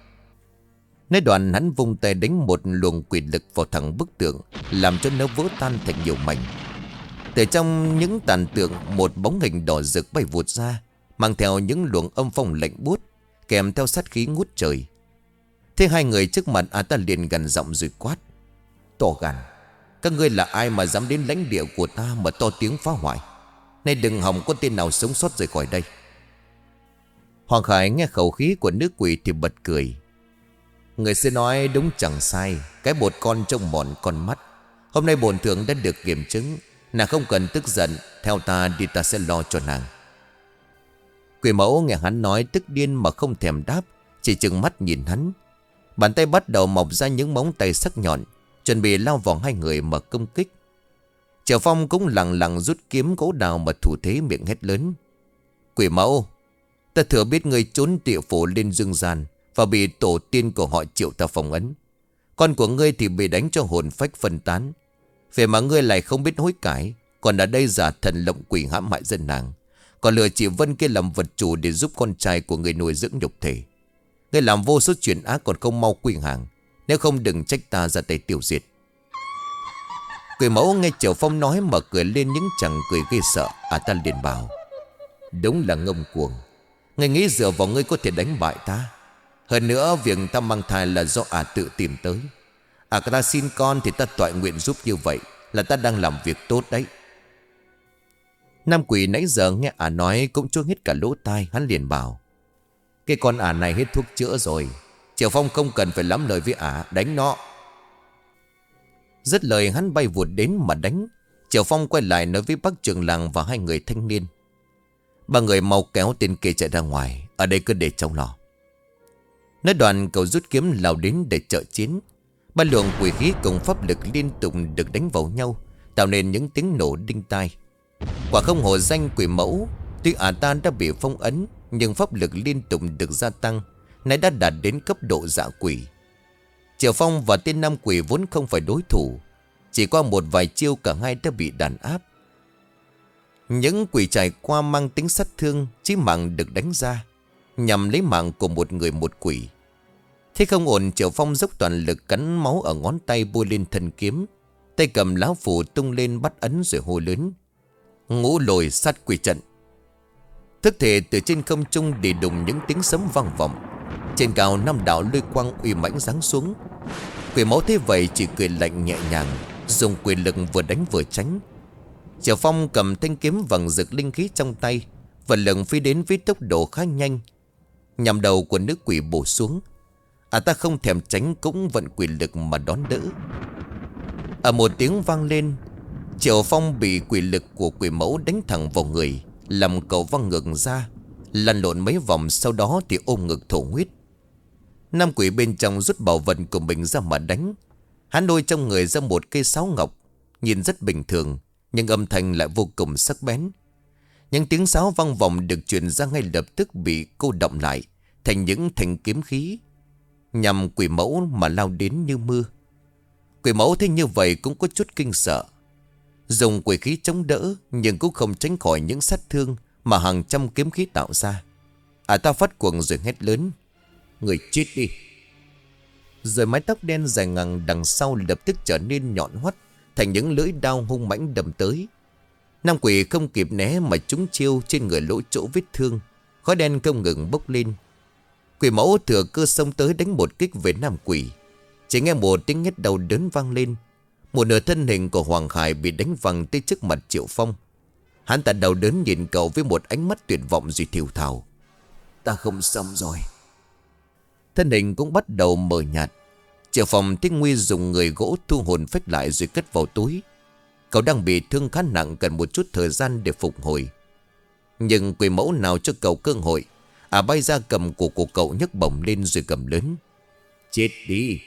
Nói đoạn hắn vung tay đánh một luồng quỷ lực vào thẳng bức tượng, làm cho nó vỡ tan thành nhiều mảnh. Từ trong những tàn tượng, một bóng hình đỏ rực bay vụt ra, mang theo những luồng âm phong lạnh buốt, kèm theo sát khí ngút trời. Thế 2 người trước mặt ta liền gằn giọng rồi quát: to gan, các ngươi là ai mà dám đến lãnh địa của ta mà to tiếng phá hoại? Nay đừng hòng có tên nào sống sót rời khỏi đây. Hoàng Khải nghe khẩu khí của nữ quỷ thì bật cười. Người sẽ nói đúng chẳng sai. Cái bột con trông mòn con mắt. Hôm nay bổn thượng đã được kiểm chứng. Nàng không cần tức giận. Theo ta đi, ta sẽ lo cho nàng. Quỷ mẫu nghe hắn nói tức điên mà không thèm đáp, chỉ trừng mắt nhìn hắn. Bàn tay bắt đầu mọc ra những móng tay sắc nhọn, chuẩn bị lao vào hai người mà công kích. Triệu Phong cũng lặng lặng rút kiếm gỗ đào mà thủ thế, miệng hét lớn. Quỷ mẫu, ta thừa biết ngươi trốn địa phủ lên dương gian và bị tổ tiên của họ Triệu ta phong ấn. Con của ngươi thì bị đánh cho hồn phách phân tán. Vậy mà ngươi lại không biết hối cải, còn ở đây giả thần lộng quỷ hãm hại dân nàng, còn lừa chị Vân kia làm vật chủ để giúp con trai của người nuôi dưỡng nhục thể. Ngươi làm vô số chuyện ác còn không mau quy hàng. Nếu không đừng trách ta ra tay tiêu diệt. Quỷ mẫu nghe Triệu Phong nói mà cười lên những chàng cười ghê sợ. Ta liền bảo. Đúng là ngông cuồng. Ngươi nghĩ dựa vào ngươi có thể đánh bại ta. Hơn nữa việc ta mang thai là do tự tìm tới. Ta xin con thì ta toại nguyện giúp như vậy là ta đang làm việc tốt đấy. Nam quỷ nãy giờ nghe nói cũng chưa hết cả lỗ tai. Hắn liền bảo. Cái con này hết thuốc chữa rồi. Triệu Phong không cần phải lắm lời với đánh nó. Dứt lời hắn bay vụt đến mà đánh. Triệu Phong quay lại nói với bác trưởng làng và hai người thanh niên. Ba người mau kéo tên kia chạy ra ngoài. Ở đây cứ để trông lo. Nói đoạn cậu rút kiếm lao đến để trợ chiến. Ba luồng quỷ khí cùng pháp lực liên tục được đánh vào nhau, tạo nên những tiếng nổ đinh tai. Quả không hổ danh quỷ mẫu. Tuy ta đã bị phong ấn, nhưng pháp lực liên tục được gia tăng, nay đã đạt đến cấp độ dạ quỷ. Triệu Phong và tên nam quỷ vốn không phải đối thủ. Chỉ qua một vài chiêu cả hai đã bị đàn áp. Những quỷ trải qua mang tính sát thương, chí mạng được đánh ra nhằm lấy mạng của một người một quỷ. Thế không ổn, Triệu Phong dốc toàn lực cắn máu ở ngón tay bôi lên thân kiếm, tay cầm lá phù tung lên bắt ấn rồi hô lớn. Ngũ lồi sát quỷ trận. Thức thể từ trên không trung để đùng những tiếng sấm vang vọng. Trên cao năm đạo lôi quang uy mãnh giáng xuống. Quỷ mẫu thế vậy chỉ cười lạnh nhẹ nhàng, dùng quyền lực vừa đánh vừa tránh. Triệu Phong cầm thanh kiếm vàng rực linh khí trong tay, vận lực phi đến với tốc độ khá nhanh, nhằm đầu của nữ quỷ bổ xuống. Ta không thèm tránh cũng vận quyền lực mà đón đỡ. Ở một tiếng vang lên, Triệu Phong bị quỷ lực của quỷ mẫu đánh thẳng vào người, làm cậu văng ngược ra, lăn lộn mấy vòng, sau đó thì ôm ngực thổ huyết. Nam quỷ bên trong rút bảo vật của mình ra mà đánh. Hắn lôi trong người ra một cây sáo ngọc, nhìn rất bình thường, nhưng âm thanh lại vô cùng sắc bén. Những tiếng sáo vang vọng được truyền ra ngay lập tức bị cô đọng lại thành những thanh kiếm khí, nhằm quỷ mẫu mà lao đến như mưa. Quỷ mẫu thấy như vậy cũng có chút kinh sợ, dùng quỷ khí chống đỡ, nhưng cũng không tránh khỏi những sát thương mà hàng trăm kiếm khí tạo ra. Ta phát cuồng rồi hét lớn. Người chết đi. Rồi mái tóc đen dài ngằng đằng sau lập tức trở nên nhọn hoắt thành những lưỡi đao hung mãnh đâm tới. Nam quỷ không kịp né mà trúng chiêu, trên người lỗ chỗ vết thương, khói đen không ngừng bốc lên. Quỷ mẫu thừa cơ xông tới đánh một kích về nam quỷ. Chỉ nghe một tiếng hét đau đớn vang lên. Một nửa thân hình của Hoàng Khải bị đánh văng tới trước mặt Triệu Phong. Hắn ta đau đớn nhìn cậu với một ánh mắt tuyệt vọng rồi thều thào. Ta không xong rồi. Thân hình cũng bắt đầu mờ nhạt. Triệu Phong thích nguy dùng người gỗ thu hồn phách lại rồi cất vào túi. Cậu đang bị thương khá nặng, cần một chút thời gian để phục hồi. Nhưng quỷ mẫu nào cho cậu cơ hội. Bay ra cầm cổ của cậu nhấc bổng lên rồi cầm lớn. Chết đi.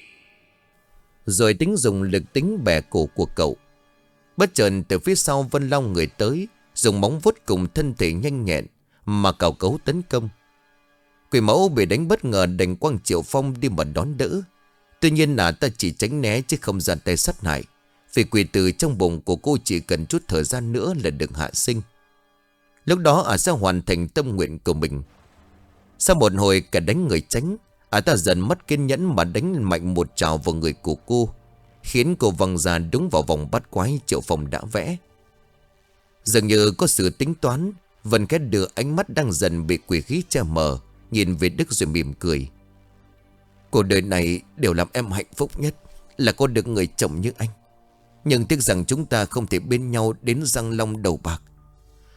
Rồi tính dùng lực tính bẻ cổ của cậu. Bất chợt từ phía sau Vân Long người tới, dùng móng vuốt cùng thân thể nhanh nhẹn mà cào cấu tấn công. Quỷ mẫu bị đánh bất ngờ đành quăng Triệu Phong đi mà đón đỡ. Tuy nhiên ta chỉ tránh né chứ không ra tay sát hại, vì quỷ tử trong bụng của cô chỉ cần chút thời gian nữa là được hạ sinh. Lúc đó sẽ hoàn thành tâm nguyện của mình. Sau một hồi cả đánh người tránh, ta dần mất kiên nhẫn mà đánh mạnh một trào vào người của cô, khiến cô văng ra đúng vào vòng bắt quái Triệu Phong đã vẽ. Dường như có sự tính toán, Vân Khét đưa ánh mắt đang dần bị quỷ khí che mờ, nhìn về Đức rồi mỉm cười. Cuộc đời này đều làm em hạnh phúc nhất là có được người chồng như anh. Nhưng tiếc rằng chúng ta không thể bên nhau đến răng long đầu bạc.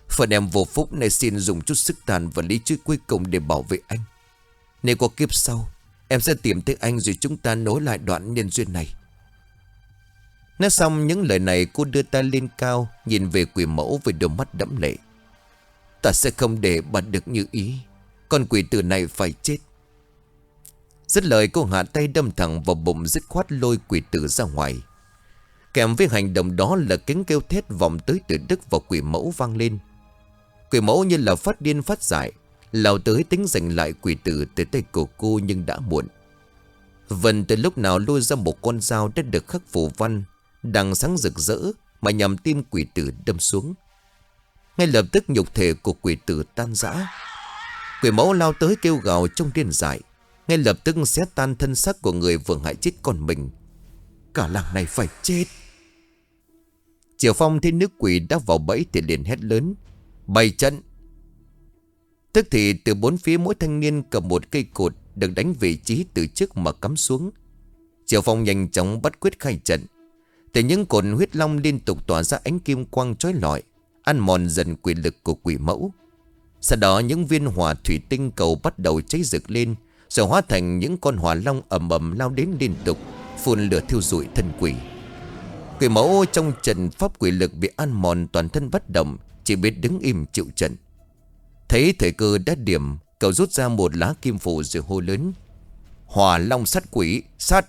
Phần em vô phúc này xin dùng chút sức tàn và lý trí cuối cùng để bảo vệ anh. Nếu có kiếp sau, em sẽ tìm thấy anh rồi chúng ta nối lại đoạn nhân duyên này. Nói xong những lời này, cô đưa tay lên cao, nhìn về quỷ mẫu với đôi mắt đẫm lệ. Ta sẽ không để bà được như ý. Con quỷ tử này phải chết. Dứt lời cô hạ tay đâm thẳng vào bụng, dứt khoát lôi quỷ tử ra ngoài. Kèm với hành động đó là tiếng kêu thét vọng tới từ Đức và quỷ mẫu vang lên. Quỷ mẫu như là phát điên phát dại, lao tới tính giành lại quỷ tử từ tay của cô, nhưng đã muộn. Vân từ lúc nào lôi ra một con dao đã được khắc phù văn đang sáng rực rỡ mà nhằm tim quỷ tử đâm xuống. Ngay lập tức nhục thể của quỷ tử tan rã. Quỷ mẫu lao tới kêu gào trong điên dại, ngay lập tức xé tan thân xác của người vừa hại chết con mình. Cả làng này phải chết. Triều Phong thấy nữ quỷ đã vào bẫy thì liền hét lớn: bày trận! Tức thì từ bốn phía mỗi thanh niên cầm một cây cột được đánh vị trí từ trước mà cắm xuống. Triều Phong nhanh chóng bắt quyết khai trận. Từ những cột huyết long liên tục tỏa ra ánh kim quang chói lọi, ăn mòn dần quyền lực của quỷ mẫu. Sau đó những viên hỏa thủy tinh cầu bắt đầu cháy rực lên, rồi hóa thành những con hỏa long ầm ầm lao đến liên tục, phun lửa thiêu rụi thân quỷ. Quỷ mẫu trong trận pháp quỷ lực bị ăn mòn, toàn thân bất động, chỉ biết đứng im chịu trận. Thấy thời cơ đã điểm, cậu rút ra một lá kim phù rồi hô lớn: hỏa long sát quỷ, sát!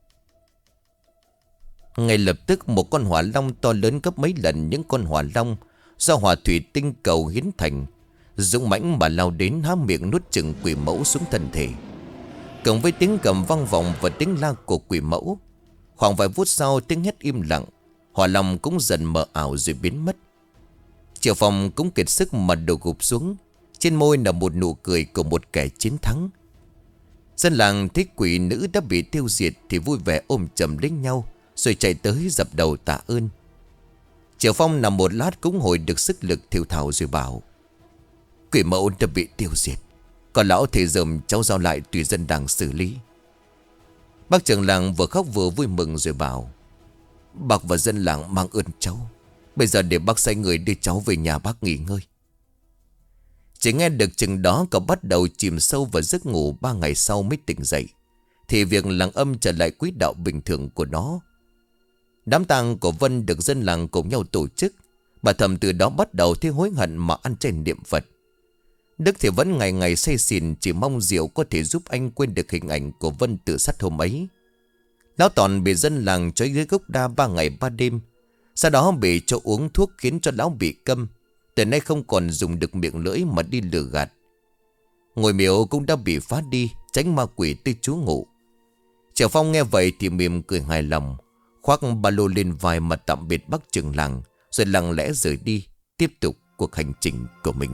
Ngay lập tức một con hỏa long to lớn gấp mấy lần những con hỏa long do hỏa thủy tinh cầu hiến thành, dũng mãnh mà lao đến, há miệng nuốt chửng quỷ mẫu xuống thân thể. Cộng với tiếng gầm vang vọng và tiếng la của quỷ mẫu, khoảng vài phút sau tiếng hét im lặng, hỏa long cũng dần mờ ảo rồi biến mất. Triệu Phong cũng kiệt sức mà đổ gục xuống, trên môi là một nụ cười của một kẻ chiến thắng. Dân làng thấy quỷ nữ đã bị tiêu diệt thì vui vẻ ôm chầm lấy nhau, rồi chạy tới dập đầu tạ ơn. Triệu Phong nằm một lát cũng hồi được sức lực, thều thào rồi bảo: quỷ mẫu đã bị tiêu diệt, còn lão thì dùm cháu giao lại tùy dân làng xử lý. Bác trưởng làng vừa khóc vừa vui mừng rồi bảo: bác và dân làng mang ơn cháu. Bây giờ để bác sai người đưa cháu về nhà bác nghỉ ngơi. Chỉ nghe được chừng đó, cậu bắt đầu chìm sâu vào giấc ngủ. 3 ngày sau mới tỉnh dậy thì việc làng âm trở lại quỹ đạo bình thường của nó. Đám tang của Vân được dân làng cùng nhau tổ chức. Bà Thầm từ đó bắt đầu thấy hối hận mà ăn chay niệm Phật. Đức thì vẫn ngày ngày say xỉn, chỉ mong rượu có thể giúp anh quên được hình ảnh của Vân tự sát hôm ấy. Lão Toàn bị dân làng trói dưới gốc đa 3 ngày 3 đêm. Sau đó bị cho uống thuốc khiến cho lão bị câm, từ nay không còn dùng được miệng lưỡi mà đi lừa gạt. Ngôi miếu cũng đã bị phá đi, tránh ma quỷ tới trú ngụ. Triệu Phong nghe vậy thì mỉm cười hài lòng, khoác ba lô lên vai mà tạm biệt bác trưởng làng, rồi lặng lẽ rời đi, tiếp tục cuộc hành trình của mình.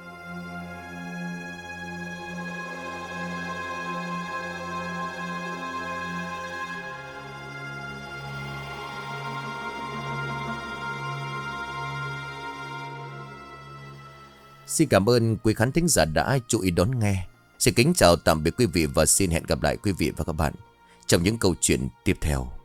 Xin cảm ơn quý khán thính giả đã chú ý đón nghe. Xin kính chào tạm biệt quý vị và xin hẹn gặp lại quý vị và các bạn trong những câu chuyện tiếp theo.